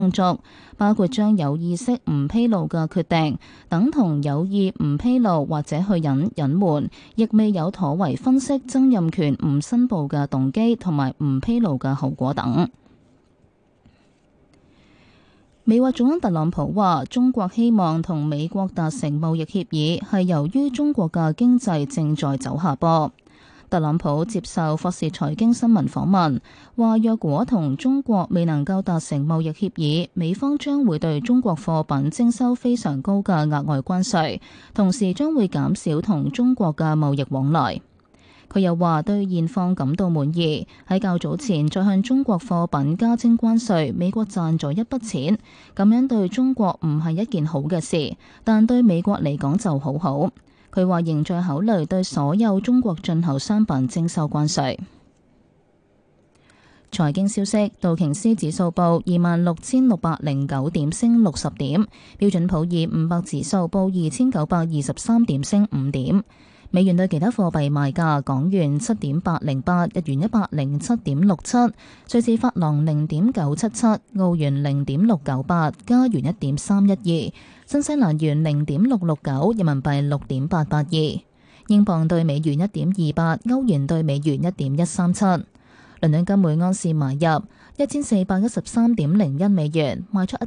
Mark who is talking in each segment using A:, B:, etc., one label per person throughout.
A: 工作，包括將有意識唔披露嘅決定，等同有意唔披露或者去隱瞞，亦未有妥為分析曾蔭權唔申報嘅動機同埋唔披露嘅後果等。美國總統特朗普話：中國希望同美國達成貿易協議，係由於中國嘅經濟正在走下坡。特朗普接受霍士財經新聞訪問，話若果同中國未能夠達成貿易協議，美方將會對中國貨品徵收非常高嘅額外關稅，同時將會減少同中國嘅貿易往來。佢又話對現況感到滿意，喺較早前再向中國貨品加徵關稅，美國賺咗一筆錢，咁樣對中國唔係一件好嘅事，但對美國嚟講就好好。佢話仍在考慮對所有中國進口商品徵收關稅。財經消息，道瓊斯指數報26,609點，升60點；標準普爾500指數報2,923點，升5點。美元對其他貨幣賣價：港元7.808，日元107.67，瑞士法郎0.977，澳元0.698，加元1.312，新西蘭元0.669，人民幣6.882，英鎊對美元1.28，歐元對美元1.137。倫敦金每安士買入1413.01美元，賣出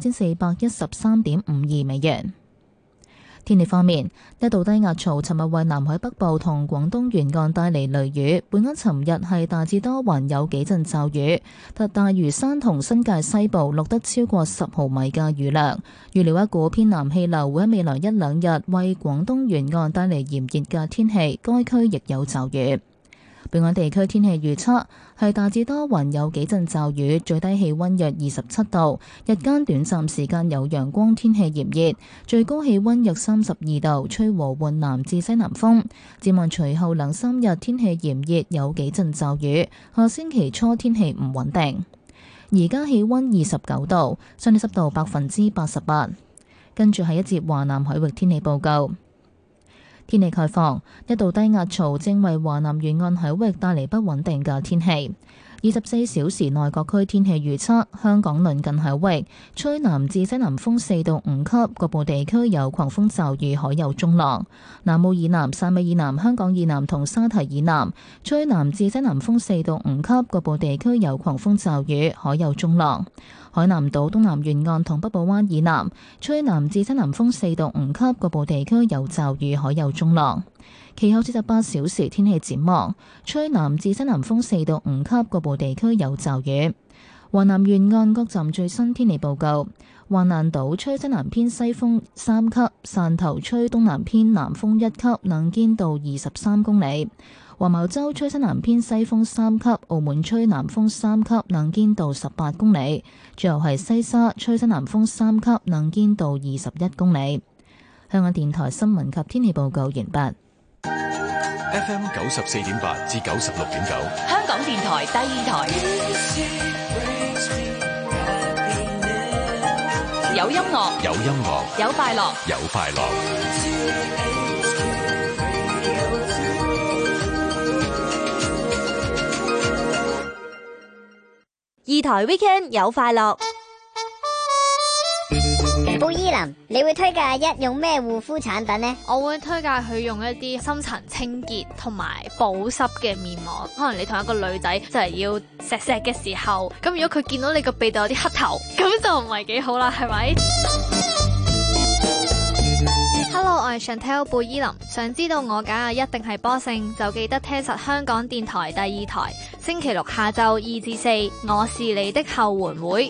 A: 1413.52美元。天氣方面，一道低壓槽尋日為南海北部同廣東沿岸帶嚟雷雨。本港尋日係大致多雲，有幾陣驟雨，但大嶼山同新界西部錄得超過10毫米嘅雨量。預料一股偏南氣流會喺未來一兩日為廣東沿岸帶嚟炎熱嘅天氣，該區亦有驟雨。本港地區天氣預測係大致多雲，有幾陣驟雨，最低氣溫約27度，日間短暫時間有陽光，天氣炎熱，最高氣溫約32度，吹和緩南至西南風。展望隨後兩三日天氣炎熱，有幾陣驟雨，下星期初天氣唔穩定。而家氣溫29度，相對濕度88%。跟住係一節華南海域天氣報告。天氣概況，一道低壓槽正為華南沿岸海域帶嚟不穩定嘅天氣。24小時內各區天氣預測：香港鄰近海域吹南至西南風4到5級，局部地區有狂風驟雨，海有中浪。南澳以南、汕尾以南、香港以南同沙堤以南吹南至西南風4到5級，局部地區有狂風驟雨，海有中浪。海南島東南沿岸同北部灣以南吹南至西南風4到5級，局部地區有驟雨，海有中浪。其後48小時天氣展望，吹南至西南風4到5級，局部地區有驟雨。華南沿岸各站最新天氣報告：橫瀾島吹西南偏西風3級，汕頭吹東南偏南風1級，能見度23公里；黃茅洲吹西南偏西風3級，澳門吹南風3級，能見度18公里；最後係西沙吹西南風3級，能見度21公里。香港電台新聞及天氣報告完畢。
B: FM 94.8至96.9，
C: 香港電台第二台，有音樂，
B: 有音樂，
C: 有快樂，
B: 有快樂。
D: 二台 Weekend 有快樂。
E: 貝依林，你會推介阿一用咩護膚產品呢？
F: 我會推介佢用一啲深層清潔同埋保濕嘅面膜。可能你同一個女仔就係要錫嘅時候，咁如果佢見到你個鼻度有啲黑頭，咁就唔係幾好啦，係咪？Hello， 我係 Chantel 貝依林。想知道我揀嘅一定係波勝，就記得聽實香港電台第二台，星期六下晝2至4，我是你的後援會。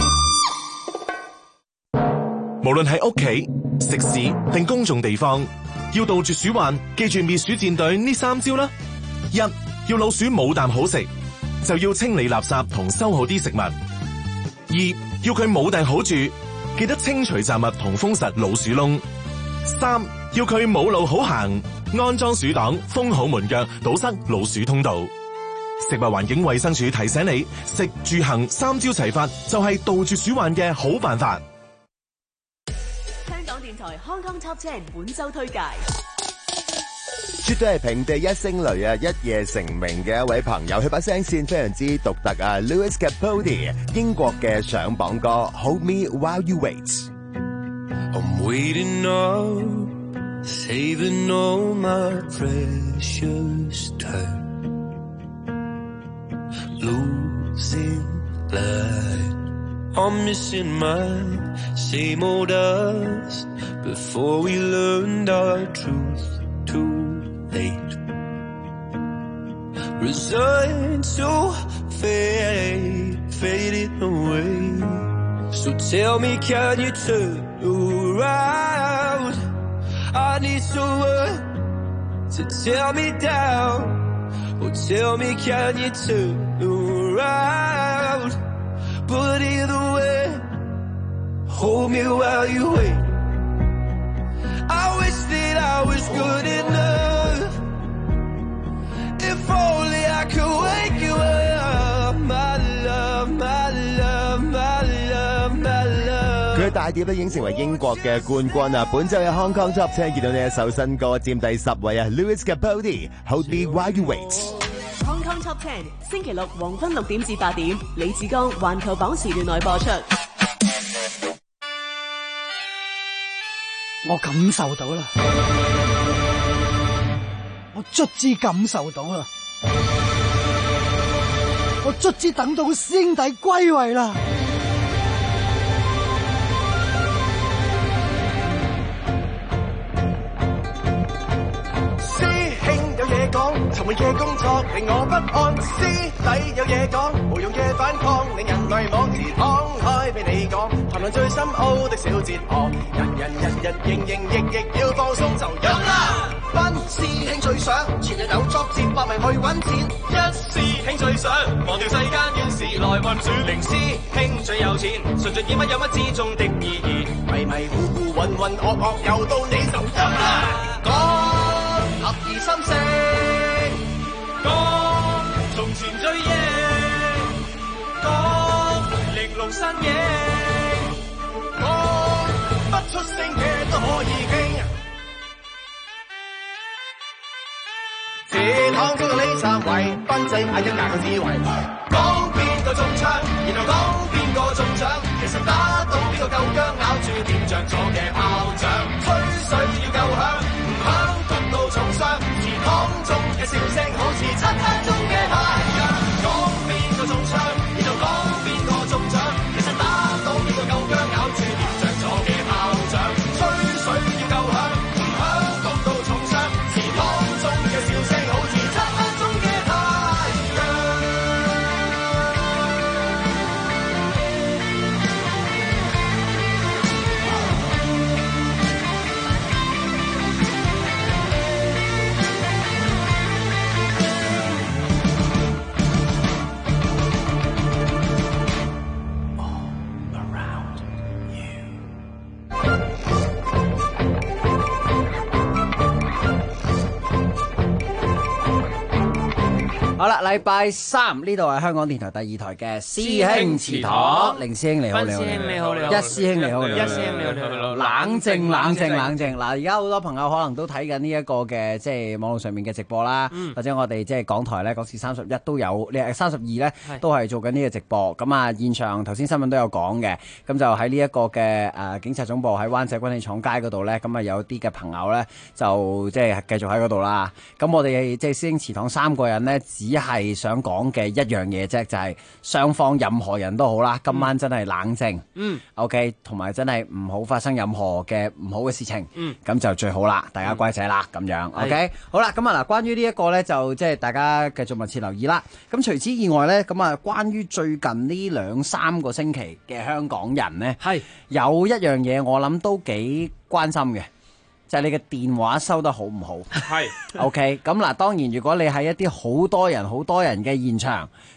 G: 無論喺屋企、食肆定公眾地方，要杜絕鼠患，記住滅鼠戰隊呢3招啦。1. 要老鼠冇啖好食，就要清理垃圾同收好啲食物。2. 要佢冇地好住，記得清除雜物同封實老鼠窿。3. 要佢冇路好行，安裝鼠擋，封好門腳，堵塞老鼠通道。食物環境衛生署提醒你，食住行3招齊發，就係杜絕鼠患嘅好辦法。
C: 香港電台 Hong Kong Top 10本周推介。
H: 絕對係平地一聲雷啊，一夜成名嘅一位朋友，佢把聲線非常之獨特啊。Lewis Capaldi 英國嘅上榜歌 Hold Me While You Wait。I'm waiting up, saving all my precious time, losing light. I'm missing my same old us before we learned our truth too late. Resigned to fade, fading away. So tell me, can you turn around? I need someone to tear me down. Oh, tell me, can you turn around? But either way, hold me while you wait. I wish that I was good enough. If only I could wake you up, my love, my love, my love, my love。佢大碟都已經成為英國嘅冠軍啊！本周嘅 Hong Kong Top 10見到呢一首新歌佔第10位啊 ，Lewis Capaldi Hold Me While You Wait。Hong
I: Kong Top 10星期六黃昏6點至8點，李志剛環球榜時段內播出。
J: 我感受到啦，我卒之感受到啦，我卒之等到師兄弟歸位啦。
K: 沉悶嘅工作令我不安，師弟有嘢講，無用嘅反抗令人迷惘，自敞開俾你講，談論最深奧的小哲學，人日營役要放鬆就有啦。班師兄最想全日有作節搏命去揾錢，一師兄最想忘掉世間怨事來運轉，零師兄最有錢，純粹演乜有乜之中的意義，迷糊渾噩又到你就有啦。講合二心聲。從前最贏，講玲瓏身影，講不出聲嘅都可以傾。前行中嘅李站位，賓仔買一架嘅智慧，講邊個中槍，然後講邊個中獎，其實打到邊個夠薑，咬住點着咗嘅炮仗，吹水要夠響，唔響焗到重傷，前行中嘅笑聲好似漆黑中嘅太陽，講邊個中槍，然後講邊個中獎，其實打到邊個夠薑，咬住點着咗嘅炮仗，吹水要夠響，唔響焗到重傷，前行中嘅笑聲好似漆黑中嘅太陽。
L: 好啦，禮拜三呢度係香港電台第2台嘅師兄祠堂，凌師兄你好，你好，你好，一師兄你好，一師兄你好，冷靜。嗱，而家好多朋友可能都睇緊呢一個嘅即係網絡上面嘅直播啦，或者我哋即係港台咧，港視31都有，32咧都係做緊呢個直播。咁啊，現場頭先新聞都有講嘅，咁就喺呢一個嘅警察總部喺灣仔軍器廠街嗰度咧，咁啊有啲嘅朋友咧就即係繼續喺嗰度啦。咁我哋即係師兄祠堂3個人咧，只係想講嘅一樣嘢啫，就係雙方任何人都好啦，今晚真係冷靜，OK， 同埋真係唔好發生任何嘅唔好嘅事情，咁就最好啦，大家乖仔啦，咁樣 OK， 好啦，咁啊嗱，關於呢一個呢，就即係大家繼續密切留意啦。咁除此以外呢，咁啊關於最近呢2-3個星期嘅香港人呢，係有一樣嘢我諗都幾關心嘅。就係你嘅電話收得好唔好？係 OK， 咁嗱，當然如果你喺一啲好多人嘅現場，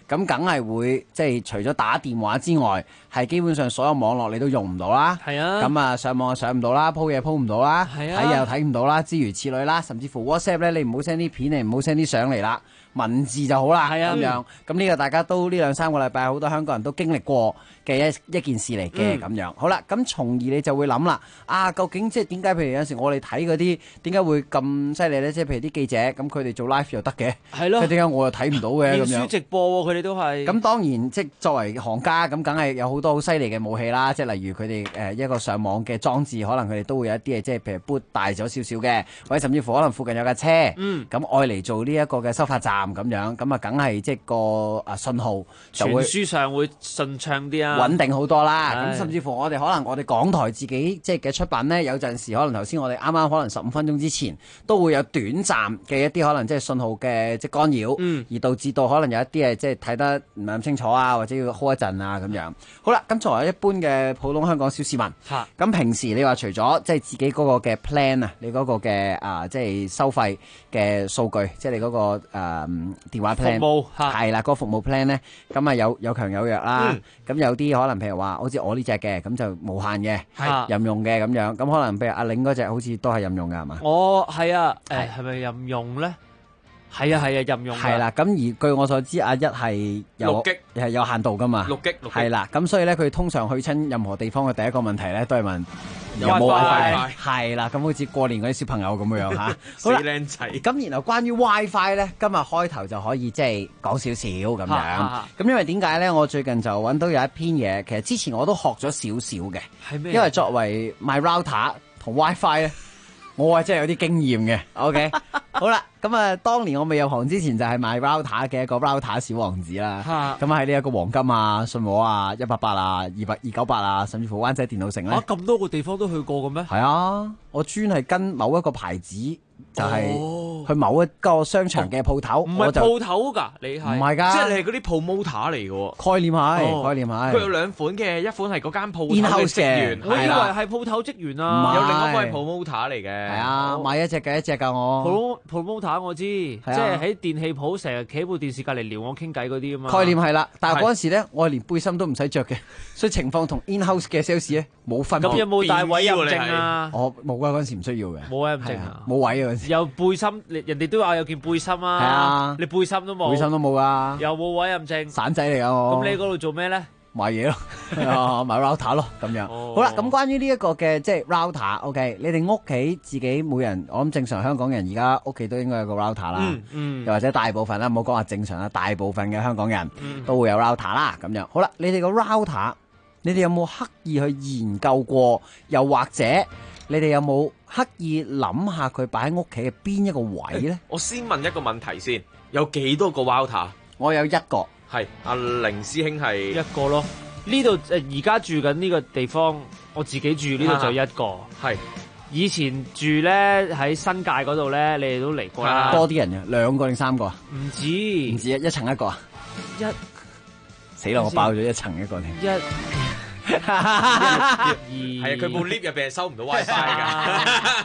L: 咁梗係會即係除咗打電話之外，係基本上所有網絡你都用唔到啦。
M: 係啊，
L: 咁啊上網上唔到啦，鋪嘢鋪唔到啦，
M: 係啊，
L: 睇嘢又睇唔到啦，諸如此類啦，甚至乎 WhatsApp 咧，你唔好 send 啲片，你唔好 send 啲相嚟啦。文字就好啦，咁樣咁呢個大家都呢2-3個禮拜好多香港人都經歷過嘅一件事嚟嘅咁樣。好啦，咁從而你就會諗啦，究竟即係點解？譬如有時我哋睇嗰啲點解會咁犀利咧？即係譬如啲記者咁，佢哋做 live 又得嘅，
M: 係咯，
L: 點解我又睇唔到嘅咁樣？
M: 面書直播佢哋都係。
L: 咁當然即係作為行家咁，梗係有好多好犀利嘅武器啦。即係例如佢哋一個上網嘅裝置，可能佢哋都會有一啲即係譬如 boot 大咗少少嘅，或者甚至乎可能附近有架車，咁愛嚟做呢一個嘅收發站咁樣，咁啊梗係即係個信號就會
M: 傳輸上會順暢啲啊，
L: 穩定好多啦。咁甚至乎我哋可能我哋港台自己即係嘅出品呢，有陣時可能頭先我哋啱啱可能15分鐘之前都會有短暫嘅一啲可能即係信號嘅即係干擾，而導致到可能有一啲係即係睇得唔係咁清楚啊，或者要 hold 一陣啊咁樣。好啦，咁作為一般嘅普通香港小市民，咁平時你話除咗即係自己嗰個嘅 plan 啊，你嗰個嘅即係收費嘅數據，即係你嗰個電話 plan 係啦，個服務 plan 咧，咁啊有強有弱啦。咁有啲可能譬如話，好似我呢隻嘅，咁就無限嘅，任用嘅咁樣。咁可能譬如阿玲嗰隻，好似都係任用㗎係嘛？
M: 係啊，係咪任用咧？係啊，任用
L: 係啦。咁而據我所知，阿一係有6G係有限度噶嘛
N: ，6G
L: 係啦。咁所以咧，佢通常去親任何地方嘅第一個問題咧，都係問有冇 WiFi。係啦，咁好似過年嗰啲小朋友咁樣嚇。
N: 死靚仔。
L: 咁然後關於 WiFi 咧，今日開頭就可以即係講少少咁樣。咁因為點解咧？我最近就揾到有一篇嘢，其實之前我都學咗少少嘅。
M: 係咩？
L: 因為作為賣 router 同 WiFi 咧。我係真係有啲經驗嘅，OK，好啦，咁啊，當年我未入行之前就係賣 router 嘅一個 router 小王子啦，咁喺呢一個黃金啊、信和啊、188啊、298啊，甚至乎灣仔電腦城咧，
M: 咁多個地方都去過嘅咩？
L: 係啊，我專係跟某一個牌子。就係去某一個商場嘅鋪頭，
N: 唔係鋪頭㗎，你係
L: 唔係㗎？
N: 即係你係嗰啲 promoter 嚟嘅喎。
L: 概念係，
N: 佢有2款嘅，一款係嗰間鋪頭嘅職員，
M: 我以為係鋪頭職員啊，
N: 有另一個係 promoter 嚟嘅。
L: 係啊，買一隻嘅一隻㗎我。
M: promoter 我知，即係喺電器鋪成日企喺部電視隔離撩我傾偈嗰啲啊嘛。
L: 概念係啦，但係嗰陣時咧，我係連背心都唔使着嘅，所以情況同 in-house 嘅 sales 咧冇分別。
M: 咁有冇帶委任證啊？
L: 我冇啊，嗰陣時唔需要嘅。
M: 冇委任證啊？
L: 冇位啊嗰陣時。
M: 有背心，人哋都話有件背心啊。
L: 係啊，
M: 你背心都冇。
L: 背心都冇啊。
M: 又冇委任證。
L: 散仔嚟㗎我。
M: 咁你嗰度做咩咧？
L: 買嘢咯，買 router 咯，咁樣。好啦，咁關於呢一個嘅即係 router，OK，你哋屋企自己每人，我諗正常香港人而家屋企都應該有個 router 啦，又或者大部分啦，唔好講話正常啦，大部分嘅香港人都會有 router 啦，咁樣。好啦，你哋個 router，你哋有冇刻意去研究過？又或者你哋有冇刻意諗下佢擺喺屋企嘅邊一個位咧？
N: 我先問一個問題先，有幾多個 router？
L: 我有一個。
N: 係阿凌師兄係
M: 一個咯，呢度而家住緊呢個地方，我自己住呢度就一個。係以前住咧喺新界嗰度咧，你哋都嚟過啦。
L: 多啲人嘅2個定3個啊？
M: 唔止
L: 一層一個啊？死啦！我爆咗一層一個添。
N: 係啊，佢部 lift 入邊係收唔到 WiFi 㗎。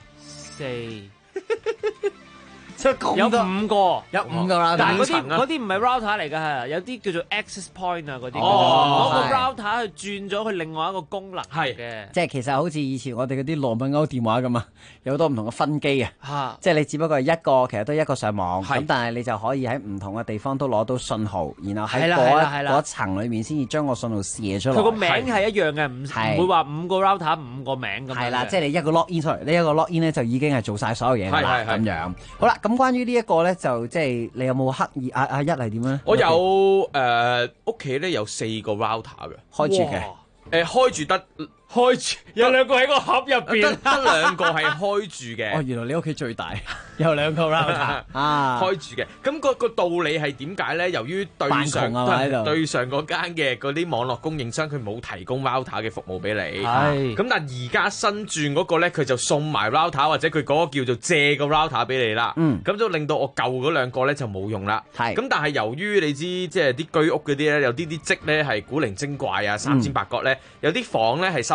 M: 4
L: 有
M: 5個，
L: 有5個啦，
M: 但係嗰啲唔係 router 嚟㗎，係有啲叫做 access point 啊嗰啲。嗰個 router 去轉咗去另外一個功能嘅。
L: 即係其實好似以前我哋嗰啲羅密歐電話咁啊，有好多唔同嘅分機啊。即係你只不過係一個，其實都一個上網。咁但係你就可以喺唔同嘅地方都攞到信號，然後喺嗰層裡面先至將個信號射出嚟。
M: 佢個名係一樣嘅，唔會話5個 router 5個名咁樣。係啦，
L: 即係你一個 log in，你一個 log in 咧就已經係做晒所有嘢啦咁樣。好啦。咁關於呢一個咧，就即係你有冇刻意？阿一係點咧？
N: 我有屋企咧有4個 router 嘅，
L: 開住嘅。
N: 開住得。
M: 有2個喺個盒入邊，
N: 得2個係開住嘅。
L: 哦，原來你屋企最大，有2個 router 啊，
N: 開住嘅。咁個道理係點解咧？由於對上嗰間嘅嗰啲網絡供應商，佢冇提供 router 嘅服務俾你。係。咁但係而家新轉嗰個咧，佢就送埋 router 或者佢嗰個叫做借個 router 俾你啦。咁就令到我舊嗰2個咧就冇用啦。係。咁但係由於你知，即係啲居屋嗰啲咧，有啲積咧係古靈精怪啊，三尖八角咧，有啲房咧係收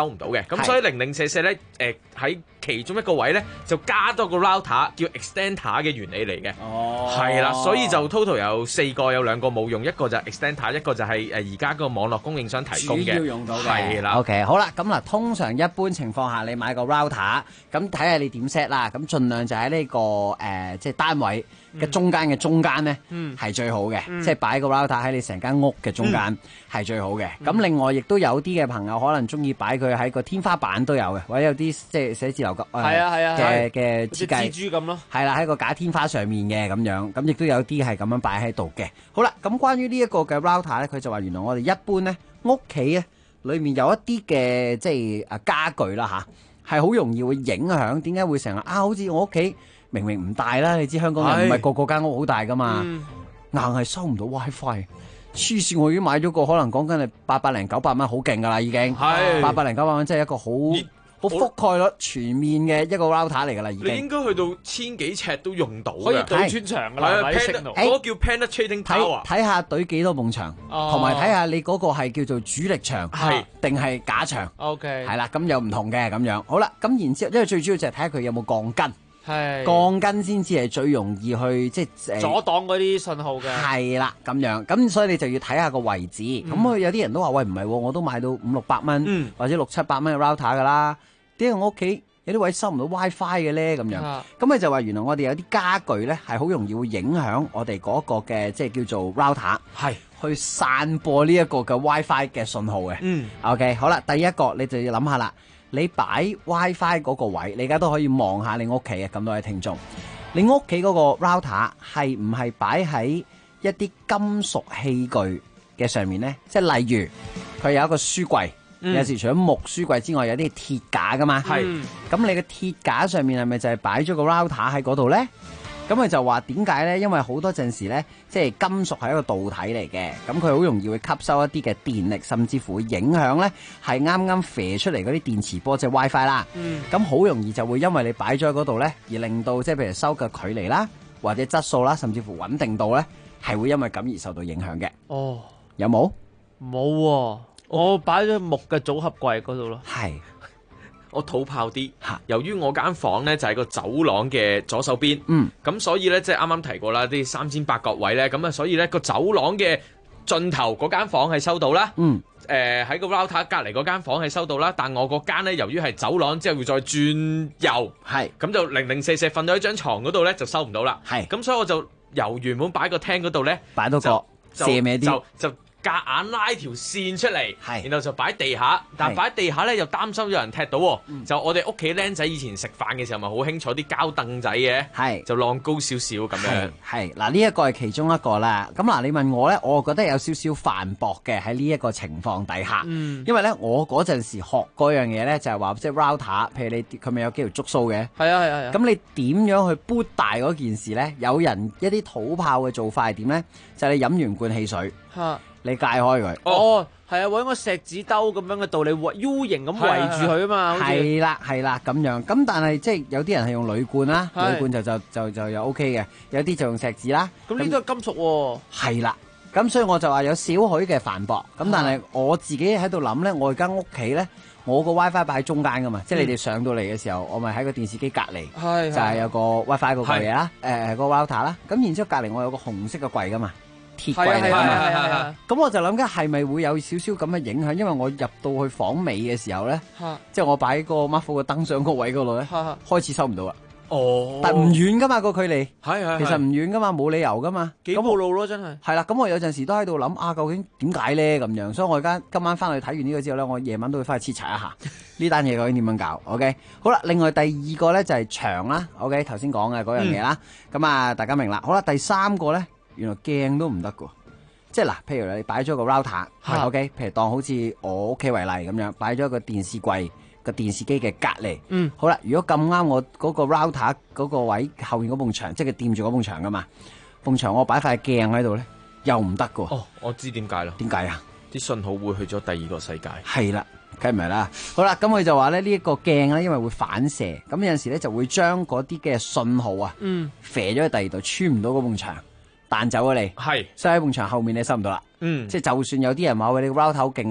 N: 收唔到嘅。咁所以零零舍舍咧，喺其中一個位咧就加多個 router 叫 extender 嘅原理嚟嘅。係啦，所以就 total 有4個，有2個冇用，一個就係 extender， 一個就係而家個網絡供應商提供嘅。
L: 主要用到嘅。
N: 係啦。
L: OK， 好啦，咁嗱，通常一般情況下你買個 router， 咁睇下你點 set 啦，咁盡量就喺呢個即係單位嘅中間嘅中間咧，係最好嘅，即係擺個 router 喺你成間屋嘅中間係最好嘅。咁另外亦都有啲嘅朋友可能中意擺佢喺個天花板都有嘅，或者有啲即係寫字樓嘅設計，
M: 蜘蛛咁咯，
L: 係啦，喺個假天花上面嘅咁樣，咁亦都有啲係咁樣擺喺度嘅。好啦，咁關於呢一個嘅 router 咧，佢就話原來我哋一般咧屋企咧裏面有一啲嘅即係家具啦嚇，係好容易會影響。點解會成日好似我屋企明明唔大啦，你知香港人唔係個間屋好大噶嘛，硬係收唔到 WiFi。黐線，我已經買咗個可能講緊係800零900蚊，好勁噶啦已經。係800零900蚊，即係一個好覆蓋率全面嘅一個 router 嚟噶啦已經。
N: 你應該去到1000幾尺都用到嘅，
M: 可以對穿牆噶啦。
N: 嗰個叫 penetrating power。
L: 睇下對幾多埲牆，同埋睇下你嗰個係叫做主力牆，定係假牆。
M: OK，
L: 係啦，咁有唔同嘅咁樣。好啦，咁然之後，因為最主要就係睇下佢有冇鋼筋。
M: 係
L: 鋼筋先至係最容易去即係
M: 阻擋嗰啲信號嘅。
L: 係啦，咁樣咁所以你就要睇下個位置。咁有啲人都話喂，唔係，我都買到500-600蚊，或者600-700蚊嘅 router 噶啦。點解我屋企有啲位收唔到 WiFi 嘅咧？咁樣咁佢就話原來我哋有啲家具咧係好容易會影響我哋嗰個嘅即係叫做 router， 係去散播呢一個嘅 WiFi 嘅信號嘅。OK， 好啦，第一個你就要諗下啦。你擺 WiFi 嗰個位，你而家都可以望下你屋企嘅咁多位聽眾，你屋企嗰個 router 係唔係擺喺一啲金屬器具嘅上面呢？即係例如佢有一個書櫃，有時除咗木書櫃之外，有啲鐵架噶嘛。係，咁你嘅鐵架上面係咪就係擺咗個 router 喺嗰度呢？咁佢就話點解呢？因為好多陣時呢，即係金屬係一個導體嚟嘅，咁佢好容易會吸收一啲嘅電力，甚至乎會影響呢係啱啱射出嚟嗰啲電磁波，即係 WiFi 啦。咁好容易就會因為你擺咗喺嗰度呢，而令到即係譬如收嘅距離啦，或者質素啦，甚至乎穩定度呢，係會因為咁而受到影響嘅。
M: 哦，
L: 有冇？
M: 冇喎，我擺咗木嘅組合櫃嗰度咯。
L: 係。
N: 我土炮啲，由於我間房咧就係個走廊嘅左手邊，咁所以咧即係啱啱提過啦，啲38角位咧，咁啊所以咧個走廊嘅盡頭嗰間房係收到啦，喺個 router 隔離嗰間房係收到啦，但我嗰間咧由於係走廊之後會再轉右，咁就零零舍舍瞓到喺張床嗰度咧就收唔到啦，咁所以我就由原本擺個廳嗰度咧
L: 擺到個射咩啲
N: 就夾硬拉條線出嚟，然後就擺地下，但擺地下咧又擔心有人踢到喎。就我哋屋企僆仔以前食飯嘅時候咪好興坐啲膠凳仔嘅，就晾高少少咁樣。係
L: 嗱，呢一個係其中一個啦。咁嗱，你問我咧，我覺得有少少犯駁嘅喺呢一個情況底下，因為咧我嗰陣時學嗰樣嘢咧就係話即係 router， 譬如你佢咪有幾條觸鬚嘅，
M: 係啊。
L: 咁你點樣去 boot 大嗰件事咧？有人一啲土炮嘅做法係點咧？就係你飲完罐汽水。你解開佢，
M: 係啊，搵個錫紙兜咁樣嘅道理，U 型咁圍住佢啊嘛，
L: 係啦咁樣。咁但係即係有啲人係用鋁罐啦，鋁罐就又 OK 嘅，有啲就用錫紙啦。
M: 咁呢都係金屬喎。
L: 係啦，咁所以我就話有少許嘅反駁。咁但係我自己喺度諗咧，我間屋企咧，我個 WiFi 擺喺中間噶嘛，即係你哋上到嚟嘅時候，我咪喺個電視機隔離，就係有個 WiFi 嗰個嘢啦，個 router 啦。咁然之後隔離我有個紅色嘅櫃噶嘛。鐵櫃嚟㗎嘛，咁我就諗緊係咪會有少少咁嘅影響？因為我入到去房尾嘅時候咧，即係我擺個 Marvel 嘅燈箱個位嗰度咧，開始收唔到啦。但唔遠噶嘛個距離，其實唔遠噶嘛，冇理由噶嘛，
M: 幾步路咯真係。
L: 係啦，咁我有陣時都喺度諗究竟點解咧咁樣？所以我而家今晚翻去睇完呢個之後咧，我夜晚都會翻去徹查一下呢單嘢究竟點樣搞。OK， 好啦，另外第二個咧就係牆啦。OK， 頭先講嘅嗰樣嘢啦，咁啊大家明啦。好啦，第三個咧。原來鏡都唔得㗎，即係嗱，譬如你擺咗個 router，OK， 譬如當好似我屋企為例咁樣，擺咗個電視櫃個電視機嘅隔離，好啦，如果咁啱我嗰個 router 嗰個位後面嗰埲牆，即係掂住嗰埲牆噶嘛，埲牆我擺塊鏡喺度咧，又唔得㗎。
N: 我知點解啦。點
L: 解啊？
N: 啲信號會去咗第二個世界。
L: 係啦。梗係唔係啦，好啦，咁佢就話咧呢一個鏡咧，因為會反射，咁有陣時咧就會將嗰啲嘅信號啊，射咗去第二度，穿唔到嗰埲牆。彈走咗你，所以喺埲牆後面你收唔到啦。即係就算有啲人話喂，你個 router 好勁噶，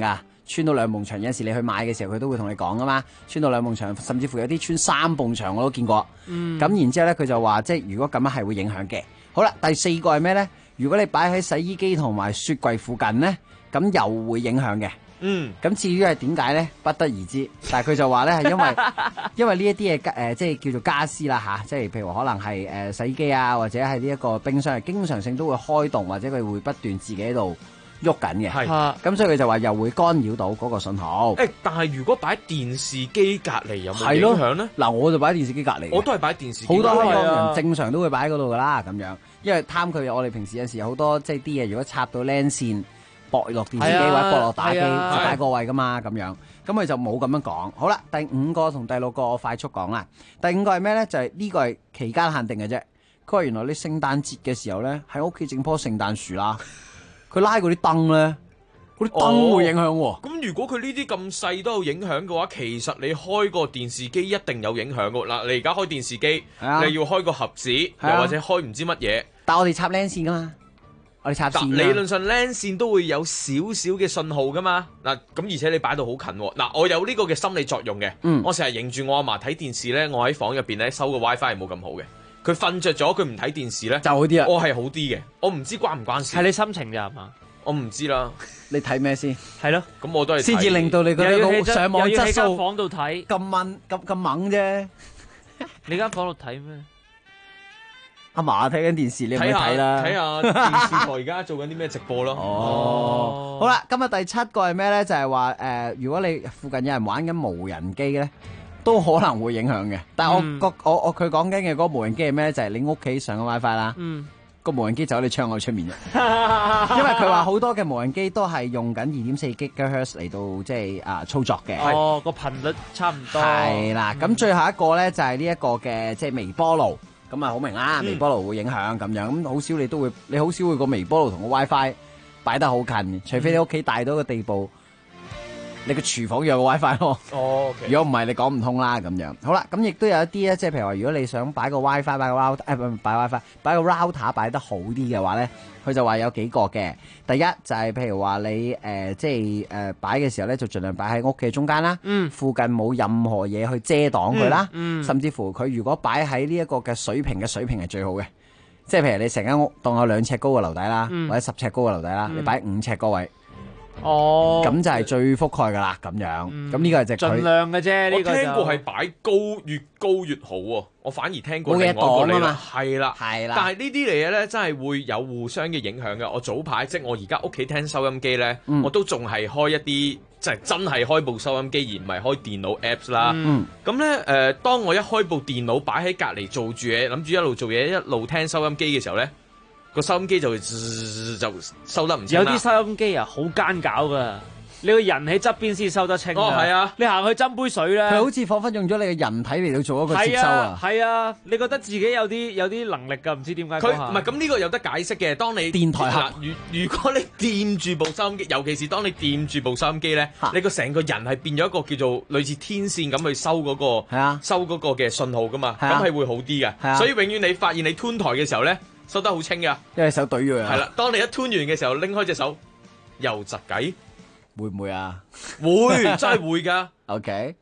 L: 穿到2埲牆，有陣時你去買嘅時候佢都會同你講噶嘛，穿到2埲牆，甚至乎有啲穿3埲牆我都見過。咁然之後咧佢就話即係如果咁樣係會影響嘅。好啦，第4個係咩咧？如果你擺喺洗衣機同埋雪櫃附近咧，咁又會影響嘅。咁至於係點解咧，不得而知。但係佢就話咧係因為呢一啲嘢即係叫做家私啦嚇，即係譬如可能係洗衣機啊，或者係呢一個冰箱，係經常性都會開動，或者佢會不斷自己喺度喐緊嘅。咁所以佢就話又會干擾到嗰個信號。
N: 但係如果擺電視機隔離有冇影響咧？
L: 嗱，我就擺電視機隔離，
N: 我都係擺電視機。
L: 好多香港人正常都會擺喺嗰度噶啦，咁樣，因為貪佢我哋平時有時有好多即係啲嘢，如果插到 LAN 線。駁落電視機或者駁落打機，擺個位噶嘛咁樣，咁佢就冇咁樣講。好啦，第5個同第6個我快速講啦。第5個係咩咧？就係呢個係期間限定嘅啫。佢話原來你聖誕節嘅時候咧，喺屋企整棵聖誕樹啦，佢拉嗰啲燈咧，嗰啲燈會影響喎。
N: 咁如果佢呢啲咁細都有影響嘅話，其實你開個電視機一定有影響㗎。嗱，你而家開電視機，你要開個盒子，又或者開唔知乜嘢。
L: 但係我哋插 LAN 線噶嘛。我哋插線，
N: 理論上 LAN 線都會有少少嘅信號噶嘛。嗱，咁而且你擺到好近喎。嗱，我有呢個嘅心理作用嘅。我成日認住我阿嫲睇電視咧，我喺房入邊咧收個 WiFi 係冇咁好嘅。佢瞓着咗，佢唔睇電視咧
L: 就好啲啊。
N: 我係好啲嘅，我唔知關唔關事。
M: 係你心情咋係嘛？
N: 我唔知啦。
L: 你睇咩先？
M: 係咯，
N: 咁我都係
L: 先至令到你覺得上網質素
M: 喺房度睇
L: 咁猛啫。
M: 你間房度睇咩？
L: 阿嫲睇緊電視，你唔去睇啦。
N: 睇下電視台而家做緊啲咩直播咯。
L: 好啦，今日第7個係咩咧？就係話如果你附近有人玩緊無人機咧，都可能會影響嘅。但係我佢講緊嘅嗰個無人機係咩？就係你屋企上個 WiFi 啦。個無人機就喺你窗口出面嘅。因為佢話好多嘅無人機都係用緊2.4 GHz 嚟到即係操作嘅。
M: 個頻率差唔多。
L: 係啦，咁最後一個咧就係呢一個嘅即係微波爐。咁啊好明啦，微波爐會影響咁樣，咁好少你好少會個微波爐同個 WiFi 擺得好近，除非你屋企大到個地步，你個廚房有個 WiFi 咯。如果唔係你講唔通啦咁樣。好啦，咁亦都有一啲咧，即係譬如話，如果你想擺個 WiFi 擺個 router， 擺 WiFi 擺個 router 擺得好啲嘅話咧，佢就話有幾個嘅。第一就係譬如話你即係擺嘅時候咧，就盡量擺喺屋企中間啦，附近冇任何嘢去遮擋佢啦，甚至乎佢如果擺喺呢一個嘅水平係最好嘅，即係譬如你成間屋當有2尺高嘅樓底啦，或者10尺高嘅樓底啦，你擺5尺嗰位。咁就係最覆蓋噶啦，咁樣。咁呢個係
M: 盡量嘅啫。呢個
N: 我聽過係擺越高越好喎。我反而聽過另外一個理論，係啦。但係呢啲嚟嘅咧，真係會有互相嘅影響嘅。我早排即係我而家屋企聽收音機咧，我都仲係開一啲即係真係開部收音機，而唔係開電腦 Apps 啦。咁咧當我一開部電腦擺喺隔離做住嘢，諗住一路做嘢一路聽收音機嘅時候咧，個收音機就收得唔清啦。
M: 有啲收音機啊，好奸狡噶，你個人喺側邊先收得清。
N: 係啊，
M: 你行去斟杯水咧，
L: 佢好似彷彿用咗你嘅人體嚟到做一個接收啊。
M: 係啊，你覺得自己有啲能力㗎，唔知點解。
N: 佢唔係咁，呢個有得解釋嘅。當你
L: 電台盒，
N: 如果你掂住部收音機，尤其是當你掂住部收音機咧，你個成個人係變咗一個叫做類似天線咁去收嗰個收嗰個嘅信號㗎嘛，咁係會好啲嘅。所以永遠你發現你 tune 台嘅時候咧，收得好清噶，
L: 因為手懟咗啊。
N: 係啦，當你一 tune 完嘅時候，拎開隻手又窒計，
L: 會唔會啊？
N: 會，真係會噶。
L: OK。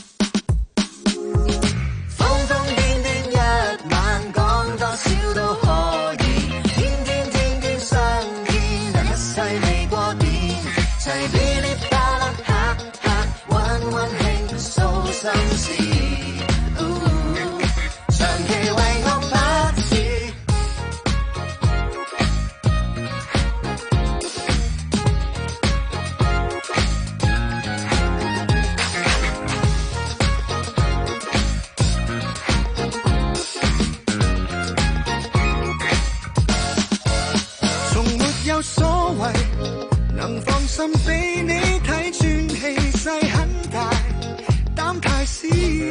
K: 瘋瘋癲癲一晚，講多少都可以，天天天天相見，一世未過電，齊嗶哩吧啦哈哈，溫溫馨訴心事。長期為我把持。從沒有所謂，能放心俾你睇穿氣勢很大，膽太小。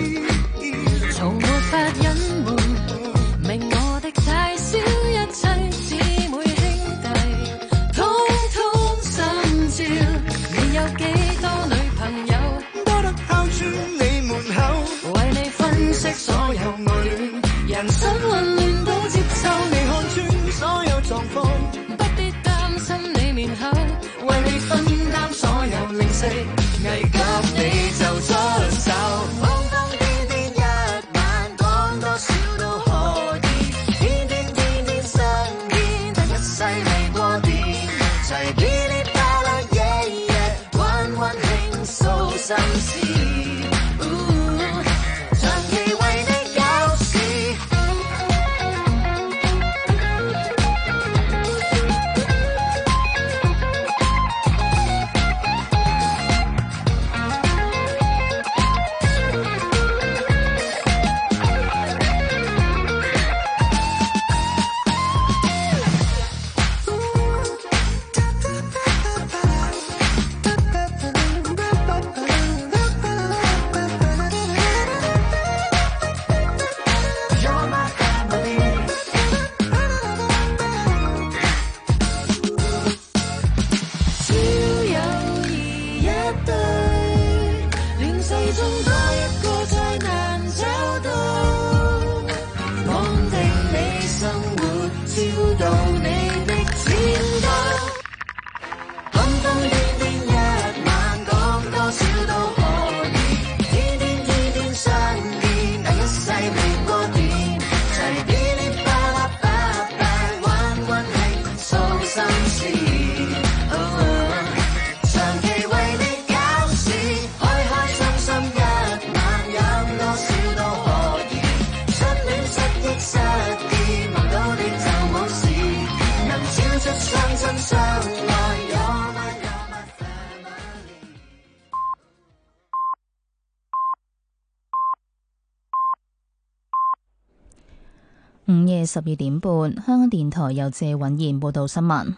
A: 午夜12點半，香港電台由謝允賢報道新聞。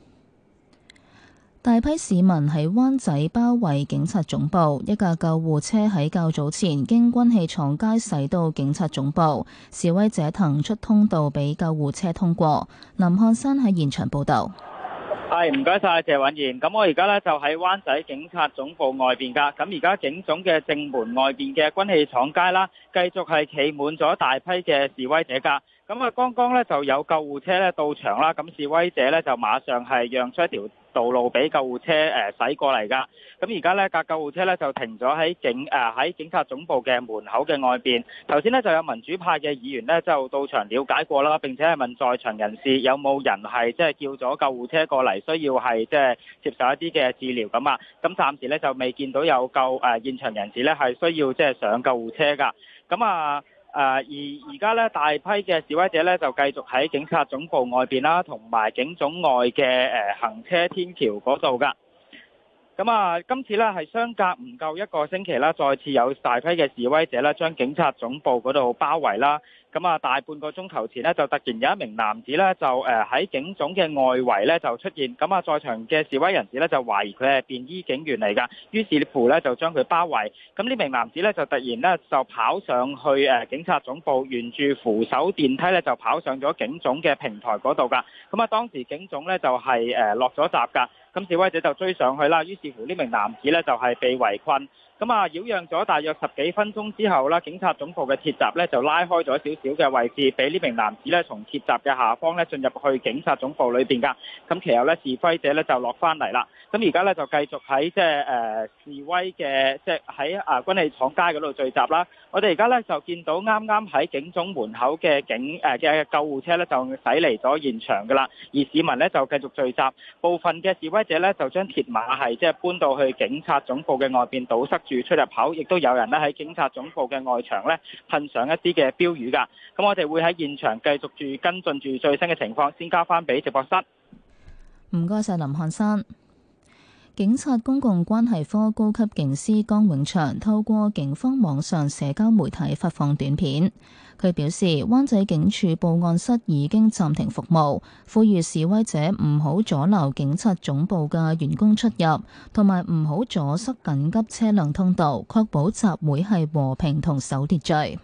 A: 大批市民喺灣仔包圍警察總部，一架救護車喺較早前經軍器廠街駛到警察總部，示威者騰出通道俾救護車通過。林漢山喺現場報道。
O: 係，唔該晒謝允賢。咁我而家呢就喺灣仔警察總部外邊㗎。咁而家警總嘅正門外邊嘅軍器廠街啦，繼續係企滿咗大批嘅示威者㗎。咁啊，剛剛呢就有救護車呢到場啦。咁示威者呢就馬上係讓出一條道路俾救護車駛過嚟㗎。咁而家呢架救護車呢就停咗喺警察總部嘅門口嘅外邊。頭先呢就有民主派嘅議員呢就到場了解過啦，並且係問在場人士有冇人係即係叫咗救護車過嚟，需要係即係接受一啲嘅治療咁啊。咁暫時呢就未見到有現場人士呢係需要即係上救護車㗎。咁啊。而家咧大批嘅示威者咧就繼續喺警察總部外邊啦，同埋警總外嘅行車天橋嗰度噶。咁啊，今次咧係相隔唔夠一個星期啦，再次有大批嘅示威者咧將警察總部嗰度包圍啦。咁啊，大半個鐘頭前呢，就突然有一名男子呢，就喺警總嘅外圍呢，就出現。咁啊，在場嘅示威人士呢，就懷疑佢係便衣警員嚟㗎，於是乎呢，就將佢包圍。咁呢名男子呢，就突然呢，就跑上去警察總部，沿住扶手電梯呢，就跑上咗警總嘅平台嗰度㗎。咁啊，當時警總呢，就係落咗閘㗎。咁示威者就追上去啦，於是乎呢名男子呢，就係被圍困。咁啊，擾攘咗大約10幾分鐘之後啦，警察總部嘅鐵閘呢就拉開咗少少嘅位置，俾呢名男子呢從鐵閘嘅下方呢進入去警察總部裏邊㗎。咁其後呢，示威者呢就落翻嚟啦。咁而家呢，就繼續喺示威嘅喺軍器廠街嗰度聚集啦。我哋而家呢，就見到啱啱喺警總門口嘅嘅救護車呢就駛嚟咗現場㗎啦。而市民呢，就繼續聚集，部分嘅示威者呢，就將鐵馬係搬到去警察總部嘅外邊堵塞住出入口，亦都有人咧喺警察總部嘅外牆咧噴上一啲嘅標語㗎。咁我哋會喺現場繼續住跟進住最新嘅情況，先交翻俾直播室。
A: 唔該晒林漢山。警察公共關係科高級警司江永祥透過警方網上社交媒體發放短片，佢表示灣仔警署報案室已經暫停服務，呼籲示威者唔好阻撓警察總部嘅員工出入，同埋唔好阻塞緊急車輛通道，確保集會係和平同守秩序。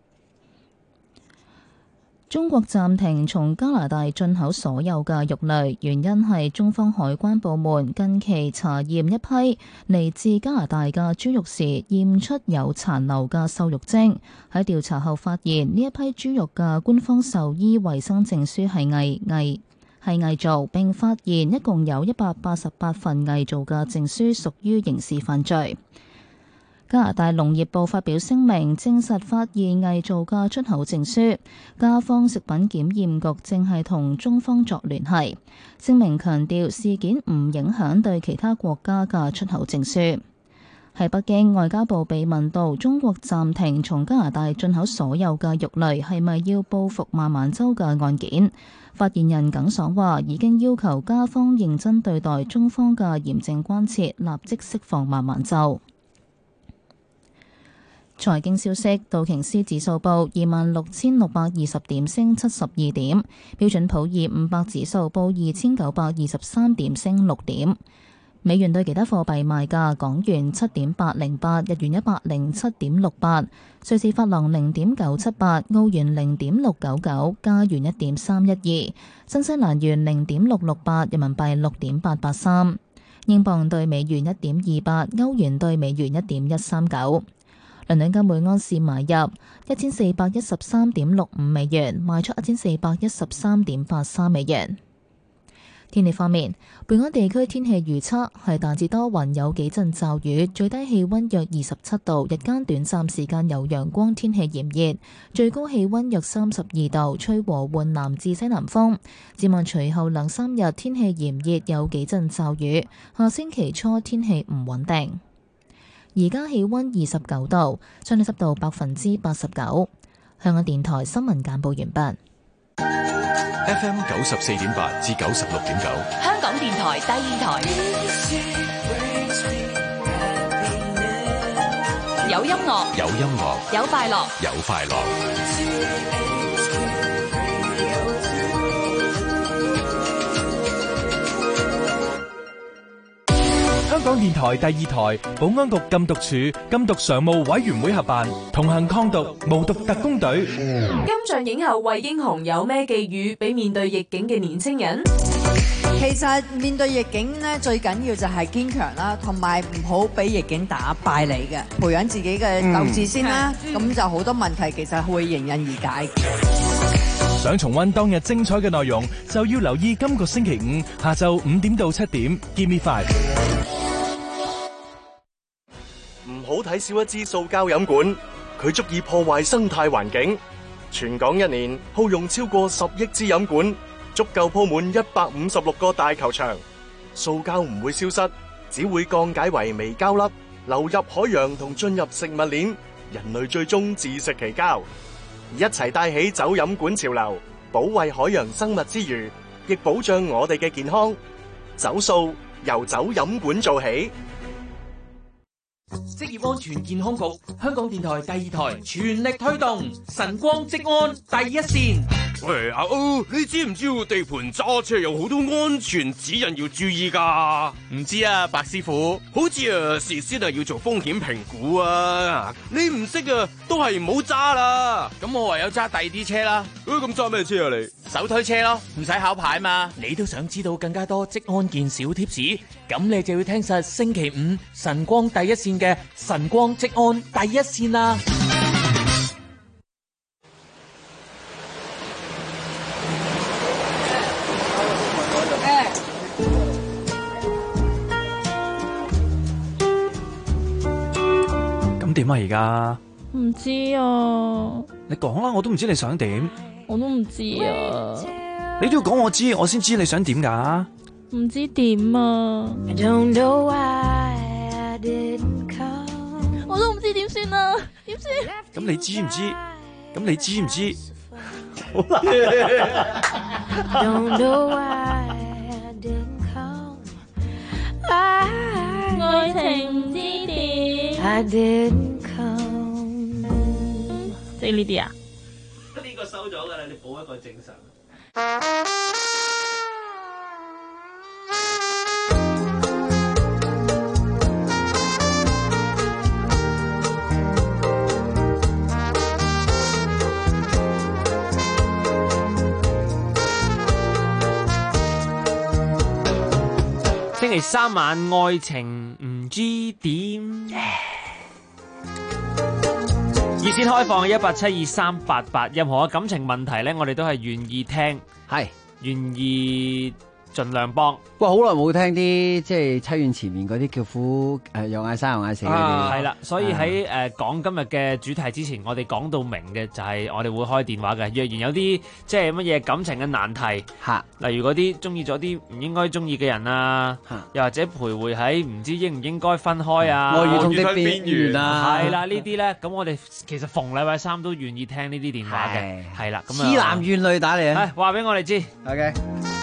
A: 中國暫停從加拿大進口所有嘅肉類，原因係中方海關部門近期查驗一批嚟自加拿大嘅豬肉時，驗出有殘留嘅瘦肉精。喺調查後發現，呢一批豬肉嘅官方獸醫衛生證書係偽造，並發現一共有188份偽造嘅證書，屬於刑事犯罪。加拿大農業部發表聲明，證實發現偽造嘅出口證書，加方食品檢驗局正係同中方作聯繫。聲明強調事件唔影響對其他國家嘅出口證書。喺北京，外交部被問到中國暫停從加拿大進口所有嘅肉類係咪要報復孟晚舟嘅案件，發言人耿爽話已經要求加方認真對待中方嘅嚴正關切，立即釋放孟晚舟。財經消息，道瓊斯指數報26,620點，升72點；標準普爾500指數報2,923點，升6點。美元對其他貨幣賣價：港元7.808，日元107.68，瑞士法郎0.978，澳元0.699，加元1.312，新西蘭元0.668，人民幣6.883，英鎊對美元1.28，歐元對美元1.139。倫敦金每盎司買入1413.65美元，賣出1413.83美元。天氣方面，本港地區天氣預測係大致多雲，有幾陣驟雨，最低氣溫約27度，日間短暫時間有陽光，天氣炎熱，最高氣溫約32度，吹和緩南至西南風。展望隨後2-3日天氣炎熱，有幾陣驟雨，下星期初天氣唔穩定。而家氣溫29度，相對濕度89%。香港電台新聞簡報完畢。
B: FM 94.8至96.9，
C: 香港電台第二台，有音樂，
B: 有音樂，
C: 有快樂，
B: 有快樂。
P: 港電台第二台、保安局禁毒處、禁毒常務委員會合辦，同行抗毒無毒特工隊。
Q: 金像影后惠英紅有咩寄語俾面對逆境嘅年青人？
R: 其實面對逆境咧，最緊要就係堅強啦，同埋唔好俾逆境打敗你嘅，培養自己嘅鬥志先啦。咁就好多問題其實會迎刃而解。
P: 想重溫當日精彩嘅內容，就要留意今個星期五下晝5點到7點 Give Me 5。
S: 唔好睇少一支塑膠飲管，佢足以破壞生態環境。全港一年耗用超過10億支飲管，足夠鋪滿156個大球場。塑膠唔會消失，只會降解為微膠粒，流入海洋同進入食物鏈，人類最終自食其膠。一齊帶起走飲管潮流，保衛海洋生物之餘，亦保障我哋嘅健康。走塑由走飲管做起。
T: 職業安全健康局、香港電台第二台全力推動晨光職安第一線。
U: 喂，阿歐，你知唔知地盤揸車有好多安全指引要注意㗎？
V: 唔知啊，白師傅。
U: 好似事先要做風險評估啊！你唔識啊，都係唔好揸啦。
V: 咁我唯有揸第二啲車啦。
U: 咁揸咩車啊你？
V: 手推車咯，唔使考牌嘛。你都想知道更加多職安健小貼士？咁你就要聽實星期五晨光第一線嘅晨光職安第一線啦。
W: 咁點啊而家？
X: 唔知啊。
W: 你講啦，我都唔知你想點。
X: 我都唔知啊。
W: 你都要講我知，我先知你想點噶。
X: 唔知點啊。我都唔知點算啊，點算？
W: 咁你知唔知？咁你知唔知？好
X: 愛情唔知點。即係呢啲啊？
M: 呢個收咗噶啦，你補一個正常。星期三晚愛情唔知點，熱線開放1872388，任何嘅感情問題咧，我哋都係願意聽，係願意盡量幫。
L: 哇，好耐冇聽啲即係七院前面嗰啲叫苦又嗌生又嗌死嗰啲。
M: 係啦，所以喺講今日嘅主題之前，我哋講到明嘅就係我哋會開電話嘅。若然有啲即係乜嘢感情嘅難題，例如嗰啲中意咗啲唔應該中意嘅人啊，又或者徘徊喺唔知應唔應該分開啊，
L: 愛與痛的邊緣啊，
M: 係啦，呢啲咧，咁我哋其實逢禮拜三都願意聽呢啲電話嘅，係啦，咁
L: 痴男怨女打嚟啊，
M: 話俾我哋知。OK。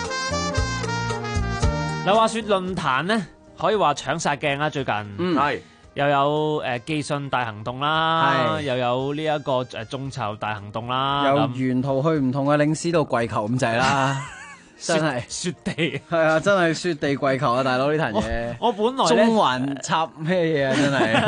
M: 嗱，話說論壇咧，可以話搶殺鏡啦，最近係又有寄信大行動啦，又有呢一個眾籌大行動啦，
L: 有沿途去唔同嘅領事度跪求咁滯啦。真係
M: 雪地
L: 係啊！真係雪地跪求啊，大佬呢壇嘢。
M: 我本來咧
L: 中環插咩嘢啊？真係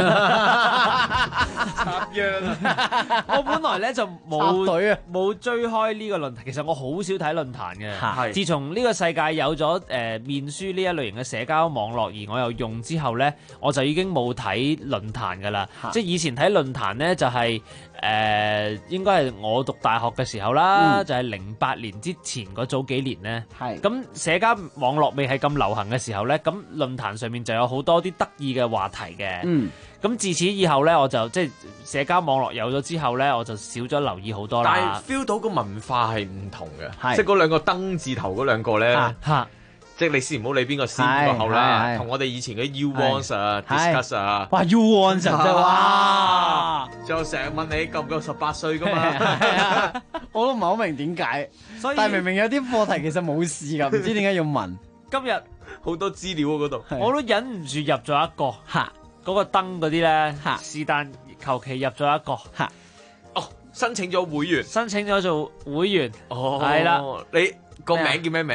M: 插秧啊！我本來咧就冇追開呢個論壇。其實我好少睇論壇嘅。自從呢個世界有咗面書呢一類型嘅社交網絡，而我又用之後咧，我就已經冇睇論壇㗎啦。即係以前睇論壇咧，就係應該係我讀大學嘅時候啦，就係08年之前嗰早幾年咧。咁社交網絡未係咁流行嘅時候呢，咁論壇上面就有好多啲得意嘅話題嘅。咁自此以後呢，我就即係社交網絡有咗之後呢，我就少咗留意好多啦。
N: 但係 feel 到個文化係唔同嘅，即係嗰兩個燈字頭嗰兩個呢。即係你先唔好理邊個先邊個後啦，同我哋以前嘅 You Want 啊 Discuss 啊，
L: 哇 You Want 真係哇，
N: 就成日問你夠唔夠18歲噶嘛，
L: 我都唔係好明點解，但係明明有啲課題其實冇事噶，唔知點解要問。
M: 今日
N: 好多資料嗰度，
M: 我都忍唔住入咗一個，嗰個燈嗰啲咧，是但求其入咗一個，
N: 哦，申請咗會員，
M: 申請咗做會員，
N: 哦，
M: 係啦，
N: 你個名叫咩名啊？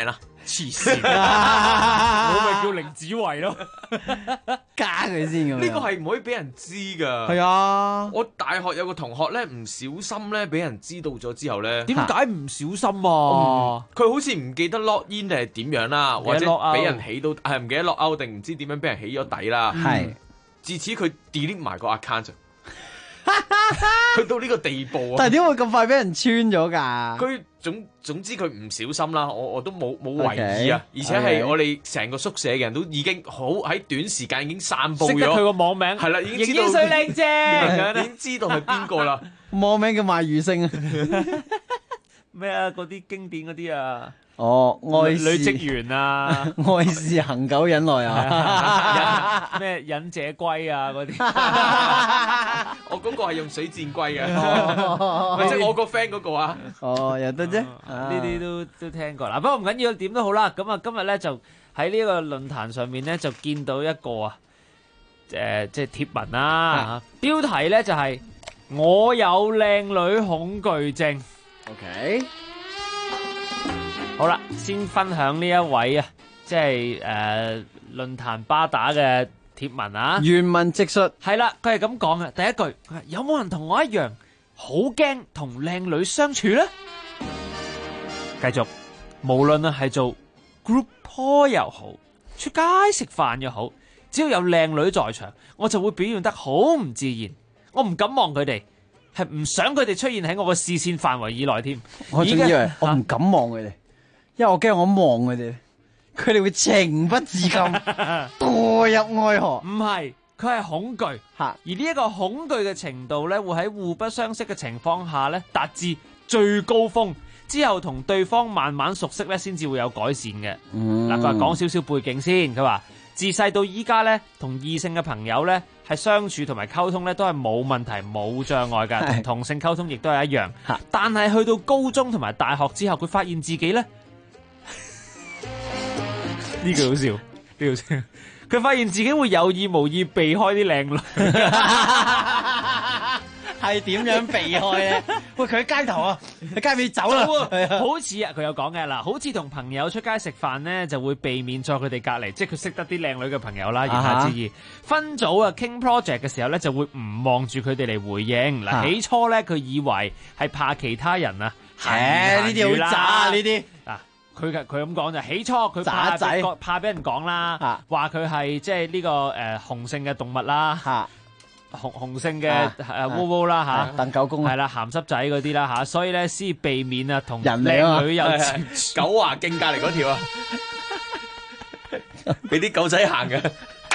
M: 黐線，我咪叫凌子維咯，
L: 加佢先咁。
N: 呢個係唔可以俾人知㗎。
L: 係啊，
N: 我大學有個同學咧，唔小心咧俾人知道咗之後咧，
M: 點解唔小心啊？
N: 佢好似唔記得 log in 定係點樣啦，或者俾人起到係唔記得 log out 定唔知點樣俾人起咗底啦。
L: 係，
N: 自此佢 delete 埋個 account。去到呢個地步啊！
L: 但係點會咁快俾人穿咗㗎？
N: 佢總之佢唔小心啦，我都冇懷疑啊！而且係我哋成個宿舍嘅人都已經好喺短時間已經散佈咗，
M: 識得佢個網名
N: 係啦，已經知道
M: 影水靚姐，
N: 已經知道係邊個啦。
L: 網名叫賣魚星啊！
M: 咩啊？嗰啲經典嗰啲啊！
L: 哦，愛
M: 女職員啊，
L: 愛是恒久忍耐啊，
M: 咩忍者龜啊嗰啲，
N: 我嗰個係用水箭龜嘅，或者我個 friend 嗰個啊，
L: 哦又得啫，
M: 呢啲都聽過啦。不過唔緊要，點都好啦。咁啊，今日咧就喺呢個論壇上面咧就見到一個啊，即係貼文啦，標題咧就係我有靚女恐懼症。
L: OK。
M: 好啦，先分享呢一位啊，即係論壇巴打嘅貼文啊。
L: 原文直述
M: 係啦，佢係咁講嘅。第一句，有冇人同我一樣好驚同靚女相處呢？繼續，無論係做 group call 又好，出街食飯又好，只要有靚女在場，我就會表現得好唔自然。我唔敢望佢哋，係唔想佢哋出現喺我嘅視線範圍以內添。
L: 我仲以為我唔敢望佢哋。因為我驚我望佢哋，佢哋會情不自禁墮入愛河。
M: 唔係，佢係恐懼。而呢一個恐懼嘅程度咧，會喺互不相識嘅情況下咧，達至最高峰。之後同對方慢慢熟悉咧，先至會有改善嘅。嗱，佢話講少少背景先。佢話自細到依家咧，同異性嘅朋友咧，係相處同埋溝通咧，都係冇問題、冇障礙㗎。同同性溝通亦都係一樣。但係去到高中同埋大學之後，佢發現自己咧。呢句好笑，呢句好笑。佢發現自己會有意無意避開啲靚女，
L: 係點樣避開咧？喂，佢喺街頭啊，喺街尾走啦。
M: 好似啊，佢有講嘅嗱，好似同朋友出街食飯咧，就會避免坐佢哋隔離，即係佢識得啲靚女嘅朋友啦，言下之意。分組啊，傾 project 嘅時候咧，就會唔望住佢哋嚟回應。嗱，起初咧，佢以為係怕其他人啊，
L: 呢啲好渣啊，呢啲
M: 啊。佢咁講就起初佢怕俾人講啦，話佢係即係呢個雄性嘅動物啦，雄性嘅窩窩啦嚇，
L: 鄧狗公
M: 係啦鹹濕仔嗰啲啦嚇，所以咧先避免啊同靚女有
N: 九華徑隔離嗰條啊，俾啲狗仔行嘅，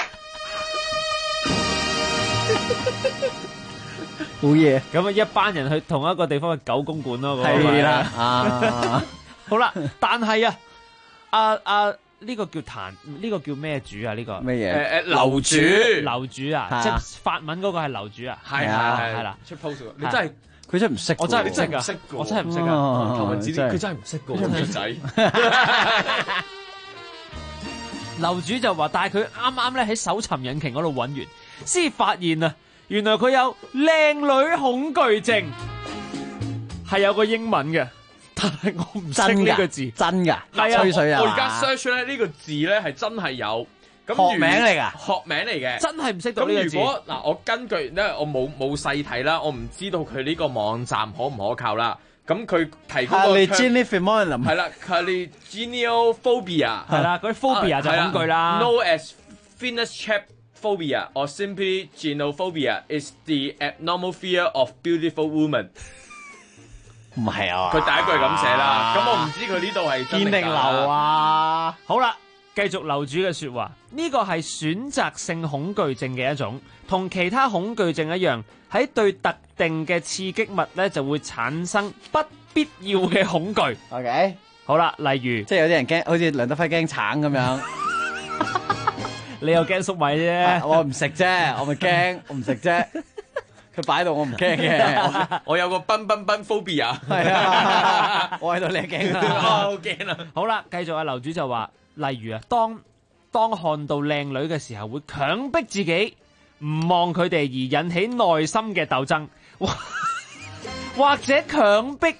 L: 好嘢。
M: 咁啊一班人去同一個地方嘅狗公館咯，
L: 係啦
M: 好啦，但係呢個叫壇，呢個叫咩主啊？呢個
L: 咩嘢？
N: 樓主，
M: 樓主啊，即係法文嗰個係樓主啊，
N: 係啦，出 post 你真係
L: 佢真係唔識，
M: 我真係唔識啊，我真係唔識啊，
N: 頭文字 D 佢真係唔識個女仔。
M: 樓主就話，但係佢啱啱咧喺搜尋引擎嗰度揾完，先發現啊，原來佢有靚女恐懼症，係有個英文嘅。但係我唔識呢個字，
L: 真噶，
N: 吹水啊！我而家 search 咧呢個字咧係真係有，
L: 學名嚟噶，
N: 學名嚟嘅，
M: 真係唔識到呢個字。
N: 咁如果嗱，我根據咧，我冇細睇啦，我唔知道佢呢個網站可唔可靠啦。咁佢提供個
L: Caliginophobia
N: 係啦 ，Caliginophobia
M: 係啦，嗰啲 phobia 就恐懼啦。
N: Known as Finnish chap phobia or simply genophobia is the abnormal fear of beautiful women。
L: 唔係啊！
N: 佢第一句係咁寫啦，咁我唔知佢呢度係
L: 堅定流啊！
M: 好啦，繼續樓主嘅說話，呢個係選擇性恐懼症嘅一種，同其他恐懼症一樣，喺對特定嘅刺激物咧就會產生不必要嘅恐懼。
L: OK，
M: 好啦，例如
L: 即係有啲人驚，好似梁德輝驚橙咁樣，
M: 你又驚粟米啫，
L: 我唔食啫，我咪驚，我唔食啫。佢擺喺度我唔驚嘅，
N: 我有個奔 phobia，
L: 係啊，我喺度你驚啊，
N: 好驚啊！
M: 好啦，繼續樓主就話，例如啊，當看到靚女嘅時候，會強迫自己唔望佢哋而引起內心嘅鬥爭，或者強迫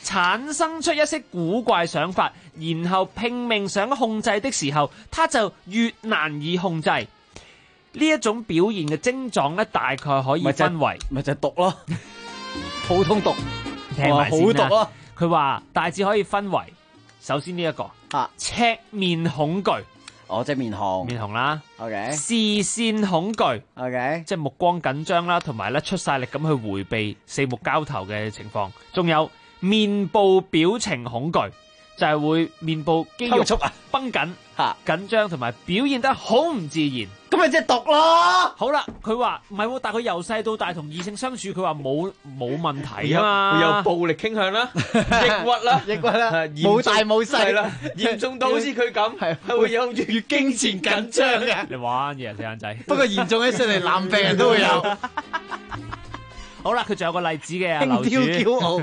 M: 產生出一些古怪想法，然後拼命想控制的時候，他就越難以控制。呢一種表現嘅症狀咧，大概可以分為
L: 咪就係毒咯，普通毒，
M: 聽埋先啦，
L: 好毒咯。
M: 佢話大致可以分為，首先呢一個赤面恐懼。
L: 即係面紅
M: 啦。
L: OK。
M: 視線恐懼。
L: OK。
M: 即係目光緊張啦，同埋咧出晒力咁去迴避四目交投嘅情況。仲有面部表情恐懼，就係會面部肌肉繃緊、緊張，同埋表現得好唔自然。
L: 咁咪即係毒咯。
M: 好啦，佢話唔係喎，但係佢由細到大同異性相處，佢話冇問題啊嘛。
N: 會有暴力傾向啦，抑鬱啦，
L: 冇大冇細
N: 啦，嚴重到好似佢咁，係會有月經前緊張嘅。
M: 你玩嘢啊，死眼仔！
L: 不過嚴重起上嚟，男病人都會有。
M: 好啦，佢仲有個例子嘅，樓主
L: 輕佻驕傲，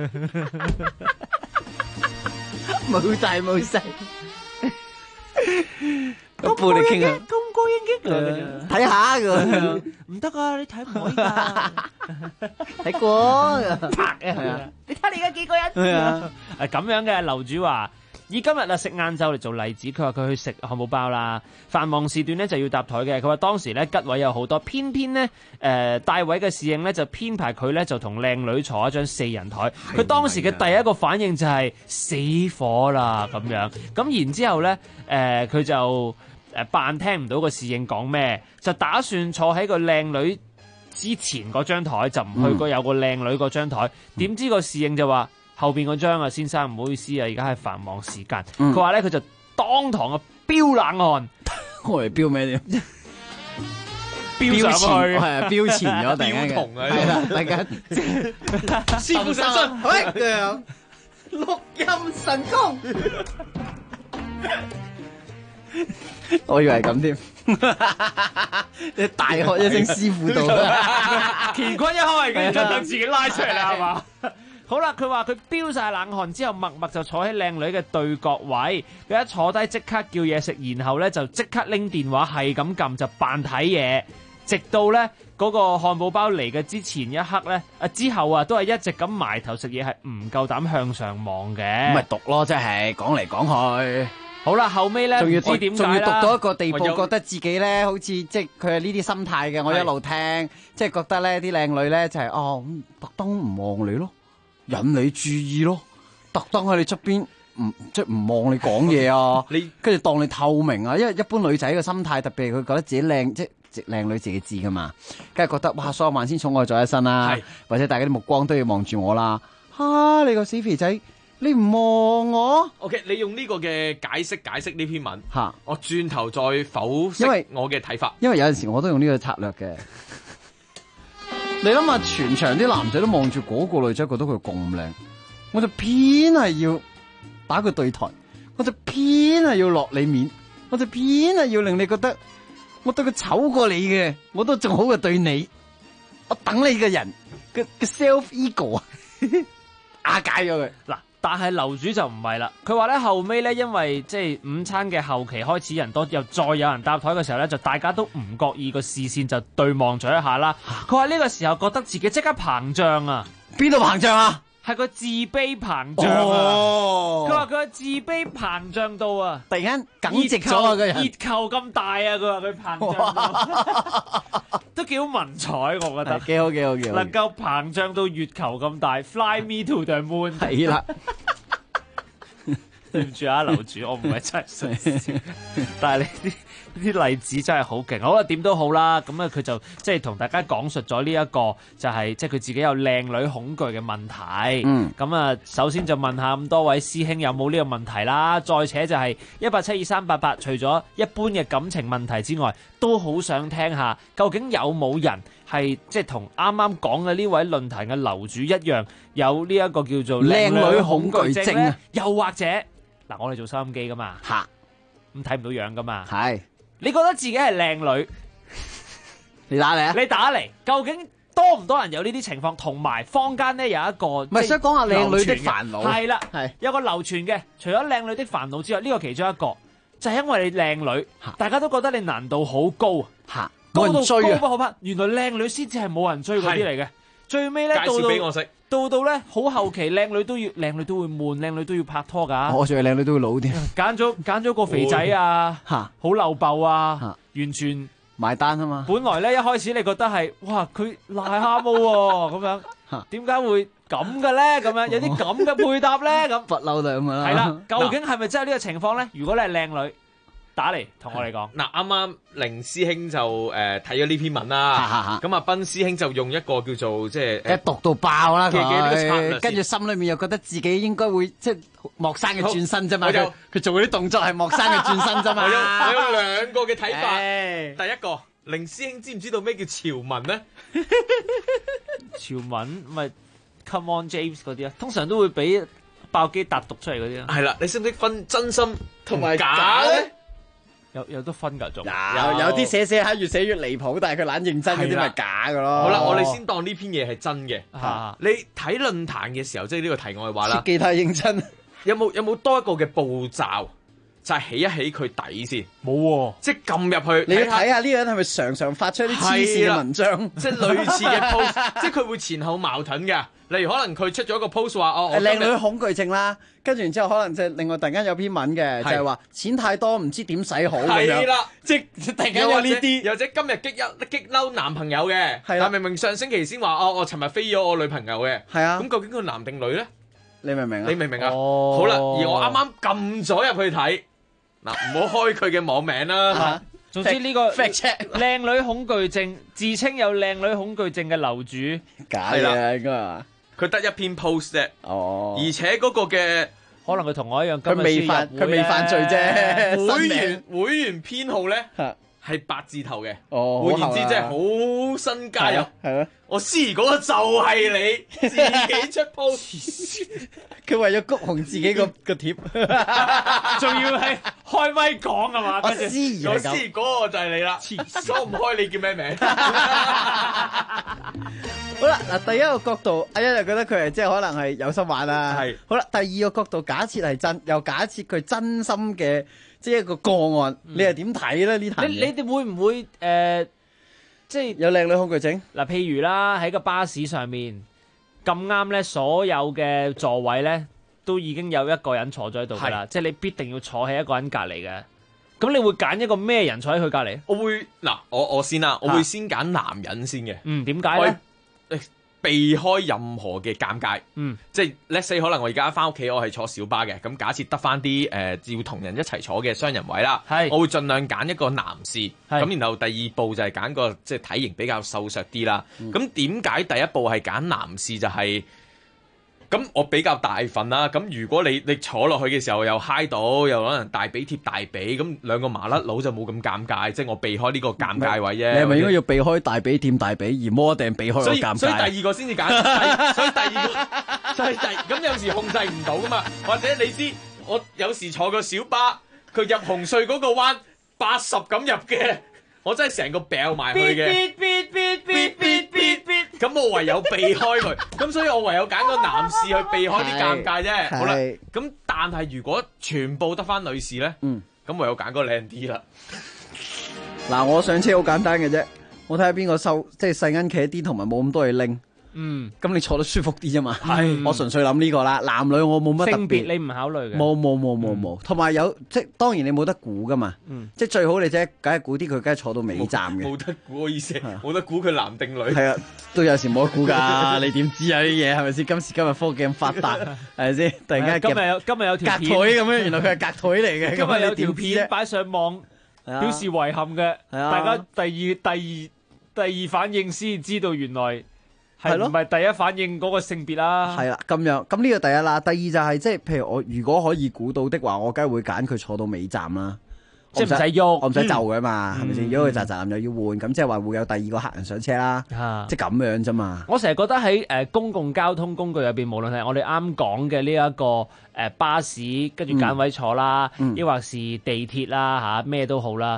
L: 冇大冇細。咁暴力傾向，
M: 咁過癮嘅，
L: 睇下㗎，
M: 唔得啊！你睇唔可以㗎，
L: 睇過
M: 拍係啊！你睇你而家幾個人？係啊，咁樣嘅樓主話。以今日啊食晏晝嚟做例子，佢話佢去食漢堡包啦，繁忙時段咧就要搭台嘅。佢話當時咧吉位有好多，偏偏咧帶位嘅侍應咧就編排佢咧就同靚女坐一張4人台。佢當時嘅第一個反應就係死火啦咁樣。咁然之後咧佢就扮聽唔到個侍應講咩，就打算坐喺個靚女之前嗰張台，就唔去個有個靚女嗰張台。點知個侍應就話：後邊嗰張啊，先生唔好意思啊，而家係繁忙時間。佢話咧，佢就當堂啊飆冷汗，
L: 我嚟飆咩添？
M: 飆上去
L: 係啊，飆前咗，突然間
N: 同啊，
L: 係啦，大家
N: 師傅上身，
L: 喂，錄音神功，我以為咁添，你大喝一聲師傅到，
M: 乾坤一開，跟住等自己拉出嚟啦，係嘛？好啦，佢話佢飆晒冷汗之後，默默就坐喺靚女嘅對角位。佢一坐低即刻叫嘢食，然後咧就即刻拎電話係咁撳，就扮睇嘢。直到咧嗰個漢堡包嚟嘅之前一刻咧，之後啊都係一直咁埋頭食嘢，係唔夠膽向上望嘅。
L: 咁咪毒咯，即係講嚟講去。
M: 好啦，後尾咧唔知點解啦，
L: 仲要讀到一個地步，覺得自己咧好似即係佢係呢啲心態嘅。我一路聽，即係覺得咧啲靚女咧就係特登唔望你咯。引你注意咯，特登喺你側邊，即係唔望你講嘢啊！你跟住當你透明啊，因為一般女仔嘅心態，特別係佢覺得自己靚，即係靚女自己知噶嘛，梗係覺得哇，所有萬千寵愛在一身啦，或者大家啲目光都要望住我啦。你個死肥仔，你唔望我
N: ？OK， 你用呢個嘅解釋呢篇文，我轉頭再剖析我嘅睇法。
L: 因為有陣時我都用呢個策略嘅。你諗下，全場啲男仔都望住嗰個女仔，覺得佢咁靚，我就偏係要打佢對台，我就偏係要落你面，我就偏係要令你覺得我對佢醜過你嘅，我都仲好過對你。我等你嘅人嘅 self ego 瓦解咗佢
M: 嗱。但係樓主就唔係啦，佢話咧後尾咧，因為即係午餐嘅後期開始人多，又再有人搭台嘅時候咧，就大家都唔覺意個視線就對望咗一下啦。佢話呢個時候覺得自己即刻膨脹啊！
L: 邊度膨脹啊？
M: 係個自卑膨脹啊！佢話佢個自卑膨脹到啊，
L: 突然間梗直咗啊！個人
M: 熱球咁大啊！佢話佢膨脹到都幾好文采，我覺得
L: 幾好幾好幾好，
M: 能夠膨脹到月球咁大 ，Fly me to the moon。
L: 係啦。
M: 對唔住啊，樓主，我唔係真係想笑，但係你啲例子真係好勁。好啦，點都好啦，咁啊佢就即係同大家講述咗呢一個就係即係佢自己有靚女恐懼嘅問題。咁啊，首先就問下咁多位師兄有冇呢個問題啦。再且就係1872388，除咗一般嘅感情問題之外，都好想聽下究竟有冇人係即係同啱啱講嘅呢位論壇嘅樓主一樣，有呢一個叫做
L: 靚女恐懼症啊？
M: 又或者？嗱，我哋做收音機噶嘛，咁睇唔到樣噶嘛，
L: 係
M: 你覺得自己係靚女，
L: 你打嚟啊！
M: 你打嚟，究竟多唔多人有呢啲情況？同埋坊間咧有一個，
L: 唔係想講下靚女的煩惱，
M: 係啦，有個流傳嘅，除咗靚女的煩惱之外，呢個其中一個就係因為你靚女，大家都覺得你難度好高，
L: 冇人追啊！
M: 高不可攀，原來靚女先至係冇人追嗰啲嚟嘅。 最尾咧
N: 介紹俾我識。
M: 到咧好後期，靚女都會悶，靚女都要拍拖㗎。
L: 我仲係靚女都會老啲。
M: 揀咗個肥仔啊，好漏爆啊，完全
L: 埋單啊嘛。
M: 本來咧一開始你覺得係哇佢癩蝦毛喎咁樣，點解會咁嘅咧？咁樣有啲咁嘅配搭咧咁。
L: 不嬲就咁樣啦。
M: 係啦，究竟係咪真係呢個情況咧？如果你係靚女，打嚟同我哋講。
N: 嗱，啱啱凌師兄就睇咗呢篇文啦，咁啊斌師兄就用一個叫做即係
L: 讀到爆啦
N: 佢，
L: 跟住心裏面又覺得自己應該會即係莫生嘅轉身啫嘛，佢做嗰啲動作係莫生嘅轉身啫嘛。
N: 我有兩個嘅睇法，第一個，凌師兄知唔知道咩叫潮文咧？
M: 潮文咪 Come on James 嗰啲啊，通常都會俾爆機突讀出嚟嗰啲啊。
N: 係啦，你識唔識分真心同埋假咧？
M: 有得分㗎，仲
L: 有啲寫下越寫越離譜，但係佢懶認真嗰啲咪假㗎咯。
N: 好啦，我哋先當呢篇嘢係真嘅。你睇論壇嘅時候，即係呢個題外話啦。
L: 記太認真，
N: 有冇多一個嘅步驟，就係起一起佢底先？
M: 冇喎，
N: 即係撳入去。
L: 你要睇下呢個人係咪常常發出啲黐線嘅文章，
N: 即係類似嘅 post， 即係佢會前後矛盾嘅。例如可能佢出咗一個 post 話我
L: 靚女恐懼症啦，跟住然之後可能即係另外突然間有篇文嘅，就係話錢太多唔知點使好咁樣。
N: 係啦，
L: 即係突然間有呢啲，
N: 又或者今日激嬲男朋友嘅，但明明上星期先話我尋日飛咗我女朋友嘅，
L: 係啊，
N: 咁究竟佢男定女咧？
L: 你明唔明啊？
N: 你明唔明啊？好啦，而我啱啱撳咗入去睇，嗱唔好開佢嘅網名啦。
M: 總之呢個靚女恐懼症，自稱有靚女恐懼症嘅樓主，
L: 假嘅應該係。
N: 佢得一篇 post 啫，而且嗰個嘅
M: 可能佢同我一樣，
L: 佢未犯罪啫。
N: 會員編號咧係8字頭嘅，
L: 換
N: 言之即係好新加入。
L: 係咯，
N: 我思怡嗰個就係你自己出 post，
L: 佢為咗谷紅自己個貼，
M: 仲要係開咪講係嘛？
L: 我思怡
N: 嗰個就係你啦，講唔開你叫咩名？
L: 好啦，嗱，第一個角度，阿欣就覺得佢係即係可能係有心玩啦。係，好啦，第二個角度，假設係真，又假設佢真心嘅，即係一個個案，你係點睇咧？呢壇嘢
M: 你哋會唔會即係
L: 有靚女恐懼症？
M: 嗱，譬如啦，喺個巴士上面咁啱咧，所有嘅座位咧都已經有一個人坐咗喺度噶啦，即係你必定要坐喺一個人隔離嘅。咁你會揀一個咩人坐喺佢隔離？
N: 我會嗱，我先啦，我會先揀男人先嘅。
M: 點解咧？
N: 避開任何嘅尷尬，即係 let's say 可能我而家翻屋企，我係坐小巴嘅，咁假設得翻啲要同人一齊坐嘅雙人位啦，我會盡量揀一個男士，咁然後第二步就係揀個即係體型比較瘦削啲啦。咁點解第一步係揀男士就係？咁我比較大份啦，咁如果你坐落去嘅時候又嗨到，又可能大髀貼大髀，咁兩個麻甩佬就冇咁尷尬，即係我避開呢個尷尬位啫。
L: 你係咪應該要避開大髀貼大髀，而摸一定避開個尷尬？
N: 所以第二個先至揀，所以咁有時控制唔到噶嘛，或者你知我有時坐個小巴，佢入紅隧嗰個彎80咁入嘅。我真係成個掉埋去嘅，咁我唯有避開佢，咁所以我唯有揀個男士去避開啲尷尬啫。好啦，咁但係如果全部得翻女士咧，咁唯有揀個靚啲啦。
L: 嗱，我上車好簡單嘅啫，我睇下邊個收，即係細銀企啲，同埋冇咁多嘢拎。咁你坐得舒服啲啫嘛。我純粹諗呢個啦，男女我冇乜特別。
M: 性別你唔考慮嘅。
L: 冇，同埋有即係當然你冇得估噶嘛。即係最好你啫，梗係估啲佢，梗係坐到尾站嘅。
N: 冇得估我意思，冇得估佢男定女。
L: 係啊，都有時冇得估㗎，你點知啊啲嘢係咪先？今時今日科技咁發達，係咪先？突然間
M: 今日有條片
L: 隔腿咁樣，原來佢係隔腿嚟嘅。
M: 今日有條片擺上網，表示遺憾嘅，大家第二反應先知道原來。係咯，唔係第一反應嗰個性別啦。
L: 係啦，咁樣咁呢個第一啦，第二就係即係譬如我如果可以估到的話，我梗係會揀佢坐到尾站啦，
M: 即係唔使喐，
L: 我唔使就佢嘛，係咪先？如果佢站站又要換，咁即係話會有第二個客人上車啦，即係咁樣啫嘛。
M: 我成日覺得喺公共交通工具入邊，無論係我哋啱講嘅呢一個巴士，跟住揀位坐啦，抑或是地鐵啦嚇，咩都好啦。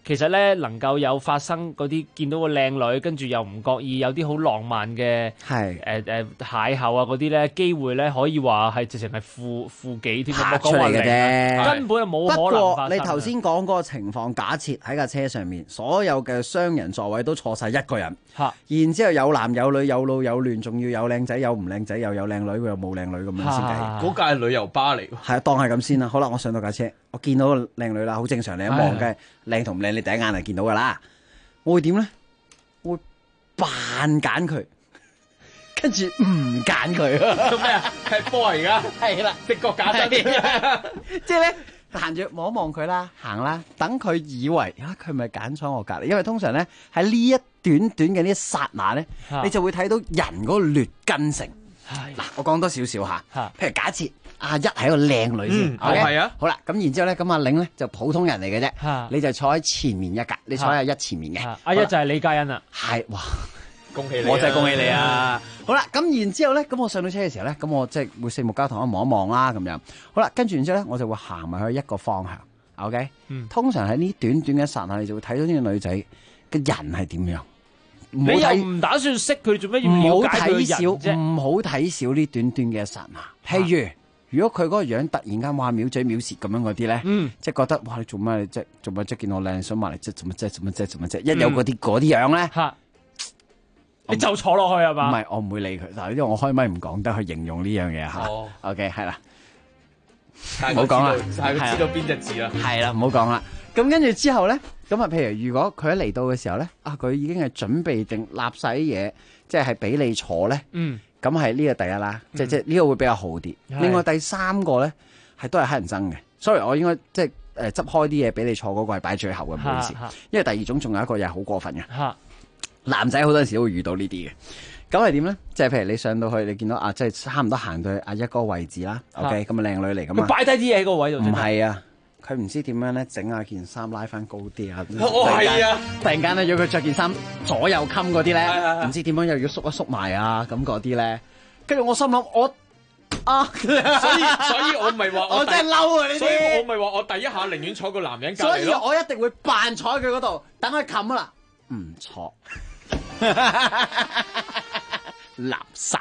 M: 其實咧能夠有發生嗰啲見到個靚女，跟住又唔覺意有啲好浪漫嘅邂逅啊嗰啲咧，機會咧可以話係直情係負幾添，
L: 拍出嚟嘅啫，
M: 根本就冇可能發生。
L: 不過你頭先講嗰個情況，假設喺架車上面，所有嘅雙人座位都坐晒一個人，然之後有男有女，有老有嫩，仲要有靚仔有唔靚仔，又有靚女又冇靚女咁樣先計。
N: 嗰架係旅遊巴嚟，
L: 係當係咁先啦。好啦，我上到架車，我見到個靚女啦，好正常，你一望嘅靚同唔靚，你第一眼就見到噶啦。我會點咧？我會扮揀佢，跟住唔揀佢。
N: 做咩啊？踢波而家係啦，的確假真。
L: 即係咧，行住望一望佢啦，行啦，等佢以為佢咪揀咗我隔離，因為通常咧喺呢一短短嘅呢一剎那咧，你就會睇到人嗰個劣根性。嗱，我講多少少嚇，譬如假設阿一係一個靚女先，
N: 係啊，
L: 好啦，咁然之後咧，咁阿玲咧就普通人嚟嘅啫，你就坐喺前面一格，你坐喺一前面嘅，
M: 阿一就係李嘉欣啦，
L: 係哇，
N: 恭喜你，
L: 我真係恭喜你啊！好啦，咁然之後咧，咁我上到車嘅時候咧，咁我即係會四目交投一望一望啦，咁樣，好啦，跟住然之後咧，我就會行埋去一個方向 ，OK，通常喺呢短短嘅一剎那，你就會睇到呢個女仔嘅人係點樣。
M: 你又唔打算識佢，做咩要了解佢嘅人啫？
L: 唔好睇少呢短短嘅一剎那。譬如果佢嗰個樣突然間哇藐嘴藐舌咁樣嗰啲咧，即係覺得哇你做咩即係見我靚想埋嚟即係做乜啫？一有嗰啲樣咧，
M: 你就坐落去係嘛？
L: 唔係，我唔會理佢。嗱，因為我開咪唔講得去形容呢樣嘢嚇。OK， 係啦，唔好講啦，
N: 係佢知道邊隻字啦。
L: 係啦，唔好講啦。咁跟住之後咧，咁啊，譬如果佢一嚟到嘅時候咧，佢已經係準備定立晒啲嘢，即係俾你坐咧。咁係呢個第一啦，即係呢個會比較好啲。另外第三個咧係都係乞人憎嘅。Sorry，我應該即係執開啲嘢俾你坐嗰個係擺最後嘅，唔好意思。因為第二種仲有一個又係好過分嘅。男仔好多時都會遇到呢啲嘅。咁係點咧？即係譬如你上到去，你見到即係差唔多行到去阿一嗰個位置啦。OK，咁啊靚女嚟㗎嘛。
M: 佢擺低啲嘢喺個位度。
L: 唔係啊。佢唔知點樣咧，整下件衫拉翻高啲啊！
N: 係啊！
L: 突然間咧，要佢着件衫左右襟嗰啲咧，唔知點樣又要縮一縮埋啊咁嗰啲咧。跟住我心諗
N: 所以我咪話
L: 我真係嬲啊！呢啲，
N: 所以我咪話我第一下寧願坐個男人隔離咯。
L: 所以我一定會扮坐喺佢嗰度，等佢冚啊啦，唔錯。垃圾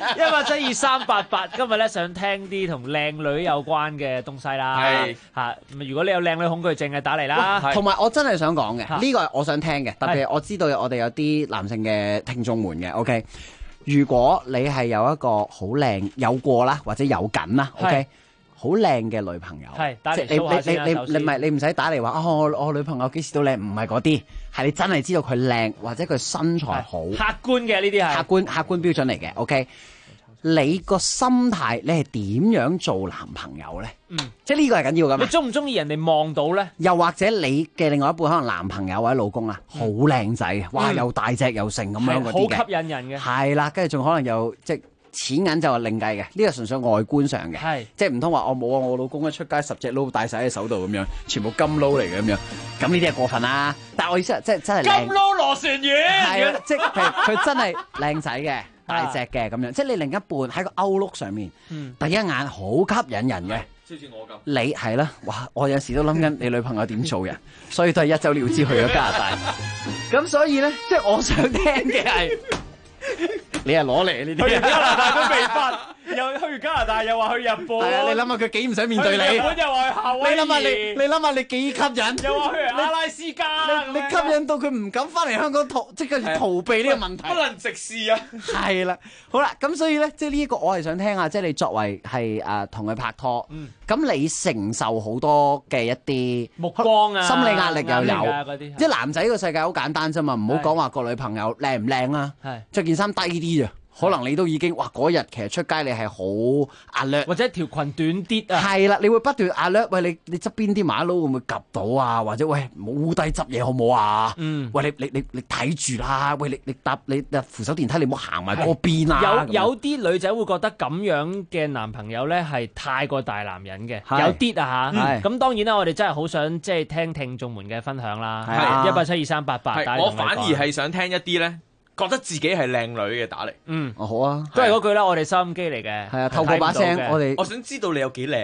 M: 172-388，今日咧想聽啲同靚女有關嘅東西啦。係嚇，如果你有靚女恐懼症嘅打嚟啦。
L: 同埋我真係想講嘅，呢個係我想聽嘅，特別我知道我哋有啲男性嘅聽眾們嘅。OK，如果你係有一個好靚有過啦，或者有緊啦 ，OK， 好靚嘅女朋友，
M: 即係
L: 你唔使打嚟話我女朋友幾時都靚，唔係嗰啲。係你真係知道佢靚或者佢身材好，
M: 客觀嘅呢啲係
L: 客觀標準嚟嘅。OK， 你個心態你係點樣做男朋友咧？即係呢個係緊要㗎嘛。
M: 你中唔中意人哋望到咧？
L: 又或者你嘅另外一半可能男朋友或者老公啊，好靚仔，哇又大隻又成咁樣嗰啲嘅，
M: 好吸引人嘅。
L: 係啦，跟住仲可能又即係錢銀就係另計嘅，呢個純粹外觀上嘅，即係唔通話我冇啊！我老公一出街10隻撈帶晒喺手度咁樣，全部金撈嚟嘅咁樣，咁呢啲係過分啦。但係我意思係即係真係
M: 金撈螺旋丸，
L: 係啊，即係佢真係靚仔嘅、大隻嘅咁樣，即係你另一半喺個歐陸上面，第一眼好吸引人嘅。
N: 好似我咁，
L: 你係啦，哇！我有時都諗緊你女朋友點做人，所以都係一走了之去咗加拿大。咁所以咧，即係我想聽嘅係。你係攞嚟呢啲，
M: 去完加拿大都未翻，又去完加拿大又話去日本。
L: 係啊，你諗下佢幾唔想面對你。
M: 日本又話去夏威夷。
L: 你諗下你幾吸引。
M: 又話去阿拉斯加。
L: 你吸引到佢唔敢翻嚟香港即刻逃避呢個問題。
N: 不能直視啊。
L: 係啦，好啦，咁所以咧，即係呢一個我係想聽下，即係你作為係同佢拍拖，咁你承受好多嘅一啲
M: 目光啊、
L: 心理壓力又有
M: 嗰啲。
L: 即係男仔個世界好簡單啫嘛，唔好講話個女朋友靚唔靚啦，着件衫低啲啊。可能你都已經哇嗰日其實出街你係好壓力，
M: 或者條裙短啲啊，
L: 係啦，你會不斷壓力，喂你側邊啲馬騮會唔會及到啊？或者喂冇低執嘢好唔好啊？喂你睇住啦，喂你搭扶手電梯你唔好行埋嗰邊啊！
M: 有啲女仔會覺得咁樣嘅男朋友咧係太過大男人嘅，有啲啊嚇。咁當然啦，我哋真係好想即係聽聽眾們嘅分享啦。係172-388，
N: 我反而係想聽一啲咧。覺得自己係靚女嘅打嚟，
L: 好啊，
M: 都係嗰句啦，我哋收音機嚟嘅，
L: 係啊，透過把聲，我想知道你有幾靚，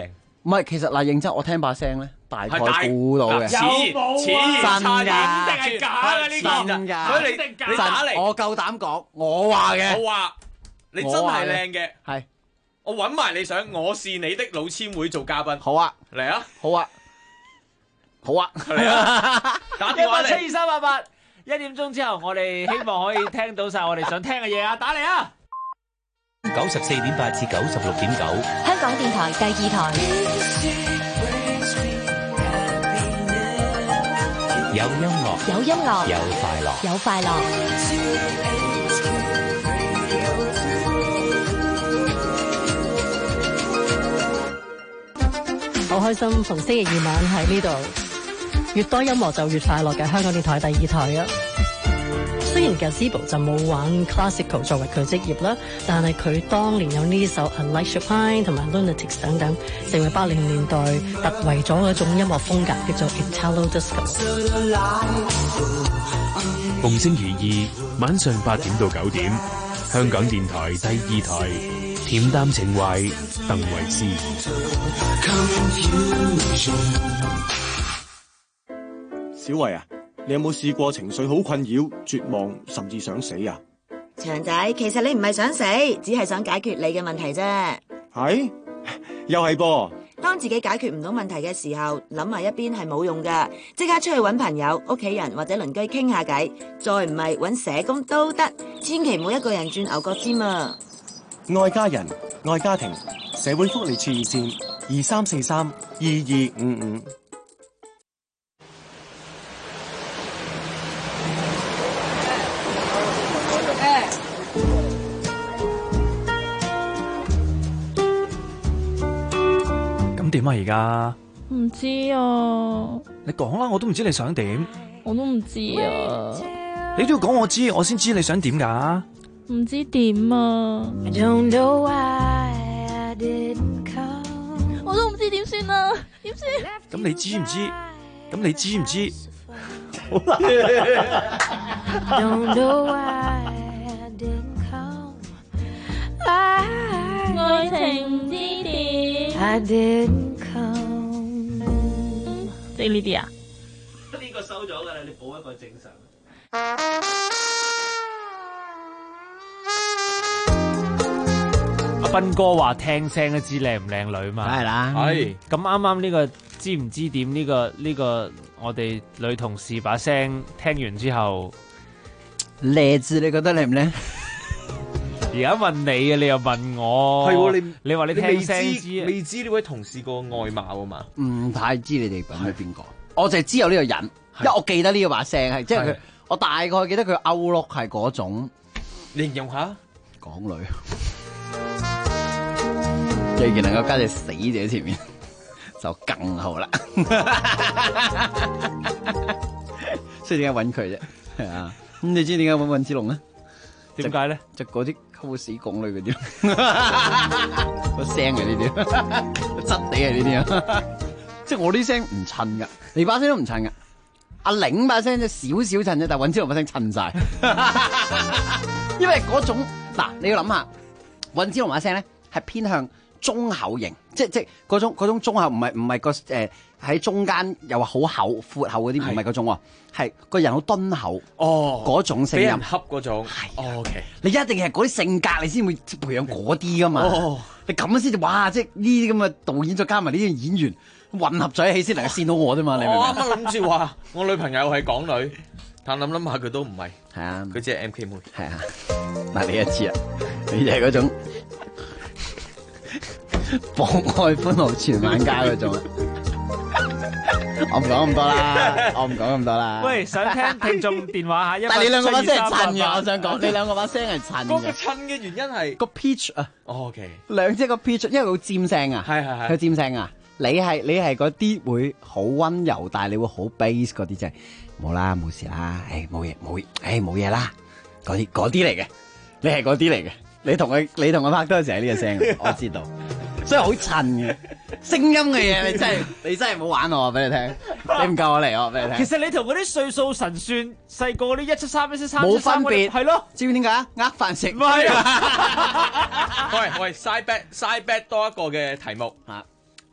L: 唔係，其實嗱，認真我聽把聲咧，大概估到嘅。
N: 似真㗎，
M: 定係假嘅呢個？
L: 真㗎，
N: 所以你打嚟，
L: 我夠膽講，我話嘅。
N: 我話你真係靚嘅。
L: 係。
N: 我揾埋你上我是你的老千會做嘉賓。
L: 好啊，
N: 嚟啊！
L: 好啊，好啊，
N: 嚟啊！打電話嚟
M: 172-388，1點鐘之後，我哋希望可以聽到晒我哋想聽嘅嘢啊！打嚟啊
P: ！94.8至96.9，
C: 香港電台第2台。
P: 有音樂，
C: 有音樂，
P: 有快樂，
C: 有快樂。
D: 好開心，逢星期二晚喺呢度，越多音樂就越快樂嘅香港電台第2台啊！雖然 Gazebo 就冇玩 classical 作為佢職業啦，但係佢當年有呢首 I Like Chopin 同埋 Lunatics 等等，成為80年代突圍咗嗰種音樂風格，叫做 Italo Disco。
P: 逢星期二晚上8點到9點，香港電台第2台，恬淡情懷，鄧維斯。
E: 小慧啊，你有冇試過情緒好困擾、絕望，甚至想死啊？
F: 長仔，其實你唔係想死，只係想解決你嘅問題啫。
E: 係？又係噃。
F: 當自己解決唔到問題嘅時候，諗埋一邊係冇用噶，即刻出去揾朋友、屋企人或者鄰居傾下偈，再唔係揾社工都得，千祈唔好一個人轉牛角尖啊！
E: 愛家人、愛家庭，社會福利處熱線23432255。
W: 咁點啊？而家
X: 唔知啊。
W: 你講啦，我都唔知你想點。
X: 我都唔知啊。
W: 你都要講我知，我先知你想點㗎。
X: 唔知點啊！我都唔知點算啊！點算？
W: 咁你知唔知？咁你知唔知？好
X: 愛情之點？即係呢啲啊？
M: 呢個收咗㗎啦，你補一個正常。阿斌哥話聽聲都知靚唔靚女嘛，
L: 梗係啦。
M: 係咁啱啱呢個知唔知點呢個我哋女同事把聲聽完之後，
L: 靚字你覺得靚唔靚？
M: 而家問你啊，你又問我，
N: 係
M: 你話你聽聲知
N: 未知呢位同事個外貌啊嘛？
L: 唔太知你哋講係邊個，我就係知有呢個人，因為我記得呢個把聲係，即係佢，我大概記得佢歐陸係嗰種，
N: 你形容下
L: 港女。既然能夠加隻死字喺前面，就更好啦。所以點解揾佢啫？係啊，咁你知點解揾之龍咧？
M: 點解咧？
L: 就嗰啲溝死港女嗰啲，個聲嘅呢啲，質地係呢啲啊。即係我啲聲唔襯噶，你把聲都唔襯噶。阿玲把聲就少少襯啫，但係揾之龍把聲襯晒。因為嗰種嗱，你要諗下，揾之龍把聲咧係偏向中厚型，即嗰種中厚，唔係個喺中間又話好厚闊厚嗰啲，唔係嗰種喎，係個人好敦厚嗰種聲音，
N: 俾人恰嗰種。OK，
L: 你一定係嗰啲性格，你先會培養嗰啲噶嘛。你咁樣先至哇，即係呢啲咁嘅導演再加埋呢啲演員混合在一起先能夠線到我啫嘛。你明唔明？
N: 我啱啱諗住話我女朋友係港女，但諗下佢都唔係。
L: 係啊，
N: 佢只係 MK 妹。
L: 係啊，嗱你一知啦，你就係嗰種妨礙歡樂全晚家嗰種。我唔講咁多啦，
M: 喂，想聽聽眾電話嚇，
L: 但係你兩個把聲係襯嘅，我想講，你兩個把聲係襯嘅。
N: 嗰個襯嘅原因係
L: 個 pitch 啊。
N: OK，
L: 兩隻個 pitch，因為佢尖聲啊，
N: 係
L: 佢尖聲啊。你係嗰啲會好溫柔，但係你會好 bass 嗰啲，即係冇啦，冇事啦，冇嘢啦，嗰啲嚟嘅，你係嗰啲嚟嘅，你同佢拍拖嘅時候係呢個聲，我知道。所以好襯嘅聲音嘅嘢，你真係唔好玩我，俾你聽，你唔夠我嚟，我俾你聽。
M: 其實你同嗰啲歲數神算細個嗰啲173、173
L: 冇分別，
M: 係咯？
L: 知唔知點解啊？呃飯食。
M: 唔係啊！
N: 喂，side back 多一個嘅題目嚇，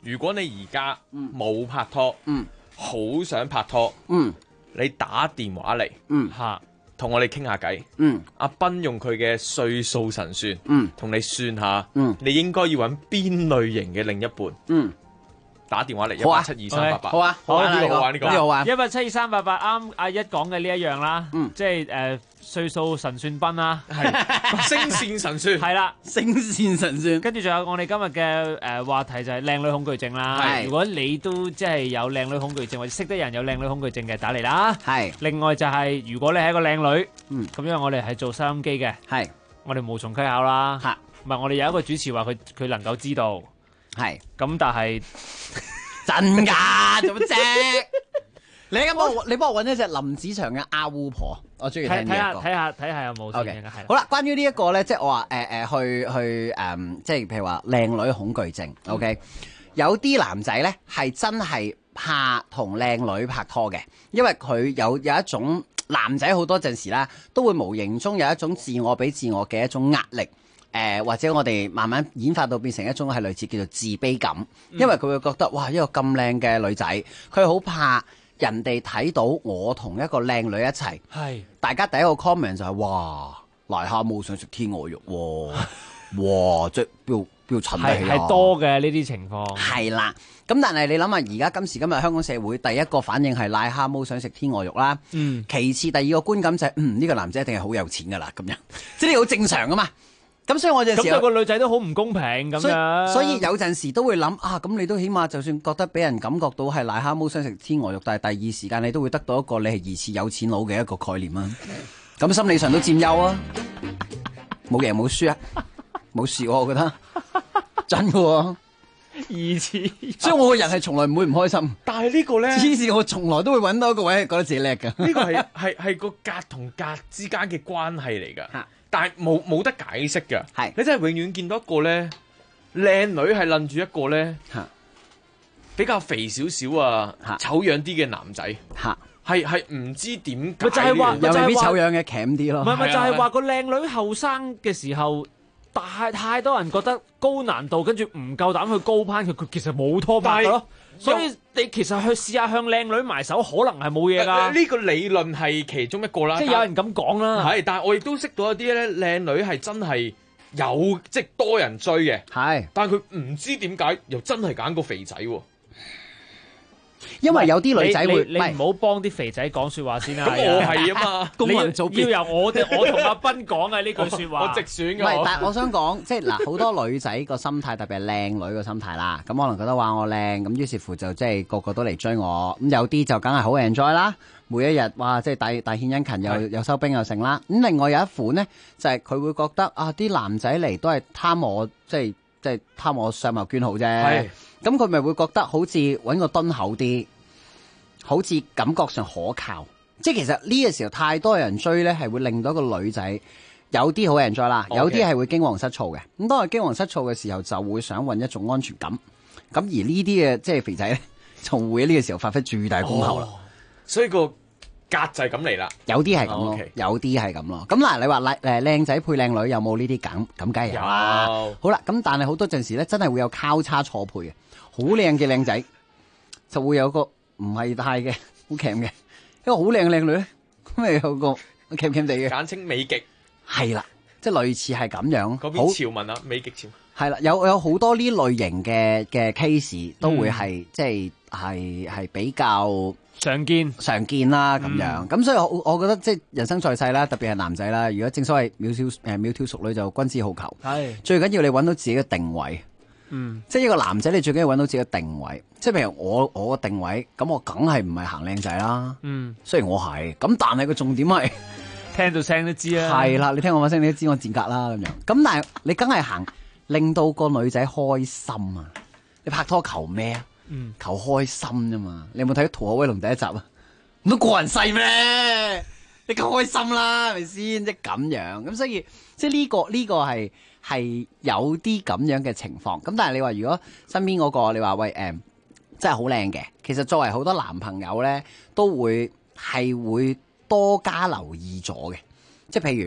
N: 如果你而家冇拍拖，好想拍拖，你打電話嚟，同我哋傾下偈。阿斌用佢嘅歲數神算，同你算下，你應該要揾邊類型嘅另一半。打電話嚟1872388，
L: 好啊，
N: 好呢個好玩，呢個好玩。
M: 1872388啱阿一講嘅呢一樣啦，即係歲數神算斌啦，
N: 係聲線神算，
M: 係啦，
L: 聲線神算。
M: 跟住仲有我哋今日嘅話題就係靚女恐懼症啦。如果你都即係有靚女恐懼症，或者識得人有靚女恐懼症嘅，打嚟啦。係。另外就係如果你係一個靚女，咁因為我哋係做收音機嘅，係我哋無從稽考啦。嚇，唔係我哋有一個主持話佢能夠知道。係，咁但係
L: 真㗎，做乜啫？你幫我揾一隻林子祥嘅阿烏婆，我中意聽呢一個。
M: 睇下有冇先嘅。
L: 好啦，關於呢一個咧，即係我話即係譬如話靚女恐懼症。OK，有啲男仔咧係真係怕同靚女拍拖嘅，因為佢有一種男仔好多陣時啦，都會無形中有一種自我俾自我嘅一種壓力。或者我哋慢慢演化到變成一種係類似叫做自卑感，因為佢會覺得哇，一個咁靚嘅女仔，佢好怕人哋睇到我同一個靚女一齊。係，大家第一個 comment 就係哇，癩蛤蟆想食天鵝肉喎，哇，即係標襯得起啊！
M: 係多嘅呢啲情況。
L: 係啦，咁但係你諗下，而家今時今日香港社會，第一個反應係癩蛤蟆想食天鵝肉啦。其次第二個觀感就係呢個男仔一定係好有錢㗎啦，咁樣，即係好正常㗎嘛。咁所以我有陣時
M: 咁對個女仔都好唔公平咁樣，
L: 所以有陣時都會諗啊，咁你都起碼就算覺得俾人感覺到係癩蛤蟆想食天鵝肉，但係第二時間你都會得到一個你係疑似有錢佬嘅一個概念啊。咁心理上都佔優啊，冇贏冇輸啊，冇事喎，我覺得真嘅喎。
M: 疑似，
L: 所以我個人係從來唔會唔開心。
N: 但係呢個咧，
L: 黐線，我從來都會揾到一個位係覺得自己叻㗎。
N: 呢個係個格同格之間嘅關係嚟㗎。但係冇得解釋㗎，係你真係永遠見到一個咧靚女係攬住一個咧比較肥少少啊醜樣啲嘅男仔，係唔知點解，
M: 就係話
L: 又未必醜樣嘅鉗啲咯，
M: 唔係就係話個靚女後生嘅時候，太多人覺得高難度，跟住唔夠膽去高攀佢其實冇拖拍咯。所以你其實去試下向靚女埋手，可能係冇嘢㗎。
N: 呢個理論係其中一個啦，
M: 即係有人咁講啦。
N: 係，但係我亦都識到一啲咧靚女係真係有即係多人追嘅。係，但係佢唔知點解又真係揀個肥仔喎。
L: 因為有啲女仔會，
M: 你唔好幫啲肥仔講説話先啦。
N: 咁我係啊嘛，
L: 公民組別
M: 要由我同阿斌講嘅呢句説話。
N: 我直選㗎。
L: 唔係，但係我想講，即係嗱，好多女仔個心態，特別係靚女個心態啦。咁可能覺得話我靚，咁於是乎就即係個個都嚟追我。咁有啲就梗係好 enjoy 啦，每一日哇，即係大獻殷勤，又收兵又成啦。咁另外有一款呢，就係佢會覺得啊，啲男仔嚟都係貪我，即係貪我相貌捐好啫。係。咁佢咪會覺得好似揾個敦厚啲。好似感覺上可靠，即係其實呢個時候太多人追呢，係會令到一個女仔有啲好 enjoy 啦，有啲係會驚惶失措嘅。咁當佢驚惶失措嘅時候，就會想揾一種安全感。咁而呢啲嘅即係肥仔呢，就會喺呢個時候發揮最大功效啦。
N: 所以個格就係咁嚟啦。
L: 有啲係咁咯，有啲係咁咯。咁嗱，你話靚仔配靚女有冇呢啲咁梗係有啦。好啦，咁但係好多陣時呢，真係會有交叉錯配嘅，好靚嘅靚仔就會有個。唔係太嘅，好鉗嘅，一個好靚嘅靚女咧，咁咪有個鉗鉗地嘅，
N: 簡稱美極，
L: 係啦，即係類似係咁樣。
N: 嗰邊潮文啊，美極潮。
L: 係啦，有好多呢類型嘅 case 都會係即係比較
M: 常見
L: 啦咁樣。咁所以我覺得即係人生在世啦，特別係男仔啦，如果正所謂窈窕淑女就君子好逑，係最緊要你揾到自己嘅定位。即係一個男仔，你最緊要揾到自己嘅定位。即係譬如我個定位，咁我梗係唔係行靚仔啦。雖然我係，咁但係個重點係
M: 聽到聲都知啦。
L: 係啦，你聽我把聲，你都知我賤格啦咁樣。咁但係你梗係行，令到個女仔開心啊！你拍拖求咩啊？求開心啫嘛。你有冇睇《逃學威龍》第一集啊？唔通過人世咩？你求開心啦，係咪先？即係咁樣。咁所以即係呢個係有啲咁樣嘅情況，咁但係你話如果身邊嗰個你話喂真係好靚嘅，其實作為好多男朋友呢，都會多加留意咗嘅，即係譬如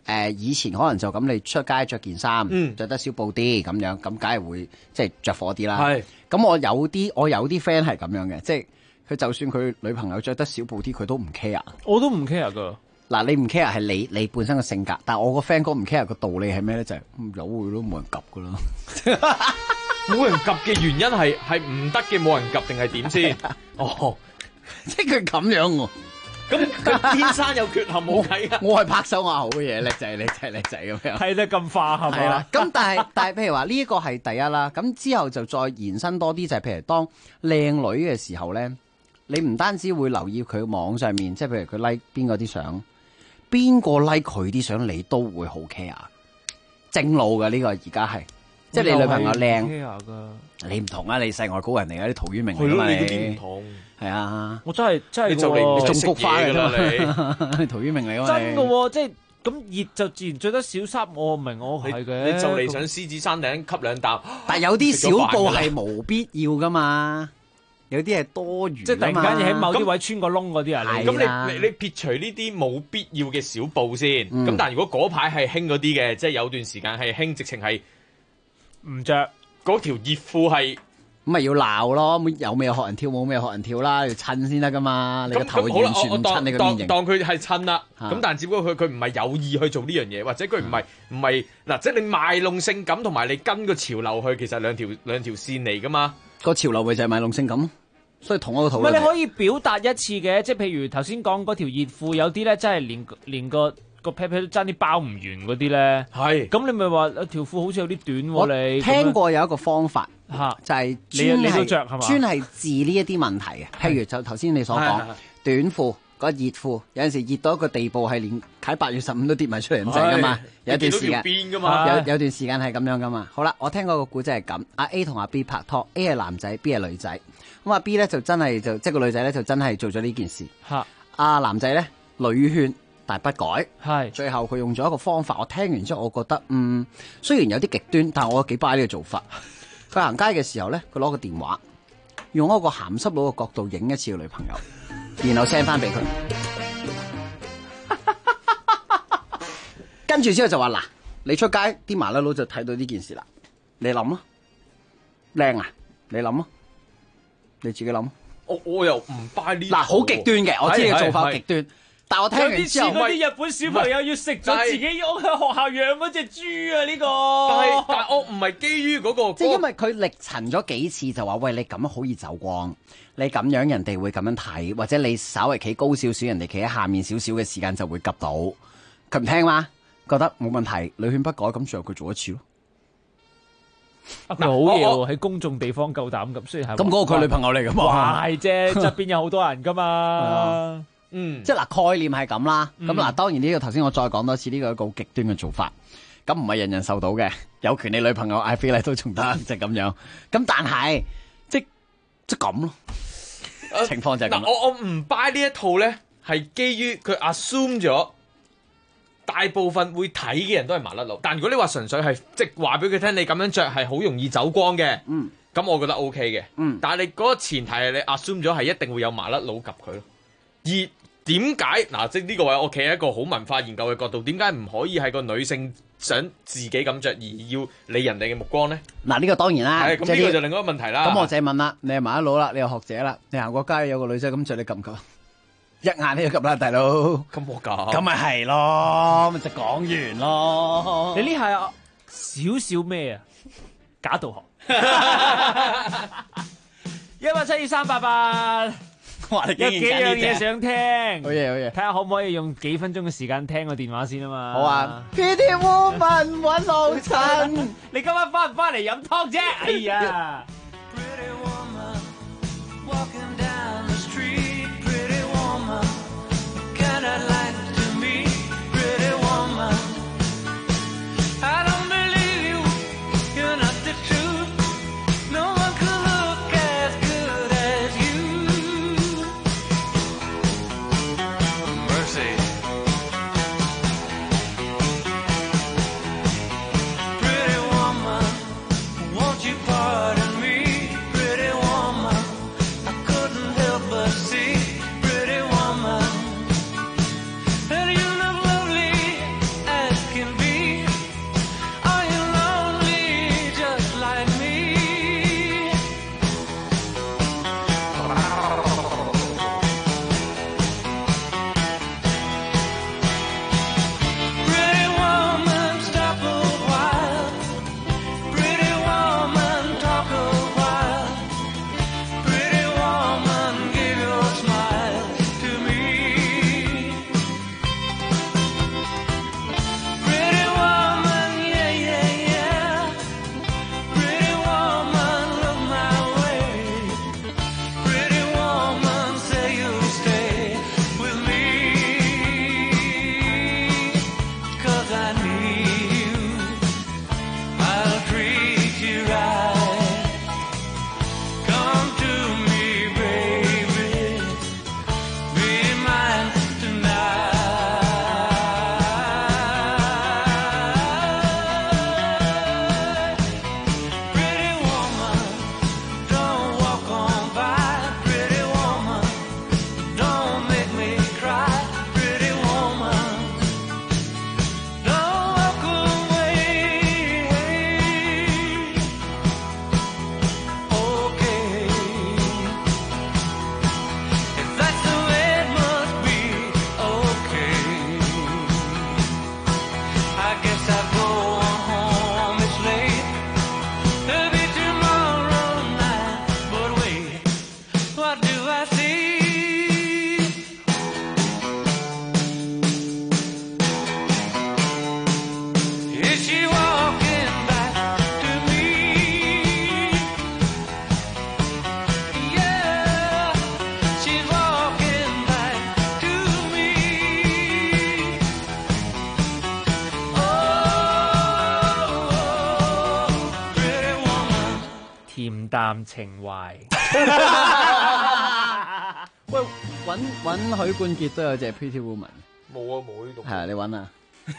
L: 以前可能就咁，你出街着件衫，着得少布啲咁樣，咁梗係會即係着火啲啦。咁我有啲 friend 係咁樣嘅，即係佢就算佢女朋友着得少布啲，佢都唔 care。
M: 我都唔 care 噶。
L: 嗱，你唔 care 係你本身嘅性格，但係我個 friend 哥唔 care 個道理係咩咧？就係有佢都冇人及噶啦。
N: 冇人及嘅原因係唔得嘅，冇人及定係點先？哦，
L: 即係佢咁樣喎。
N: 咁佢天生有缺陷冇計啊！
L: 我係拍手話好嘅嘢，叻仔叻仔叻仔咁樣。
M: 睇得咁化係咪啊？
L: 咁但係譬如話呢一個係第一啦，咁之後就再延伸多啲，就係譬如當靚女嘅時候咧，你唔單止會留意佢網上面，即係譬如佢 like 邊個啲相，邊個 like 佢啲相，你都會好 care。正路嘅呢個而家係，即係你女朋友靚，你唔同啊！你世外高人嚟嘅，啲陶淵明嚟嘛，
N: 你嗰啲唔同。
L: 係啊，
M: 我真係
N: 你就嚟
L: 你種菊花嘅
N: 啦
L: 你，陶淵明嚟㗎嘛，
M: 真嘅喎，即係咁熱就自然着得少衫，我明我係嘅。
N: 你就嚟上獅子山頂吸兩啖，
L: 但係有啲小布係冇必要噶嘛，有啲係多餘，
M: 即係突然間喺某啲位穿個窿嗰啲啊。
N: 咁你撇除呢啲冇必要嘅小布先，咁但係如果嗰排係興嗰啲嘅，即係有段時間係興，直情係
M: 唔着
N: 嗰條熱褲係。
L: 咁咪要鬧咯，有咩學人跳舞，咩學人跳啦，要襯先得噶嘛。你個頭完全唔襯你個面型。
N: 當佢係襯啦，咁但係只不過佢唔係有意去做呢樣嘢，或者佢唔係嗱，即係你賣弄性感同埋你跟個潮流去，其實兩條線嚟噶嘛。
L: 個潮流咪就係賣弄性感咯，所以同一個圖。
M: 唔係你可以表達一次嘅，即係譬如頭先講嗰條熱褲，有啲咧真係連個 pat pat 都爭啲包唔完嗰啲咧。
N: 係。咁
M: 你咪話條褲好似有啲短喎，你
L: 聽過有一個方法。就係
M: 你都着係嘛？
L: 專係治呢一啲問題嘅，譬如就頭先你所講短褲個熱褲，有陣時熱到一個地步係連喺8月15都跌埋出嚟咁滯噶嘛，有段時間有段時間係咁樣噶嘛。好啦，我聽過個故仔係咁，阿 A 同阿 B 拍拖 ，A 係男仔 ，B 係女仔。咁阿 B 咧就真係即係個女仔咧就真係做咗呢件事。阿男仔咧屢勸但係不改，最後佢用咗一個方法，我聽完之後我覺得雖然有啲極端，但係我幾 buy 呢個做法。佢行街嘅時候咧，佢攞個電話，用一個鹹濕佬嘅角度影一次個女朋友，然後 send 翻俾佢。跟住之後就話嗱，你出街啲麻甩佬就睇到呢件事啦，你諗啊，靚啊，你諗啊，你自己諗。
N: 我又唔 buy 呢。
L: 嗱，好極端嘅，我知你嘅做法極端。但我聽完之後，
M: 有啲似嗰啲日本小朋友要食咗自己屋喺學校養嗰隻豬啊！呢個，
N: 但係我唔係基於嗰個，
L: 即係因為佢歷陳咗幾次就話，喂，你咁樣好易走光，你咁樣人哋會咁樣睇，或者你稍微企高少少，人哋企喺下面少少嘅時間就會及到，佢唔聽嘛，覺得冇問題，屢勸不改，咁最後佢做一次咯。
M: 好嘢喎！喺公眾地方夠膽咁，雖然係
L: 咁嗰個佢女朋友嚟噶嘛，
M: 係啫，側邊有好多人噶嘛。
L: 即係嗱，概念係咁啦。咁嗱，當然呢個頭先我再講多次，呢個係一個好極端嘅做法。咁唔係人人受到嘅，有權你女朋友嗌飛禮都仲得，即係咁樣。咁但係即咁咯，情況就係咁。
N: 我唔 buy 呢一套咧，係基於佢 assume 咗大部分會睇嘅人都係麻甩佬。但如果你話純粹係即係話俾佢聽，你咁樣着係好容易走光嘅，咁我覺得 OK 嘅。但係你嗰個前提係你 assume 咗係一定會有麻甩佬及佢咯，而點解嗱？即係呢個位，我企喺一個好文化研究嘅角度，點解唔可以係個女性想自己咁着，而要理人哋嘅目光咧？
L: 嗱，呢個當然啦。
N: 咁呢個就另外一個問題啦。
L: 咁我就係問啦，你係麻甩佬啦，你係學者啦，你行過街有個女仔咁着，你及唔及？一眼你就及啦，大佬。
N: 咁我夾。
L: 咁咪係咯，咪就講完咯。
M: 你呢下少少咩啊？假道學。172-388。有幾樣嘢想聽，
L: 好嘢好嘢，
M: 睇下可唔可以用幾分鐘嘅時間聽個電話先啊嘛。
L: 好啊。Pretty woman 揾老襯，
M: 你今晚翻唔翻嚟飲湯啫？哎呀！
K: Pretty woman, won't you pardon me?
M: 淡情懷。
L: 喂，揾許冠傑都有隻 Pretty Woman。
N: 冇啊，冇呢度。
L: 係啊，你揾啊。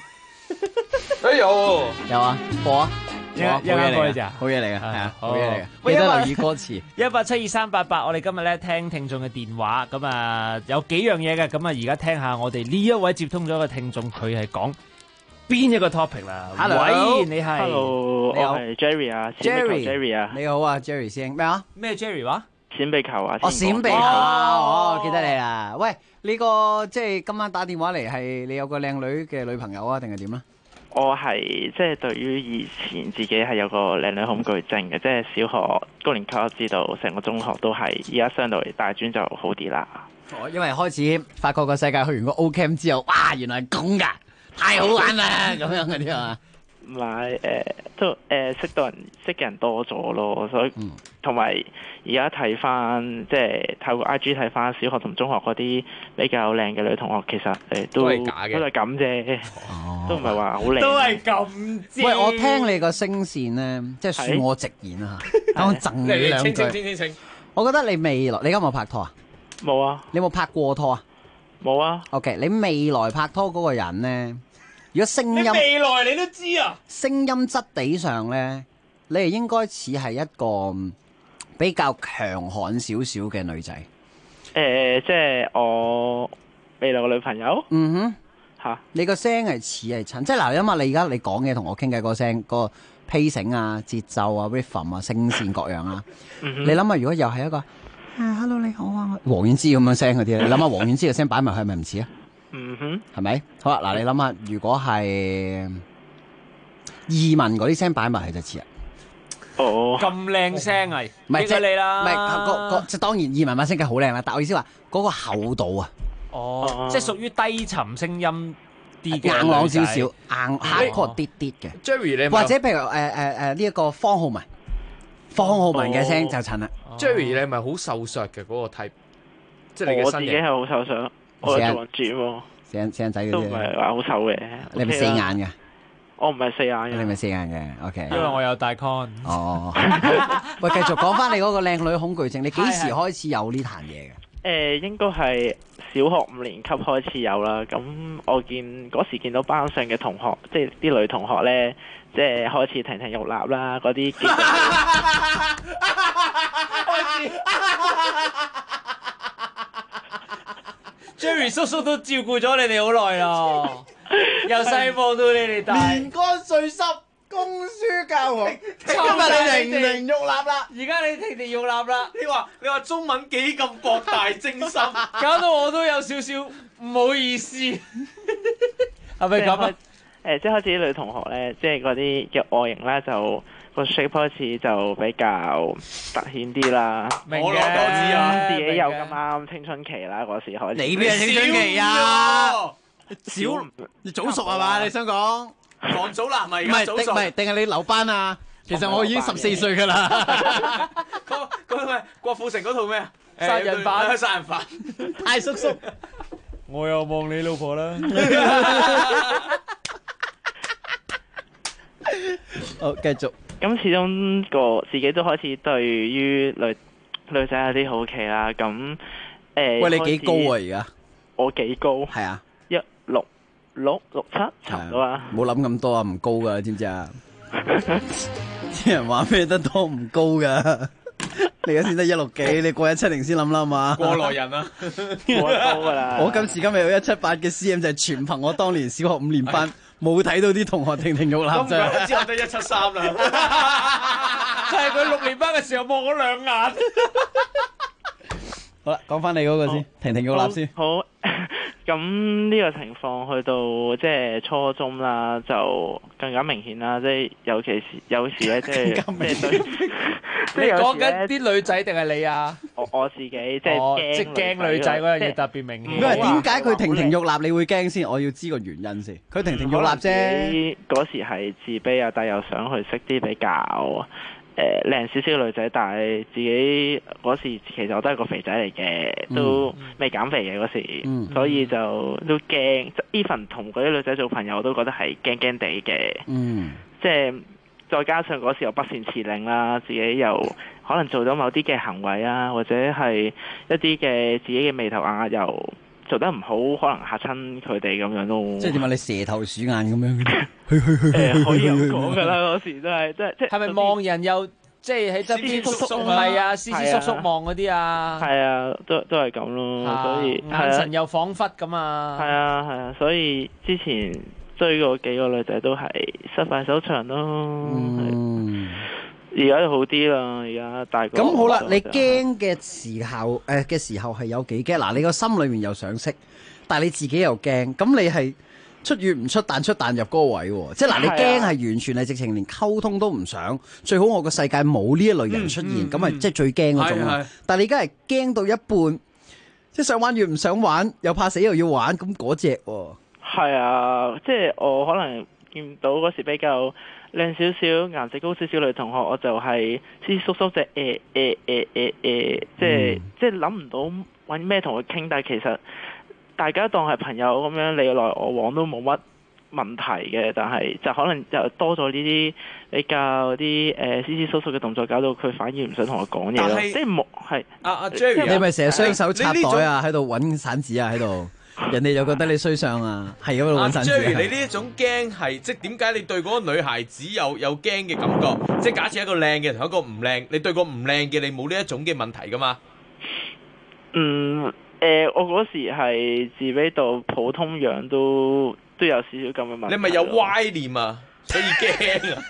N: 有
L: 啊，播啊。
M: 一啱播呢隻，
L: 好嘢嚟嘅，係啊，好嘢嚟嘅。
M: 喂，
L: 記得留意歌詞。
M: 1872388，我哋今日咧聽聽眾嘅電話，咁啊有幾樣嘢嘅，咁啊而家聽下我哋呢一位接通咗嘅聽眾，佢係講邊一個 topic 啦？喂，你係
G: ？Hello，我係 Jerry 啊 ，Jerry 啊，
L: 你好啊 ，Jerry 師兄，咩啊？
M: 咩 Jerry 話？
G: 閃避球啊！
L: 閃避球，記得你啦。喂，呢個即係今晚打電話嚟，係你有個靚女嘅女朋友啊，定係點咧？
G: 我係即係對於以前自己係有個靚女恐懼症嘅，即係小學高年級知道，成個中學都係，而家相對大專就好啲啦。
L: 因為開始發覺個世界去完個 O Camp 之後，哇，原來係咁㗎，太好玩啦咁樣嗰啲啊！
G: 唔係都識嘅人多咗咯，所以同埋而家睇翻即係透過 IG 睇翻小學同中學嗰啲比較靚嘅女同學，其實都係假嘅，都係咁啫，都唔係話好靚，
M: 都係咁啫。
L: 喂，我聽你個聲線咧，即係恕我直言啊嚇，等我贈你兩句。我覺得你未來，你而家有冇拍拖啊？
G: 冇啊。
L: 你有冇拍過拖啊？
G: 冇啊。
L: OK，你未來拍拖嗰個人咧？如果聲音，
M: 你未來你都知啊！
L: 聲音質地上咧，你係應該似係一個比較強悍少少嘅女仔。
G: 即係我未來個女朋友。
L: 嗯哼，
G: 嚇！
L: 你個聲係似係襯，即係嗱，因為你而家你講嘢同我傾偈個聲，個 pacing 啊、節奏啊、rhythm 啊、聲線各樣啊，你諗下，如果又係一個hello 你好啊，黃婉芝咁樣聲嗰啲，你諗下黃婉芝嘅聲擺埋去係咪唔似啊？
G: 嗯哼，
L: 係咪？好啦，嗱，你諗下，如果係移民嗰啲聲擺埋去就似啊。
G: 哦，
M: 咁靚聲啊！
L: 唔係即係
M: 你啦，
L: 唔係即係當然移民把聲梗係好靚啦，但我意思話嗰個厚度啊。
M: 哦，即係屬於低沉聲音啲嘅，
L: 硬朗少少，硬 hardcore 啲啲嘅。
N: Jerry 你
L: 或者譬如呢一個方浩文嘅聲就襯啦。
N: Jerry 你係咪好瘦削嘅嗰個 type？即係你嘅身形。
G: 我自己係好瘦削。我做緊 gym 喎，
L: 四眼仔嗰啲
G: 都唔係話好醜嘅。
L: 你係咪四眼嘅？
G: 我唔係四眼嘅。
L: 你係咪四眼嘅 ？OK。
M: 因為我有大 con。
L: 哦。喂，繼續講翻你嗰個靚女恐懼症，你幾時開始有呢壇嘢嘅？
G: 應該係小學5年級開始有啦。咁我嗰時見到班上嘅同學，即係啲女同學咧，即係開始亭亭玉立啦，嗰啲。
M: Jerry 叔叔都照顧咗你哋好耐啦，由細望到你哋大，
L: 年乾歲濕，供書教學，今日你亭亭玉立啦，
M: 而家你亭亭玉立啦，
N: 你話中文幾咁博大精深，
M: 搞到我都有少少唔好意思，係咪咁啊？
G: 即係開始啲女同學咧，即係嗰啲嘅外形咧就。個 shape 開始就比較突顯啲啦，
M: 我攞夠知啊！
G: 自己又咁啱青春期啦，嗰時開始。
L: 你邊係青春期啊？你早熟係嘛？你想講
N: 王祖藍咪而家早熟？
L: 唔係，定係你留班啊？其實我已經14歲㗎啦。
N: 嗰咩？郭富城嗰套咩啊？
M: 殺人犯，
N: 殺人犯，
L: 太叔叔。
M: 我又望你老婆啦。
L: 好，繼續。
G: 咁始終自己都開始對於女仔有啲好奇啦。咁
L: 喂，你幾高啊？而家
G: 我幾高？
L: 係啊
G: ，16667差唔多啊。
L: 冇諗咁多啊，唔高噶，知唔知啊？啲人話咩得多唔高噶。你而家先得160幾，你過170先諗啦嘛。
N: 過來人啊，
G: 冇得高噶啦。
L: 我今時今日有178嘅 cm 就係全憑我當年小學5年班。冇睇到啲同學亭亭玉立啫，
N: 咁之後得173啦，
M: 就係佢6年班嘅時候望咗2眼。
L: 好啦，講翻你嗰個先，亭亭玉立先。
G: 好，咁呢個情況去到即係初中啦，就更加明顯啦。即係有時咧，即係
M: 你講緊啲女仔定係你啊？
G: 我自己即係
M: 驚女仔嗰樣嘢特別明顯。
L: 因為點解佢亭亭玉立你會驚先？我要知個原因先。佢亭亭玉立啫。
G: 嗰時係自卑啊，但又想去識啲比較靚少少嘅女仔，但係自己嗰時其實我都係個肥仔嚟嘅，都未減肥嘅嗰時，所以就都驚。even 同嗰啲女仔做朋友，我都覺得係驚驚地嘅。即係再加上嗰時又不善辭令啦，自己又可能做咗某啲嘅行為啊，或者係一啲嘅自己嘅眉頭眼額又做得唔好，可能嚇親佢哋咁樣咯。
L: 即係點啊？你蛇頭鼠眼咁樣？
G: 可以咁講㗎啦，嗰時都係即
M: 係咪望人又即係喺側邊叔叔係啊，斯斯叔叔望嗰啲啊？
G: 係啊，都係咁咯，所以
M: 眼神又彷彿咁啊。
G: 係啊，所以之前追過幾個女仔都係失敗收場咯。而家就好啲啦，而家大個。
L: 咁好啦，你驚嘅時候係有幾驚？嗱，你個心裏面又想識，但係你自己又驚，咁你係出與唔出，彈出彈入嗰個位喎。即係嗱，你驚係完全係直情連溝通都唔想，最好我個世界冇呢一類人出現，咁係即係最驚嗰種啦。但係你而家係驚到一半，即係想玩越唔想玩，又怕死又要玩，咁嗰隻喎。
G: 係啊，即係我可能見到嗰時比較靚少少、顏值高少少女同學，我就係斯斯縮縮隻即係諗唔到揾咩同佢傾，但係其實大家當係朋友咁樣，你來我往都冇乜問題嘅，但係就可能就多咗呢啲比較啲斯斯縮縮嘅動作，搞到佢反而唔想同我講嘢咯。即係冇係
N: 阿 Jerry，
L: 你咪成日雙手插袋啊，喺度揾散紙啊，喺度。人哋就覺得你衰相啊，係咁樣揾散紙。
N: Jerry，你呢一種驚係即係點解你對嗰個女孩子有驚嘅感覺？即係假設一個靚嘅同一個唔靚，你對個唔靚嘅你冇呢一種嘅問題噶嘛？
G: 我嗰時係自卑到普通樣都有少少咁嘅問題。
N: 你咪有歪念啊，所以驚啊！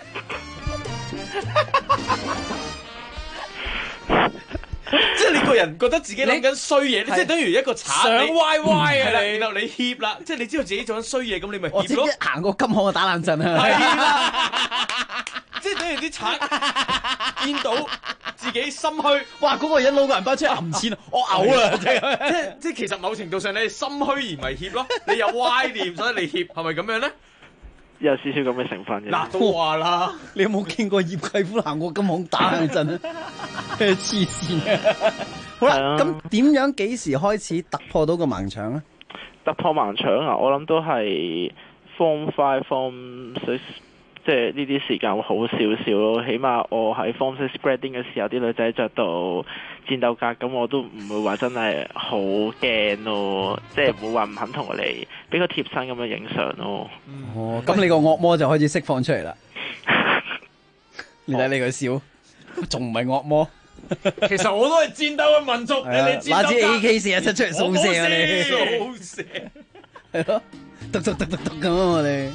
N: 即係你個人覺得自己諗緊衰嘢，即係等於一個賊
M: 想歪歪啊！
N: 然後你怯啦，即係你知道自己做緊衰嘢，咁你咪怯咯。
L: 行過金行就打冷震啊！
N: 係啦，即係等於啲賊見到自己心虛，
L: 哇！嗰個人攞個銀包出嚟揞錢，我嘔啊！
N: 即係其實某程度上你係心虛而唔係怯咯，你有歪念所以你怯，係咪咁樣咧？
G: 有少少咁嘅成分嘅。
N: 嗱，都話啦，
L: 你有冇見過葉繼夫行過金行打冷震啊？黐線啊！好啦，咁點樣幾時開始突破到個盲腸咧？
G: 突破盲腸啊！我諗都係 Form 5、Form 6，即係呢啲時間會好少少咯。起碼我喺 Form 6 grading 嘅時候，啲女仔着到戰鬥格，咁我都唔會話真係好驚咯。即係唔會話唔肯同我哋俾個貼身咁樣影相咯。
L: 哦，咁你個惡魔就開始釋放出嚟啦。你睇你個笑，仲唔係惡魔？
N: 其實我都係戰鬥嘅民族，你戰鬥。
L: 拿支 AK-47出嚟掃射啊！你
N: 掃射
L: 係咯，突咁啊！我哋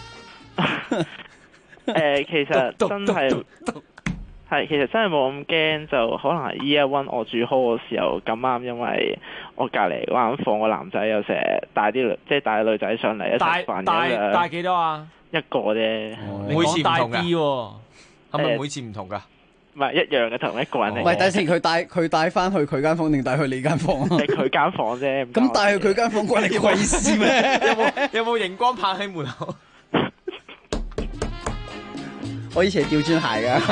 G: 其實真係其實真係冇咁驚，就可能係 Year One 我住 hall 嘅時候咁啱，因為我隔離玩房個男仔又成日帶啲女仔上嚟一齊飯嘅。
M: 帶幾多啊？
G: 一個啫，
N: 每次唔同㗎。係咪每次唔同㗎？
G: 唔係一樣嘅，同一個人嚟。
L: 唔係，等陣佢帶翻去佢間房定帶去你間房啊？
G: 係佢間房啫。
L: 咁帶去佢間房關你鬼事咩？
N: 有冇熒光棒喺門口？
L: 我以前係調轉鞋㗎，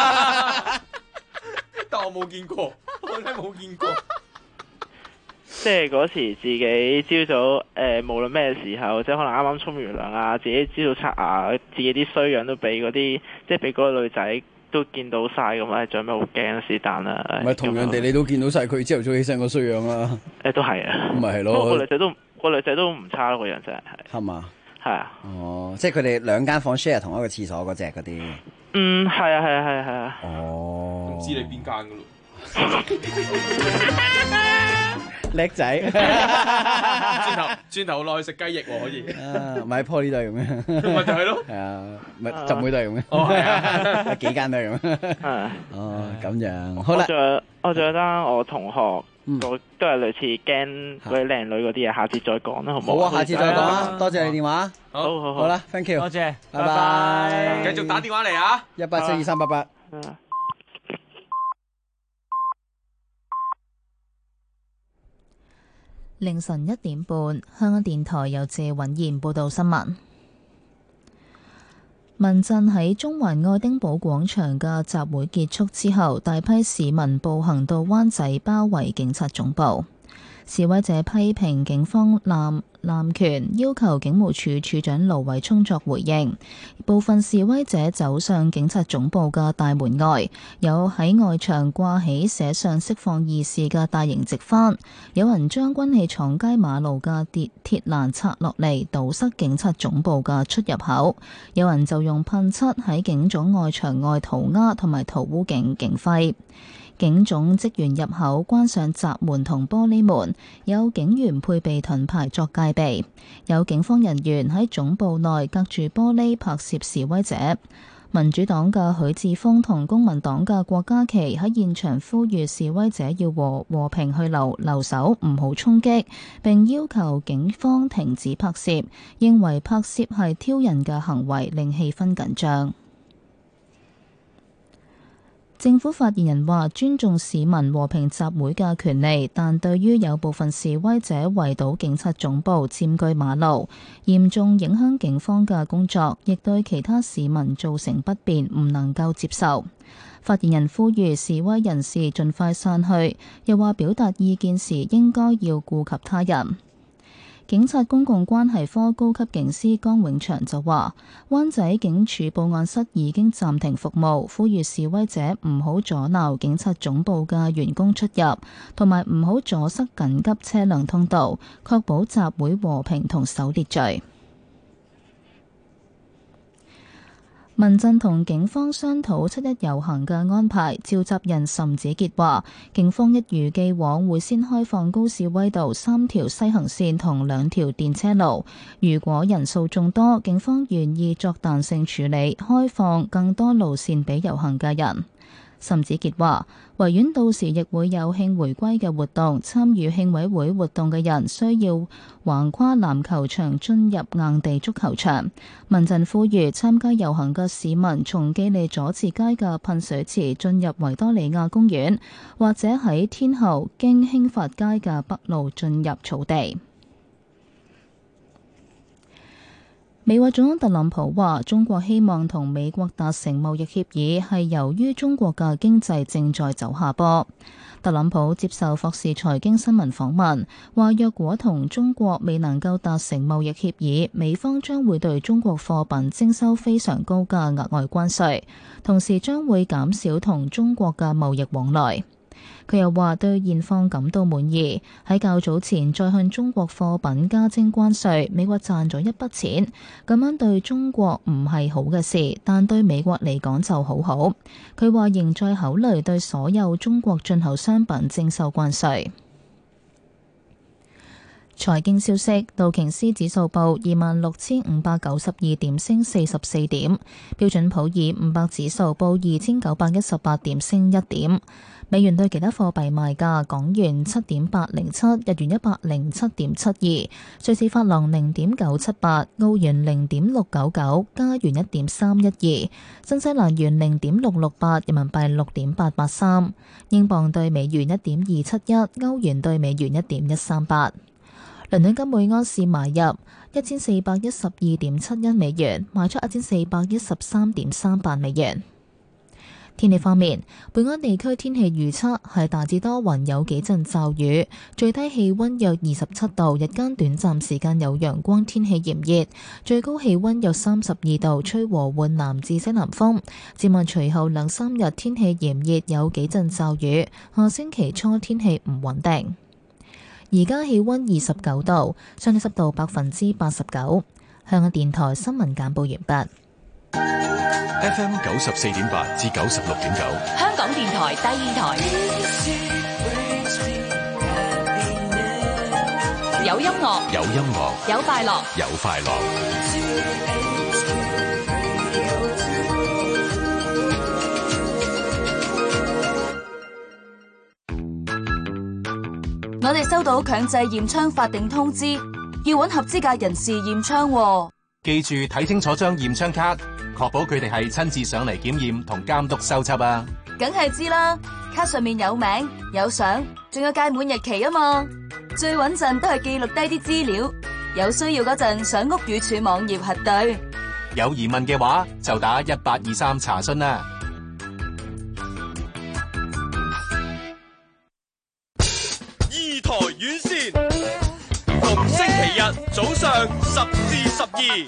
N: 但我冇見過，我真係冇見過。
G: 即係嗰時自己朝早無論咩時候，即係可能啱啱沖完涼啊，自己朝早刷牙，自己啲衰樣都俾嗰啲，即係俾嗰個女仔都見到晒咁啊！仲有咩好驚？是但啦。
L: 唔係同樣地，你都見到晒佢朝頭早起身個衰樣啦。
G: 都係啊。
L: 咁咪係咯。
G: 個女仔都唔差咯，個樣真係。
L: 係嘛？
G: 係啊。
L: 哦，即係佢哋兩間房 share 同一個廁所嗰隻嗰啲。
G: 係啊。
L: 哦。
N: 唔知你邊間噶咯？
L: 叻仔。
N: 轉頭落去食雞翼喎，可以。
L: 買 Poly 都係咁樣。
N: 咪就係咯。
L: 係啊，咪浸會都係咁嘅。
N: 哦，係啊，
L: 幾間都係咁。哦，咁樣。好啦。
G: 我仲有單我同學。都係類似驚嗰啲靚女嗰啲嘢，下次再講啦，好唔好？
L: 好啊，下次再講啊！多謝你電話。
G: 好
L: 啦 ，thank you，
M: 多謝，
L: 拜拜。
N: 繼續打電話嚟啊
L: ！1872388。
A: 凌晨1點半，香港電台由謝允賢報道新聞。民陣喺中環愛丁堡廣場嘅集會結束之後，大批市民步行到灣仔包圍警察總部。示威者批評警方濫濫權，要求警務處處長盧偉聰作回應。部分示威者走上警察總部嘅大門外，有喺外牆掛起寫上釋放義士嘅大型直幡，有人將軍器闖街馬路嘅鐵欄拆落嚟，堵塞警察總部嘅出入口。有人就用噴漆喺警總外牆外塗鴉同埋塗污警徽。警總職員入口關上閘門同玻璃門，有警員配備盾牌作戒備。有警方人員喺總部內隔住玻璃拍攝示威者。民主黨嘅許智峰同公民黨嘅郭家麒喺現場呼籲示威者要和平去留守，唔好衝擊，並要求警方停止拍攝，認為拍攝係挑釁嘅行為，令氣氛緊張。政府發言人話尊重市民和平集會嘅權利，但對於有部分示威者圍堵警察總部、佔據馬路，嚴重影響警方嘅工作，亦對其他市民造成不便，唔能夠接受。發言人呼籲示威人士盡快散去，又話表達意見時應該要顧及他人。警察公共關係科高級警司江永祥就話，灣仔警署報案室已經暫停服務，呼籲示威者唔好阻撓警察總部嘅員工出入，同埋唔好阻塞緊急車輛通道，確保集會和平同守秩序。民陣同警方商討七一遊行嘅安排，召集人岑子傑話，警方一如既往會先開放高士威道3條西行線同2條電車路，如果人數眾多，警方願意作彈性處理，開放更多路線俾遊行嘅人。岑子傑話，維園到時亦會有慶回歸嘅活動，參與慶委會活動嘅人需要橫跨籃球場進入硬地足球場。民陣呼籲參加遊行嘅市民從記利佐治街嘅噴水池進入維多利亞公園，或者喺天后經興發街嘅北路進入草地。美國總統特朗普話，中國希望同美國達成貿易協議係由於中國嘅經濟正在走下坡。特朗普接受霍士財經新聞訪問，話若果同中國未能夠達成貿易協議，美方將會對中國貨品徵收非常高嘅額外關稅，同時將會減少同中國嘅貿易往來。佢又話對現況感到滿意，喺較早前再向中國貨品加徵關稅，美國賺咗一筆錢，咁樣對中國唔係好嘅事，但對美國嚟講就好好。佢話仍在考慮對所有中國進口商品徵收關稅。財經消息，道瓊斯指數報26,592點，升44點；標準普爾500指數報2,918點，升1點。美元對其他貨幣賣價：港元7.807，日元107.72，瑞士法郎0.978，澳元0.699，加元1.312，新西蘭元0.668，人民幣6.883，英鎊對美元1.271，歐元對美元1.138。倫敦金每盎司買入1412.71美元，賣出1413.38美元。天氣方面，本港地區天氣預測係大致多雲，有幾陣驟雨，最低氣溫約27度，日間短暫時間有陽光，天氣炎熱，最高氣溫約32度，吹和緩南至西南風。展望隨後2-3日天氣炎熱，有幾陣驟雨，下星期初天氣唔穩定。而家氣溫29度，相對濕度89%。香港電台新聞簡報完畢。
B: FM 94.8至96.9，
C: 香港電台第二台，有音樂，
B: 有音樂，
C: 有快樂，
B: 有快樂。
Q: 我哋收到強制驗槍法定通知，要搵合資格人士驗槍。
H: 記住睇清楚張驗槍卡，確保佢哋係親自上嚟檢驗同監督收輯啊！
Q: 梗係知啦，卡上面有名有相，仲有屆滿日期啊嘛。最穩陣都係記錄低啲資料，有需要嗰陣上屋宇署網頁核對。
H: 有疑問嘅話就打1823查詢啦。
U: 二台院線，逢星期日 10至12，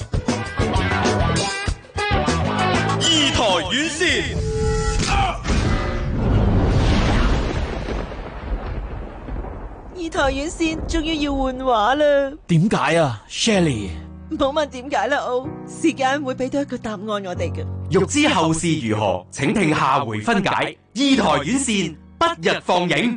U: 二台院線。
I: 二台院線終於要換畫啦。
W: 點解啊 ，Shelley？
I: 唔好問點解啦，時間會俾到一個答案我哋嘅。
H: 欲知後事如何，請聽下回分解。二台院線不日放映。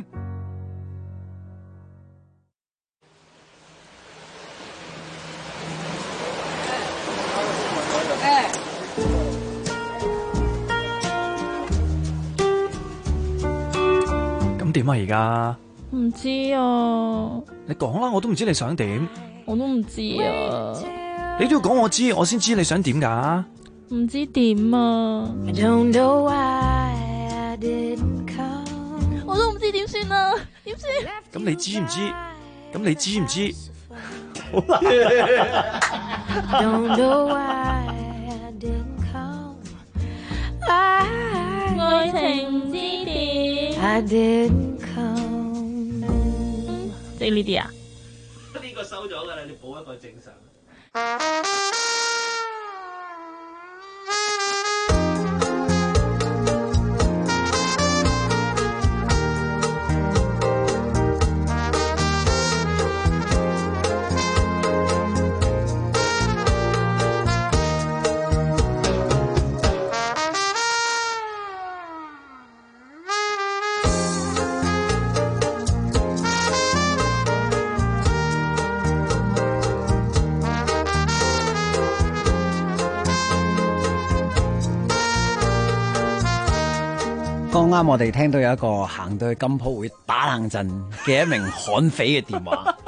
W: 咁點啊？而家
X: 唔知啊，
W: 你講啦，我都唔知你想點。
X: 我都唔知啊。
W: 你都要講我知，我先知你想點㗎。
X: 唔知點啊。我都唔知點算啊，點算？
W: 咁你知唔知？咁你知唔知？好難。
X: 愛情之點？即係呢啲啊？
M: 呢個收咗㗎啦，你補一個正常。
L: 剛啱我哋聽到有一個行到去金鋪會打冷震嘅一名悍匪嘅電話，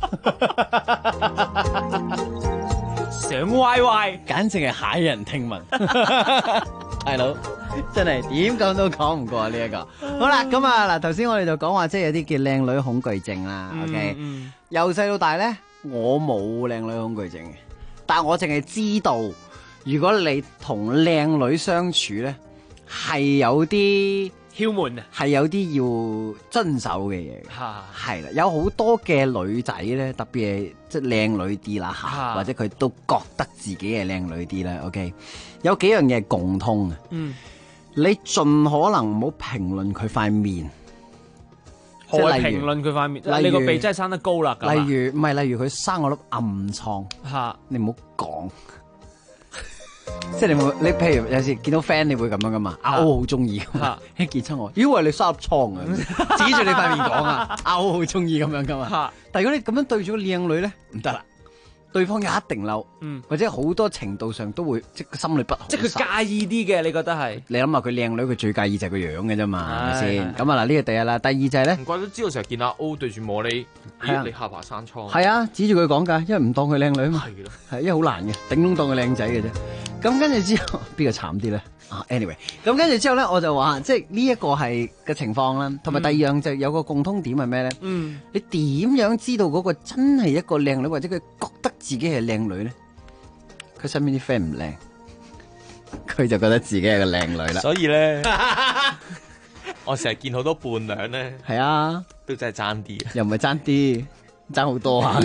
M: 想歪歪，
L: 簡直係駭人聽聞。大佬真係點講都講唔過啊！呢一個好啦，咁啊嗱，頭先我哋就講話即係有啲叫靚女恐懼症啦。OK，由細到大咧，我冇靚女恐懼症嘅，但係我淨係知道，如果你同靚女相處咧，係有啲
M: 竅門啊，
L: 係有啲要遵守嘅嘢。係啦，有好多嘅女仔咧，特別係即係靚女啲啦，或者佢都覺得自己係靚女啲啦。OK， 有幾樣嘢係共通嘅。你盡可能唔好評論佢塊面。
M: 即係評論佢塊面，你個鼻真係生得高啦。
L: 例如佢生我粒暗瘡，你唔好講。即係你譬如有時見到 friend 你會咁樣噶嘛？阿 O 好中意，一見親我，以為你生粒瘡啊，指住你塊面講啊，阿 O 好中意咁樣噶嘛。但係如果你咁樣對住個靚女咧，唔得啦，對方有一定嬲，或者好多程度上都會即係心裏不好。
M: 即係佢介意啲嘅，你覺得係？
L: 你諗下佢靚女，佢最介意就係個樣嘅啫嘛，係咪先？咁啊嗱，呢個第一啦，第二就係咧，
N: 唔怪得知道成日見阿 O 對住我你，你下巴生瘡。
L: 係啊，指住佢講㗎，因為唔當佢靚女啊嘛。係咯，係因為好難嘅，頂籠當佢靚仔嘅啫。咁跟住之後，邊個慘啲咧？Anyway， 咁跟住之後咧，我就話即係呢一個係嘅情況啦。同埋第二樣就有個共通點係咩咧？你點樣知道嗰個真係一個靚女，或者佢覺得自己係靚女咧？佢身邊啲 friend 唔靚，佢就覺得自己係個靚女啦。
N: 所以咧，我成日見好多伴娘咧，
L: 係啊，
N: 都真係爭啲，
L: 又唔係爭啲，爭好多下。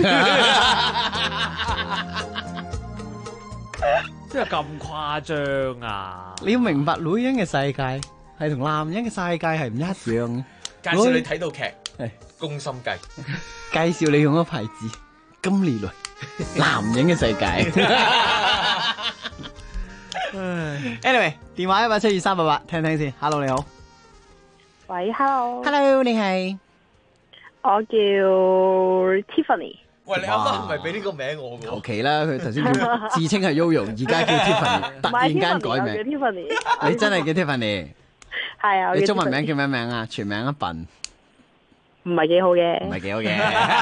M: 真係咁誇張啊！
L: 你要明白女人嘅世界係同男人嘅世界係唔一樣嘅。
N: 介紹你睇到劇係宮心計，
L: 介紹你用個牌子金蓮蕾，男人嘅世界。Anyway， 電話172-388，聽聽先。Hello， 你好。
J: 喂 ，Hello。
L: Hello， 你係？
J: 我叫 Tiffany。
N: 喂，你啱啱係咪俾呢個名我嘅？
L: 求其啦，佢頭先自稱係 Yoyo， 而家叫 Tiffany， 突然間改名。
J: Tiffany，
L: 你真係叫 Tiffany？
J: 係啊。
L: 你中文名叫咩名啊？全名一笨。
J: 唔係幾好嘅。
L: 唔係幾好嘅。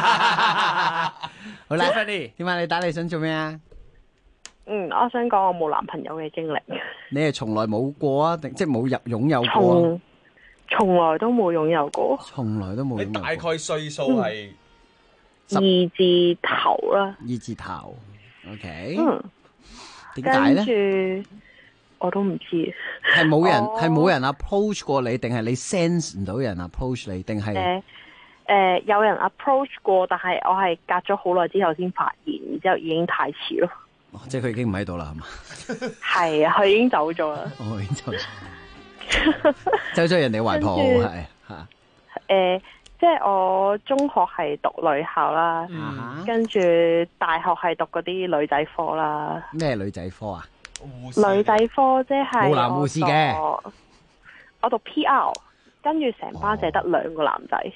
L: 好啦 ，Tiffany， 點解你打嚟想做咩啊？
J: 我想講我冇男朋友嘅經歷。
L: 你係從來冇過啊？定即係冇擁有過？
J: 從來都冇擁有過。
L: 從來都冇擁有過。
N: 你大概歲數係
J: 2字頭啦。
L: 2字頭 ，OK。點解咧？
J: 跟住我都唔知。
L: 係冇人 approach 過你，定係你 sense 唔到人 approach 你，定係？
J: 有人 approach 過，但係我係隔咗好耐之後先發現，然之後已經太遲咯。
L: 即係佢已經唔喺度啦，係嘛？
J: 係啊，佢已經走咗啦。
L: 哦，已經走咗，走咗人哋懷抱係嚇。
J: 即係我中學係讀女校啦，跟住大學係讀嗰啲女仔科啦。
L: 咩女仔科啊？
J: 女仔科即係
L: 冇男護士嘅。
J: 我讀 PR， 跟住成班淨係得2個男仔。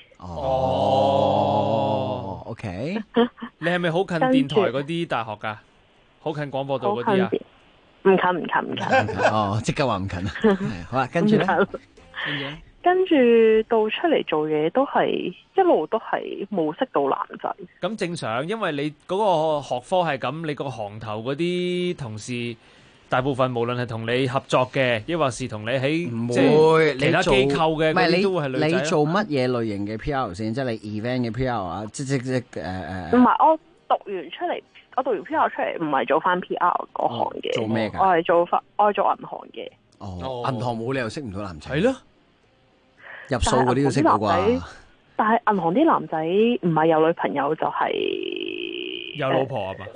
L: 哦，OK。
M: 你係咪好近電台嗰啲大學㗎？好近廣播道嗰啲啊？
J: 唔近。
L: 哦，即刻話唔近啊！好啦，跟住咧，
J: 跟住到出嚟做嘢都係一路都係冇識到男仔。
M: 咁正常，因為你嗰個學科係咁，你個行頭嗰啲同事大部分無論係同你合作嘅，抑或是同你喺即係其他機構嘅，嗰啲都會係女仔。
L: 你做乜嘢類型嘅 PR 先？即係你 event 嘅 PR 啊？即唔
J: 係，我讀完出嚟。我讀完 PR 出嚟，唔係做翻 PR 嗰行嘅。
L: 做咩㗎？
J: 我係做銀行嘅。
L: 哦，銀行冇理由識唔到男仔。
M: 係咯，
L: 入數嗰啲都識到啩。
J: 但係銀行啲男仔唔係有女朋友就係
M: 有老婆啊嘛？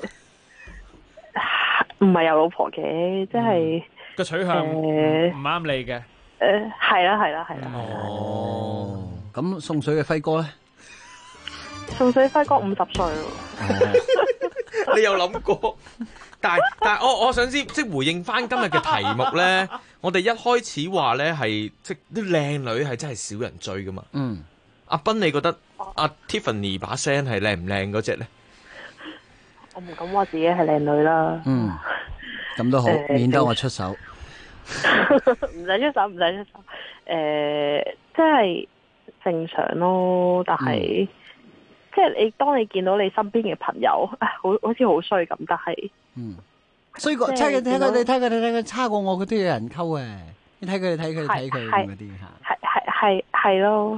J: 唔係有老婆嘅，即係
M: 個取向唔啱你嘅。
J: 係啦。
L: 哦，咁送水嘅輝哥咧？
J: 送水輝哥50歲咯。
N: 你有諗過？但係我想知，即係回應翻今日嘅題目咧，我哋一開始話咧係即係啲靚女係真係少人追噶嘛。阿斌，你覺得阿 Tiffany 把聲係靚唔靚嗰隻咧？
J: 我唔敢話自己係靚女啦。
L: 咁都好，免得我出手。
J: 唔使出手。即係正常咯，但係。即係當你見到你身邊嘅朋友，好似好衰咁，但係，
L: 衰過睇佢差過我嗰啲人溝嘅，你睇佢嗰啲
J: 係咯。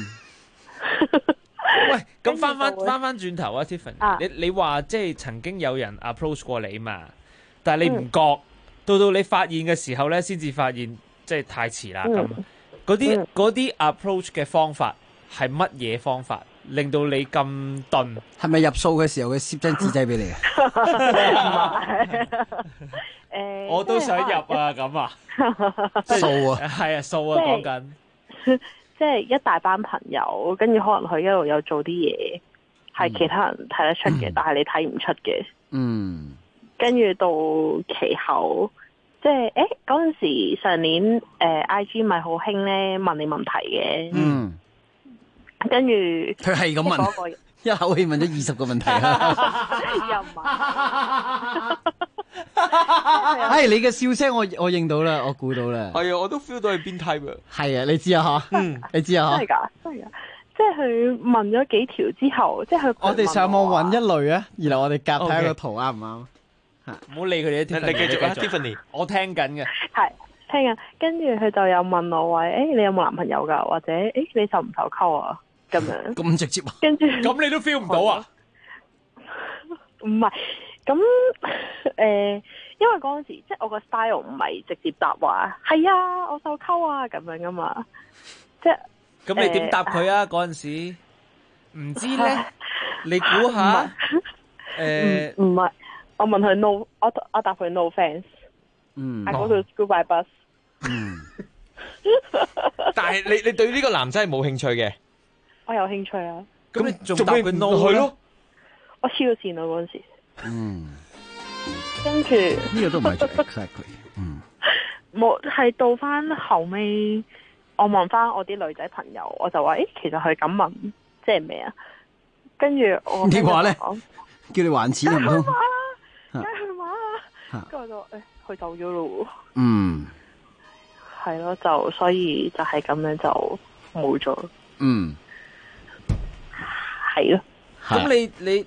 M: 喂，咁翻翻轉頭啊 ，Tiffany，你話即係曾經有人 approach 過你嘛？但係你唔覺，到你發現嘅時候咧，先至發現即係太遲啦。咁嗰啲 approach 嘅方法係乜嘢方法？令到你咁鈍，
L: 係咪入數嘅時候佢攝張紙仔俾你啊？
M: 我都想入啊，咁啊，
L: 數啊，
M: 係啊，數啊，講緊，
J: 即係一大班朋友，跟住可能佢一路有做啲嘢，係其他人睇得出嘅，但係你睇唔出嘅。跟住到其後，即係嗰陣時上年IG 咪好興咧問你問題嘅。跟住
L: 佢係咁問，一口氣問咗20個問題啦。
J: 又唔係，
L: 你嘅笑聲我認到啦，我估到啦。
N: 係啊，我都 feel 到係變態喎。
L: 係啊，你知啊嚇？你知啊嚇？
J: 真係㗎。即係佢問咗幾條之後，即係佢。
L: 我哋上網揾一類啊，然後我哋夾睇下個圖啱唔啱？
M: 唔好理佢哋啲。你繼續啊 Tiffany，我聽緊嘅。
J: 係聽緊，跟住佢就有問我話：你有冇男朋友㗎？或者你受唔受溝啊？咁樣
L: 咁直接啊？
J: 跟住
M: 咁你都 feel 唔到啊？
J: 唔係咁因為嗰陣時即係我個 style 唔係直接答話係啊，我受溝啊咁樣噶嘛，即係
M: 咁你點答佢啊？嗰陣時唔知咧，你估下？
J: 唔係，我問佢 no， 我答佢 no thanks。I go to school by bus。
N: 但係你對呢個男仔係冇興趣嘅？
J: 我有興趣啊！
M: 咁你仲答佢 no 去咯？
J: 我黐咗線啊嗰陣時。跟住
L: 呢個都唔係 exactly。
J: 冇係到翻後尾，我問翻我啲女仔朋友，我就話：其實佢咁問，即係咩啊？跟住我
L: 你話咧，叫你還錢唔通？
J: 梗係去馬啊！跟住我就佢走咗咯。係咯，就所以就係咁樣就冇咗。係咯。
M: 咁你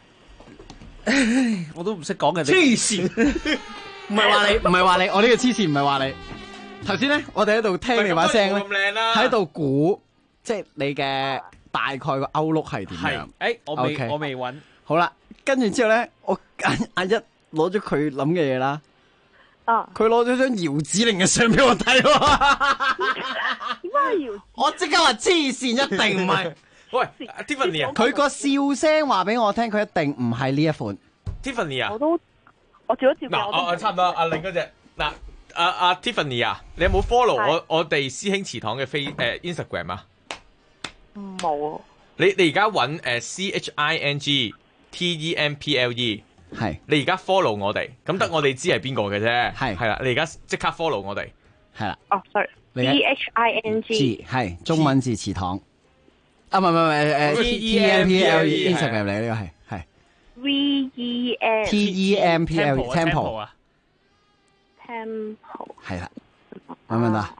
M: 我都唔識講嘅。
L: 黐線，唔係話你，我呢個黐線唔係話你。頭先咧，我哋喺度聽你把聲咧，喺度估，即係你嘅大概個歐陸係點樣？
M: 我未揾。
L: 好啦，跟住之後咧，我阿一攞咗佢諗嘅嘢啦。佢攞咗張姚子羚嘅相俾我睇。
J: 點解係姚？
L: 我即刻話黐線，一定唔係。
N: 喂， Tiffany 啊，
L: 佢個笑聲話俾我聽，佢一定唔係呢一款。
N: Tiffany 啊，
J: 我照一照
N: 嗱，差唔多阿另嗰隻嗱，阿 Tiffany 啊，你有冇 follow 我哋師兄祠堂嘅Instagram 啊？
J: 冇。
N: 你而家揾CHING TEMPLE
L: 係，
N: 你而家 follow 我哋，咁得我哋知係邊個嘅啫。係啦，你而家即刻 follow 我哋。
L: 係啦。
J: 哦，sorry，CHING
L: 係中文字祠堂。啊，唔係TEMPLE Instagram 嚟，呢個係。TEMPLE Temple 啊。
J: Temple
L: 係啦，揾唔揾到？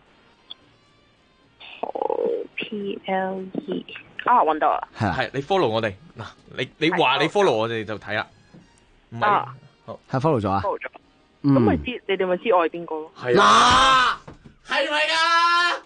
J: PLE 啊，揾到啦。
N: 係你 follow 我哋嗱，你話你 follow 我哋就睇啦。唔係，好
L: 係 follow 咗啊。
J: follow 咗。咁咪知你哋咪知我係邊個咯？
N: 係啊。
L: 係咪啊？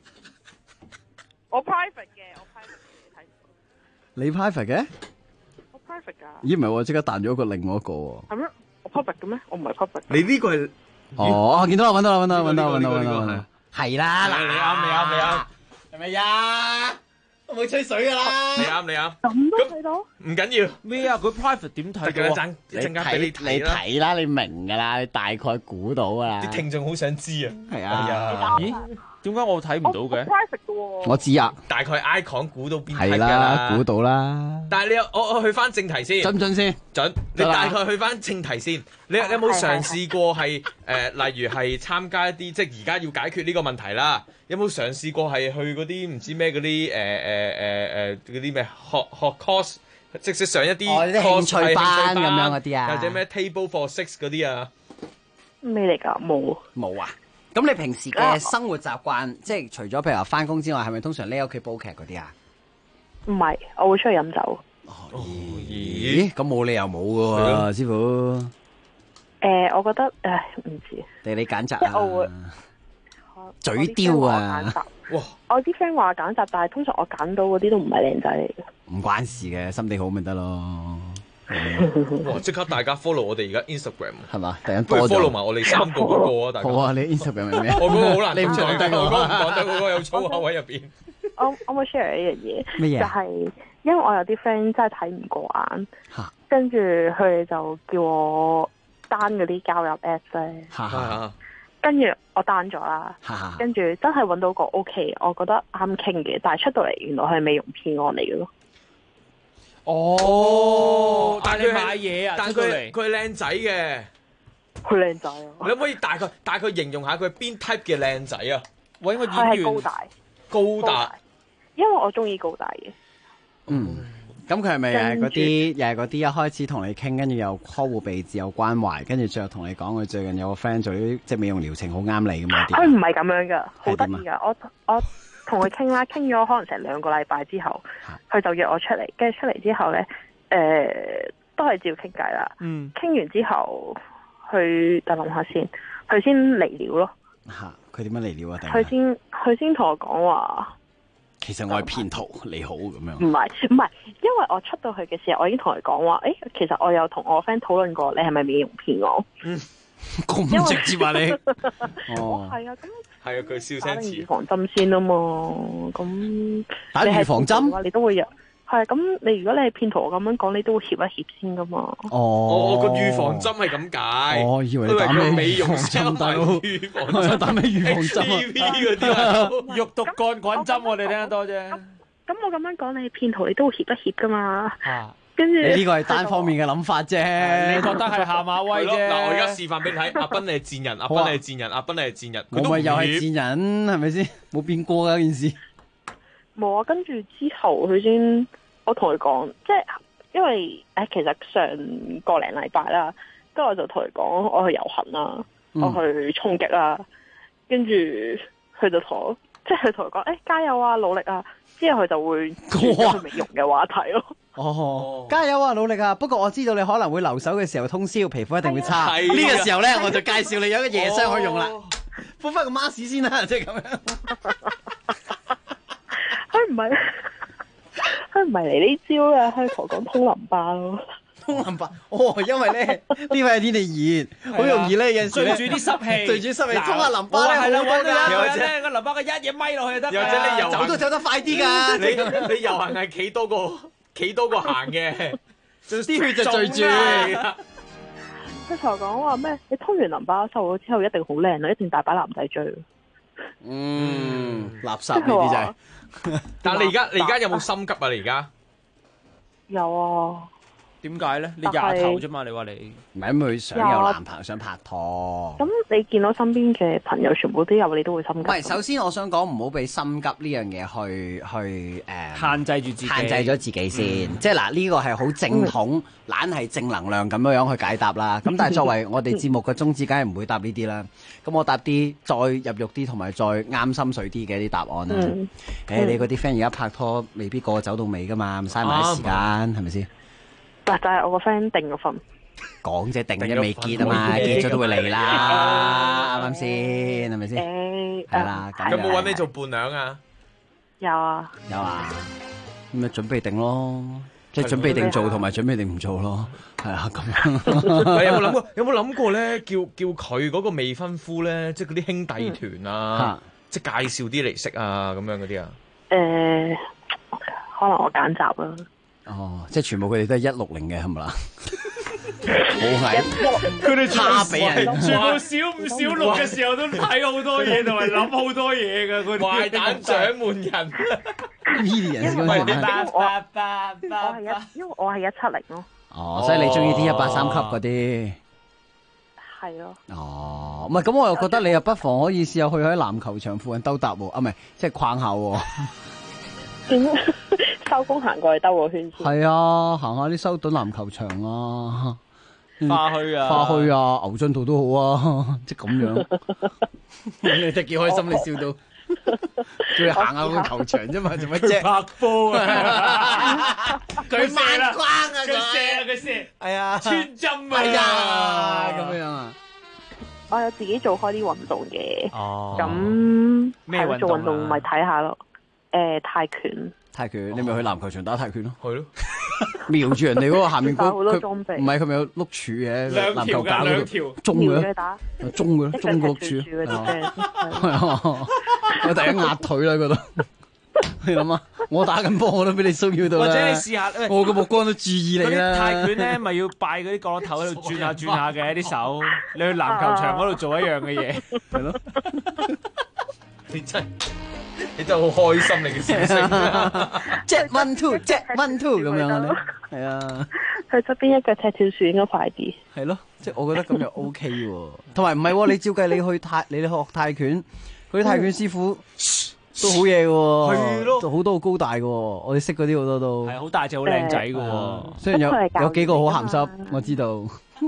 J: 我 private 嘅，
L: 你 private 嘅？
J: 我 private 㗎。
L: 咦，唔係喎，即刻彈咗個另外一個喎。
J: 係咩？我 public 嘅咩？我唔係 public。
N: 你呢個係？
L: 哦，見到啦，揾到啦，係啦，
N: 嗱，你啱，
L: 係咪呀？我冇吹水噶啦。
N: 你啱。
J: 咁都睇到？
N: 唔緊要。
M: 咩啊？佢 private 點睇嘅？
N: 一陣間俾你
L: 睇啦，你明噶啦，你大概估到噶啦。
N: 啲聽眾好想知啊。
L: 係啊。
M: 咦？點解我睇唔到嘅？
J: private 嘅喎。
L: 我知啊。
N: 大概 icon 估到邊
L: 係啦，估到啦。
N: 但係你我去翻正題先。
L: 準唔準先？
N: 準。你大概去翻正題先。你有冇嘗試過係例如係參加一啲即係而家要解決呢個問題啦？有冇嘗試過係去嗰啲唔知咩嗰啲嗰啲咩學 course， 即係上一啲
L: 興趣班咁樣嗰啲啊？
N: 或者咩 table for six 嗰啲啊？
J: 咩嚟㗎？
L: 冇啊！咁你平時嘅生活習慣，即係除咗譬如話翻工之外，係咪通常匿喺屋企煲劇嗰啲啊？
J: 唔係，我會出去飲酒。
L: 咦？咁冇理由冇㗎喎，師傅。
J: 我覺得唔知。
L: 地理揀擇
J: 即係我會
L: 嘴刁啊！
N: 哇！
J: 我啲 friend 話揀擇，但係通常我揀到嗰啲都唔係靚仔嚟嘅。
L: 唔關事嘅，心地好咪得咯。
N: 哇！即刻大家 follow 我哋而家 Instagram
L: 係嘛？突然間多咗
N: follow 埋我哋3個嗰個啊！大家
L: 好啊！你 Instagram 係咩？
N: 我嗰個好難，
L: 你唔講得
N: 我唔講得，嗰個有粗口喺入邊。
J: 我冇 share 一樣嘢，
L: 咩嘢？
J: 就係因為我有啲 friend 真係睇唔過眼，跟住佢哋就叫我 down 嗰啲交友 app 咧。跟住我 down 咗啦，跟住真係揾到個 OK， 我覺得啱傾嘅，但係出到嚟原來係美容騙案嚟嘅咯。
N: 哦，
M: 但係你買嘢啊？
N: 但佢係靚仔嘅，
J: 佢靚仔啊！
N: 你可唔可以大概形容下佢係邊 type 嘅靚仔啊？
M: 揾個
J: 演員高大，因為我中意高大嘅。
L: 咁佢係咪又係嗰啲一開始同你傾，跟住又呵護備至又關懷，跟住最後同你講佢最近有個 friend 做啲即係美容療程好啱你咁嗰啲？
J: 佢唔係咁樣噶，好得意噶。我同佢傾啦，傾咗可能成2個禮拜之後，佢就約我出嚟，跟住出嚟之後咧，都係照傾偈啦。傾完之後，佢等諗下先，佢先嚟料咯。
L: 佢點樣嚟料啊？
J: 佢先同我講話。
L: 其實我係騙徒，你好咁樣。
J: 唔係，因為我出到去嘅時候，我已經同佢講話，其實我有同我 friend 討論過，你係咪美容騙我？
L: 咁直接啊你？
J: 係啊，咁
N: 係啊，佢笑聲似
J: 預防針先啊嘛，咁
L: 打預防針
J: 你都會有。係咁，如果你係騙徒，我咁樣講，你都會協一協先噶嘛。
N: 個預防針係咁解。
L: 我以為你打咩
N: 美容針，
L: 大佬
N: 預防針，
L: 打咩預防針啊？
N: HPV 嗰啲啊，
M: 肉毒桿菌針，我哋聽得多啫。
J: 咁我咁樣講，你係騙徒，你都會協一協噶嘛。跟住
L: 你呢個係單方面嘅諗法啫。
M: 你覺得係下馬威啫？
N: 嗱，我而家示範俾你睇。阿斌你係賤人，阿斌你係賤人，阿斌你係賤人。
L: 我咪又係賤人，係咪先？冇變過噶件事。
J: 冇啊，跟住之後佢先。我同佢講，即係因為其實上個零禮拜啦，跟住我就同佢講，我去遊行啦，我去衝擊啦，跟住佢就同我，即係佢同佢講，加油啊，努力啊，之後佢就會轉咗去美容嘅話題咯。
L: 加油啊，努力啊！不過我知道你可能會留守嘅時候通宵，皮膚一定會差。呢個時候咧，我就介紹你有一個夜霜可以用啦，敷翻個 mask 先啦，即係咁樣。
J: 佢唔係嚟呢招啊，佢同我講通淋巴咯。
L: 沖淋巴，因為咧呢塊天氣熱，好容易咧有陣時
M: 聚住啲濕氣，
L: 聚住濕氣沖下淋巴咧，
M: 係啦，
L: 好多㗎。
M: 有咧個淋巴嘅一嘢咪落去就得。
N: 又或者你遊
L: 走都走得快啲㗎。
N: 你遊行係企多個行嘅，
L: 啲血就聚住。
J: 佢同我講話咩？你通完淋巴瘦咗之後一定好靚啦，一定大把男仔追。
L: 垃圾呢啲就係。
N: 但係你而家有冇心急啊？你而家
J: 有啊。
M: 點解咧？你廿頭啫嘛？你話你
L: 唔係因為佢想有男朋友，想拍拖。
J: 咁你見到身邊嘅朋友全部都有，你都會心急。
L: 唔係，首先我想講唔好俾心急呢樣嘢去
M: 限制住自己，
L: 限制咗自己先。即係嗱，呢個係好正統，懶係正能量咁樣去解答啦。咁但係作為我哋節目嘅宗旨，梗係唔會答呢啲啦。咁我答啲再入肉啲同埋再啱心水啲嘅啲答案啦。你嗰啲 friend 而家拍拖，未必個個走到尾噶嘛，嘥埋啲時間，係咪先？
J: 但係我個 friend 定咗婚，
L: 講啫，定咗未結啊嘛，結咗都會嚟啦，啱唔啱先？係咪先？係啦，
N: 有冇揾你做伴娘啊？
J: 有啊，
L: 有啊，咁咪準備定咯，即係準備定做同埋準備定唔做咯，係啊咁樣。
N: 有冇諗過咧？叫佢嗰個未婚夫咧，即係嗰啲兄弟團啊，即係介紹啲嚟識啊，咁樣嗰啲啊？
J: 可能我揀集啦。
L: 即係全部佢哋都係160嘅，係咪啦？好矮，
M: 佢哋
L: 差俾人，
M: 全部小5小6嘅時候都睇好多嘢，同埋諗好多嘢㗎。佢哋
N: 壞蛋掌門人，
L: 呢人
J: 因為我係170咯。
L: 所以你中意啲183級嗰啲？
J: 係咯。
L: 唔係咁，我又覺得你又不妨可以試下去喺籃球場附近兜搭喎，唔係即係逛下喎。
J: 收工行過去兜個圈先。係
L: 啊，行下啲修頓籃球場啊，
M: 花墟
L: 啊，牛津道都好啊，即係咁樣。你真係幾開心，你笑到。叫佢行下個球場啫嘛，做乜啫？
M: 拍波
L: 啊！佢掹光啊！
M: 佢射，
L: 係啊，
M: 穿針啊！
L: 係啊，咁樣啊！
J: 我有自己做開啲運動嘅。
L: 咁
M: 咩運動啊？
J: 做運動咪睇下咯。泰拳。
L: 泰拳，你咪去籃球場打泰拳咯。
N: 係咯，
L: 瞄住人哋嗰個下面嗰
J: 好多裝備。
L: 唔係佢咪有碌柱嘅？籃球架嗰度中嘅，中嘅，中個碌柱。係啊，我第一壓腿啦嗰度。你諗啊，我打緊波我都俾你騷擾到啦。
M: 或者你試下，
L: 我個目光都注意你啦。
M: 泰拳咧咪要拜嗰啲角落頭喺度轉下轉下嘅啲手，你去籃球場嗰度做一樣嘅嘢，
L: 係咯。
N: 你真係好開心你嘅笑聲
L: ，Jack 1 2，Jack 1 2咁樣啊你，係啊，
J: 佢側邊一腳踢跳樹應該快啲，
L: 係咯，即係我覺得咁又 OK 喎，同埋唔係喎，你照計你去學泰拳，嗰啲泰拳師傅都好嘢喎，係咯，好多好高大嘅喎，我哋識嗰啲好多都
M: 係好大隻好靚仔嘅喎，
L: 雖然有幾個好鹹濕，我知道。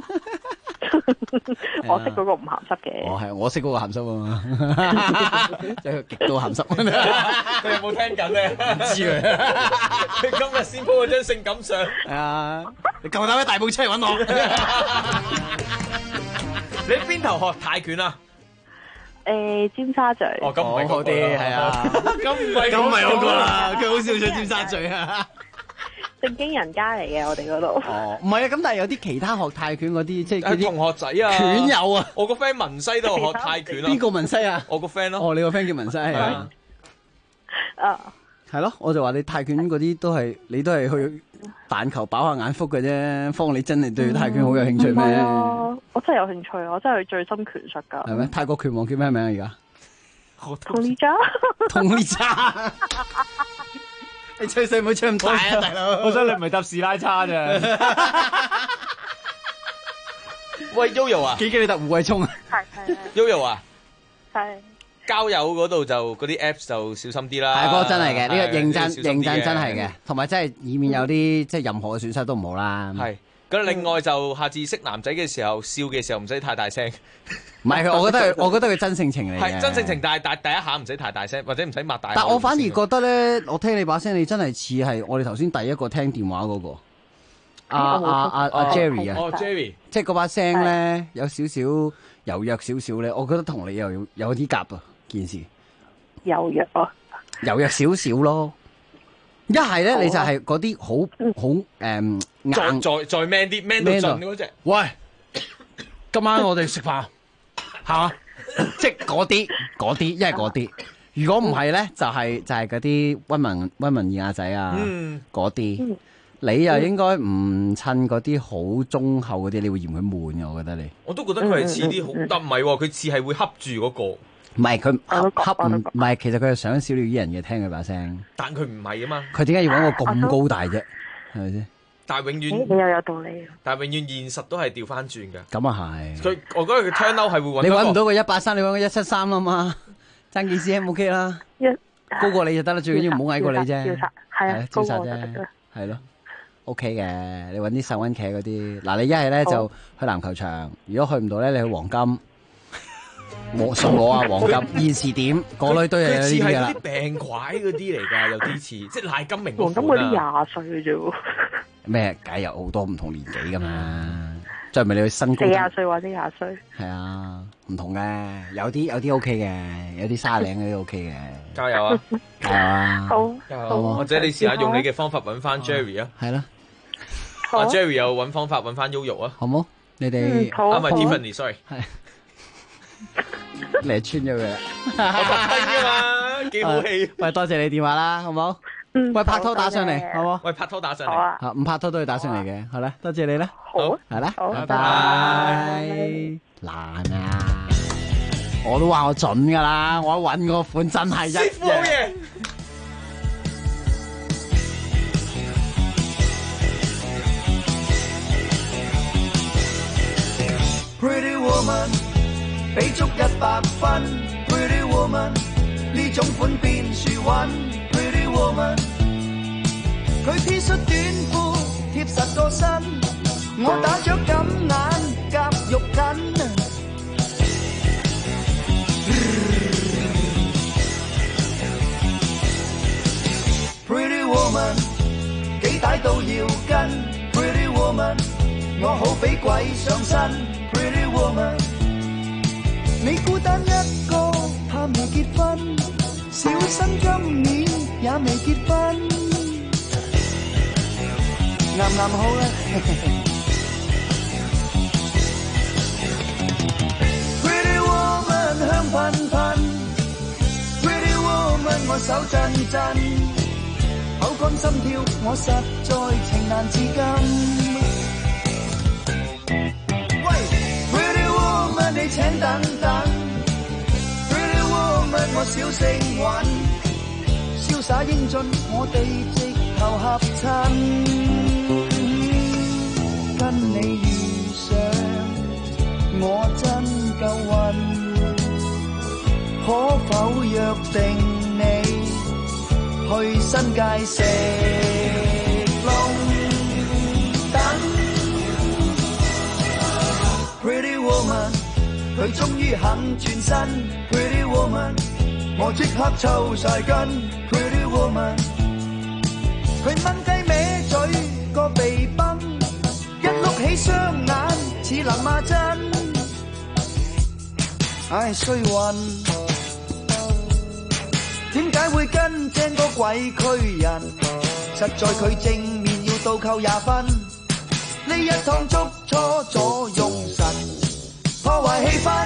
J: 我識嗰個唔鹹濕嘅。
L: 係我識嗰個鹹濕啊嘛，即係極度鹹濕。
N: 佢有冇聽緊咧？唔知佢。佢今日先 po 嗰張性感相。
L: 係啊，你夠膽喺大埔出嚟揾我？
N: 你邊頭學泰拳啊？
J: 尖沙咀。
N: 哦，咁唔係
L: 好啲，係啊。
N: 咁唔係
L: 嗰個啦，佢好少上尖沙咀啊。
J: 正經人家嚟嘅，我哋嗰度。
L: 唔係啊，咁但係有啲其他學泰拳嗰啲，即係啲
N: 同學仔啊，
L: 拳友啊。
N: 我個 friend 文西都學泰拳啊。
L: 邊個文西啊？
N: 我個 friend 咯。
L: 你個 friend 叫文西係啊。係咯，我就話你泰拳嗰啲都係，你都係去彈球飽下眼福嘅啫。方你真係對泰拳好有興趣咩？
J: 我真係有興趣，我真係去最深拳術㗎。
L: 係咩？泰國拳王叫咩名啊？而家
J: 同呢渣。
L: 同呢渣。你吹水唔好吹咁大啊，大佬！
M: 我想你唔係搭士拉叉咋？
N: 喂 Yoyo 啊，
L: 幾驚你搭胡慧聰啊？
J: 係
N: Yoyo 啊，
J: 係
N: 交友嗰度就嗰啲 Apps 就小心啲啦。
L: 係，嗰個真係嘅，呢個認真真係嘅，同埋真係以免有啲即係任何嘅損失都唔好啦。
N: 係。咁另外就下次識男仔嘅時候，笑嘅時候唔使太大聲。
L: 唔係，我覺得佢真性情嚟嘅。
N: 係真性情，但係第一下唔使太大聲，或者唔使擘大。
L: 但我反而覺得咧，我聽你把聲，你真係似係我哋頭先第一個聽電話嗰個阿 Jerry 啊。
N: 哦 Jerry，
L: 即係嗰把聲咧有少少柔弱少少咧，我覺得同你又有啲夾啊件事。
J: 柔弱啊？
L: 柔弱少少咯。 一係咧你就係嗰啲好硬，
N: 再 man 啲 man 到盡嗰隻。
O: 喂，今晚我哋食飯嚇，
L: 即係嗰啲，一係嗰啲。如果唔係咧，就係嗰啲溫文爾雅仔啊，嗰啲。你又應該唔襯嗰啲好忠厚嗰啲，你會嫌佢悶嘅，我覺得你。
N: 我都覺得佢係似啲好，但唔係喎，佢似係會恰住嗰個。
L: 唔係佢恰唔係，其實佢係想小鳥依人嘅，聽佢把聲。
N: 但佢唔係啊嘛。
L: 佢點解要揾個咁高大啫？係咪先？
N: 但係永遠
J: 你又有道理。
N: 但係永遠現實都係調翻轉㗎。
L: 咁啊係。
N: 我覺得佢 turn out 係會揾。
L: 你揾唔到個183，你揾個173啦嘛，爭幾 cm OK 啦。高過你就得啦，最緊要唔好矮過你啫。
J: 係啊，
L: 招殺啫，係咯。OK 嘅，你揾啲瘦溫茄嗰啲。嗱，你一係咧就去籃球場，如果去唔到咧，你去黃金。信我啊，黃金現時點嗰類都係呢啲㗎啦。
N: 佢似係啲病鬼嗰啲嚟㗎，有啲似，即係賴金明嗰款啊。
J: 黃金嗰啲20歲嘅啫喎。
L: 咩？梗係有好多唔同年紀㗎嘛。再唔係你去新高。
J: 40歲或者20歲。係
L: 啊，唔同嘅，有啲 OK 嘅，有啲沙嶺嗰啲 OK 嘅。
N: 加油啊！
L: 加油啊！
J: 好，
N: 或者你試下用你嘅方法揾翻 Jerry 啊。
L: 係啦。
N: 阿 Jerry 又揾方法揾翻 Yoyo 啊。
L: 好冇？你哋
N: 啊，唔係 Tiffany，sorry。
L: 係。你穿咗佢啦。
N: 我特登㗎嘛，幾好氣。
L: 喂，多謝你電話啦，好冇？喂，拍拖打上嚟，好冇？
N: 喂，拍拖打上嚟。
L: 唔拍拖都要打上嚟嘅，好啦，多謝你啦。
N: 好，
L: 係啦，拜
N: 拜。
L: 難啊！我都話我準㗎啦，我一揾個款真係一樣。師傅好嘢。
K: Pretty woman， 俾足100分。Pretty woman， 呢種款邊處揾 ？Pretty woman， 佢 T 恤短褲貼實個身，我打咗咁眼夾肉緊。Pretty woman， 幾大都要跟。Pretty woman， 我好比鬼上身。Pretty woman， 你孤單一個，怕未結婚，小生今年也未結婚，啱啱好啦。Pretty woman 香噴噴 ，Pretty woman 我手震震，口乾心跳，我實在情難自禁。你請等等 ，Pretty woman 我小聲韻，瀟灑英俊，我哋直頭合襯。跟你遇上，我真夠運，可否約定你去新界食龍等 ？Pretty woman。佢終於肯轉身 ，Pretty woman， 我即刻抽晒筋 ，Pretty woman， 佢掹雞歪嘴個鼻崩，一碌起雙眼似林馬真，唉衰運，點解會跟正個鬼區人？實在佢正面要倒扣20分，呢一趟捉錯咗用神。破壞氣氛。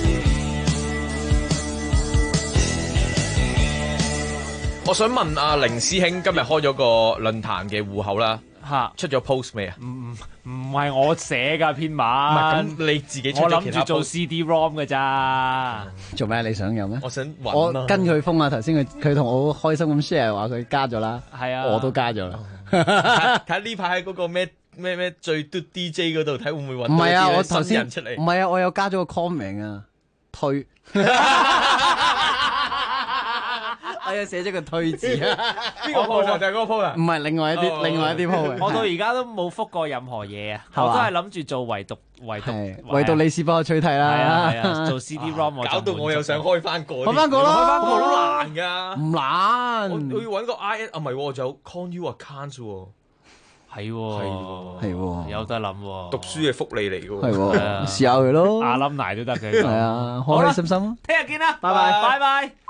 N: 我想問阿凌師兄，今日開咗個論壇嘅戶口啦，出咗 post 未啊？
M: 唔係我寫㗎篇文，唔
N: 係咁你自己出咗其他 post。我諗住做 CD-ROM 㗎咋。
L: 做咩？你想有咩？
N: 我想揾
L: 我跟佢封啊！頭先佢同我好開心咁 share 話佢加咗啦。
M: 係啊，
L: 我都加咗啦。
N: 睇下呢排喺嗰個咩最嘟 DJ 嗰度睇會唔會揾到
L: 唔係啊，我
N: 啲
L: 頭先
N: 新人出嚟？
L: 唔係啊，我有加咗個 comment 啊，推。我有寫咗個推字啊。
N: 邊個 post 啊？就係嗰個 post 啊？
L: 唔係另外一啲 post。
M: 我到而家都冇覆過任何嘢啊，我都係諗住做唯獨
L: 你試幫我吹替啦。
M: 係啊，做 CD-ROM
N: 搞到我又想開翻個。
L: 開翻個啦，
N: 好難㗎。
L: 唔難。
N: 我要揾個 IS 啊，唔係，仲有 Con U account 喎。
M: 係
L: 有
M: 得諗喎，
N: 讀書嘅福利嚟㗎喎。
L: 係喎，試下佢咯。
M: 阿冧奶都得嘅。
L: 係啊，開開心心。
M: 聽日見啦，
L: 拜拜，
M: 拜拜。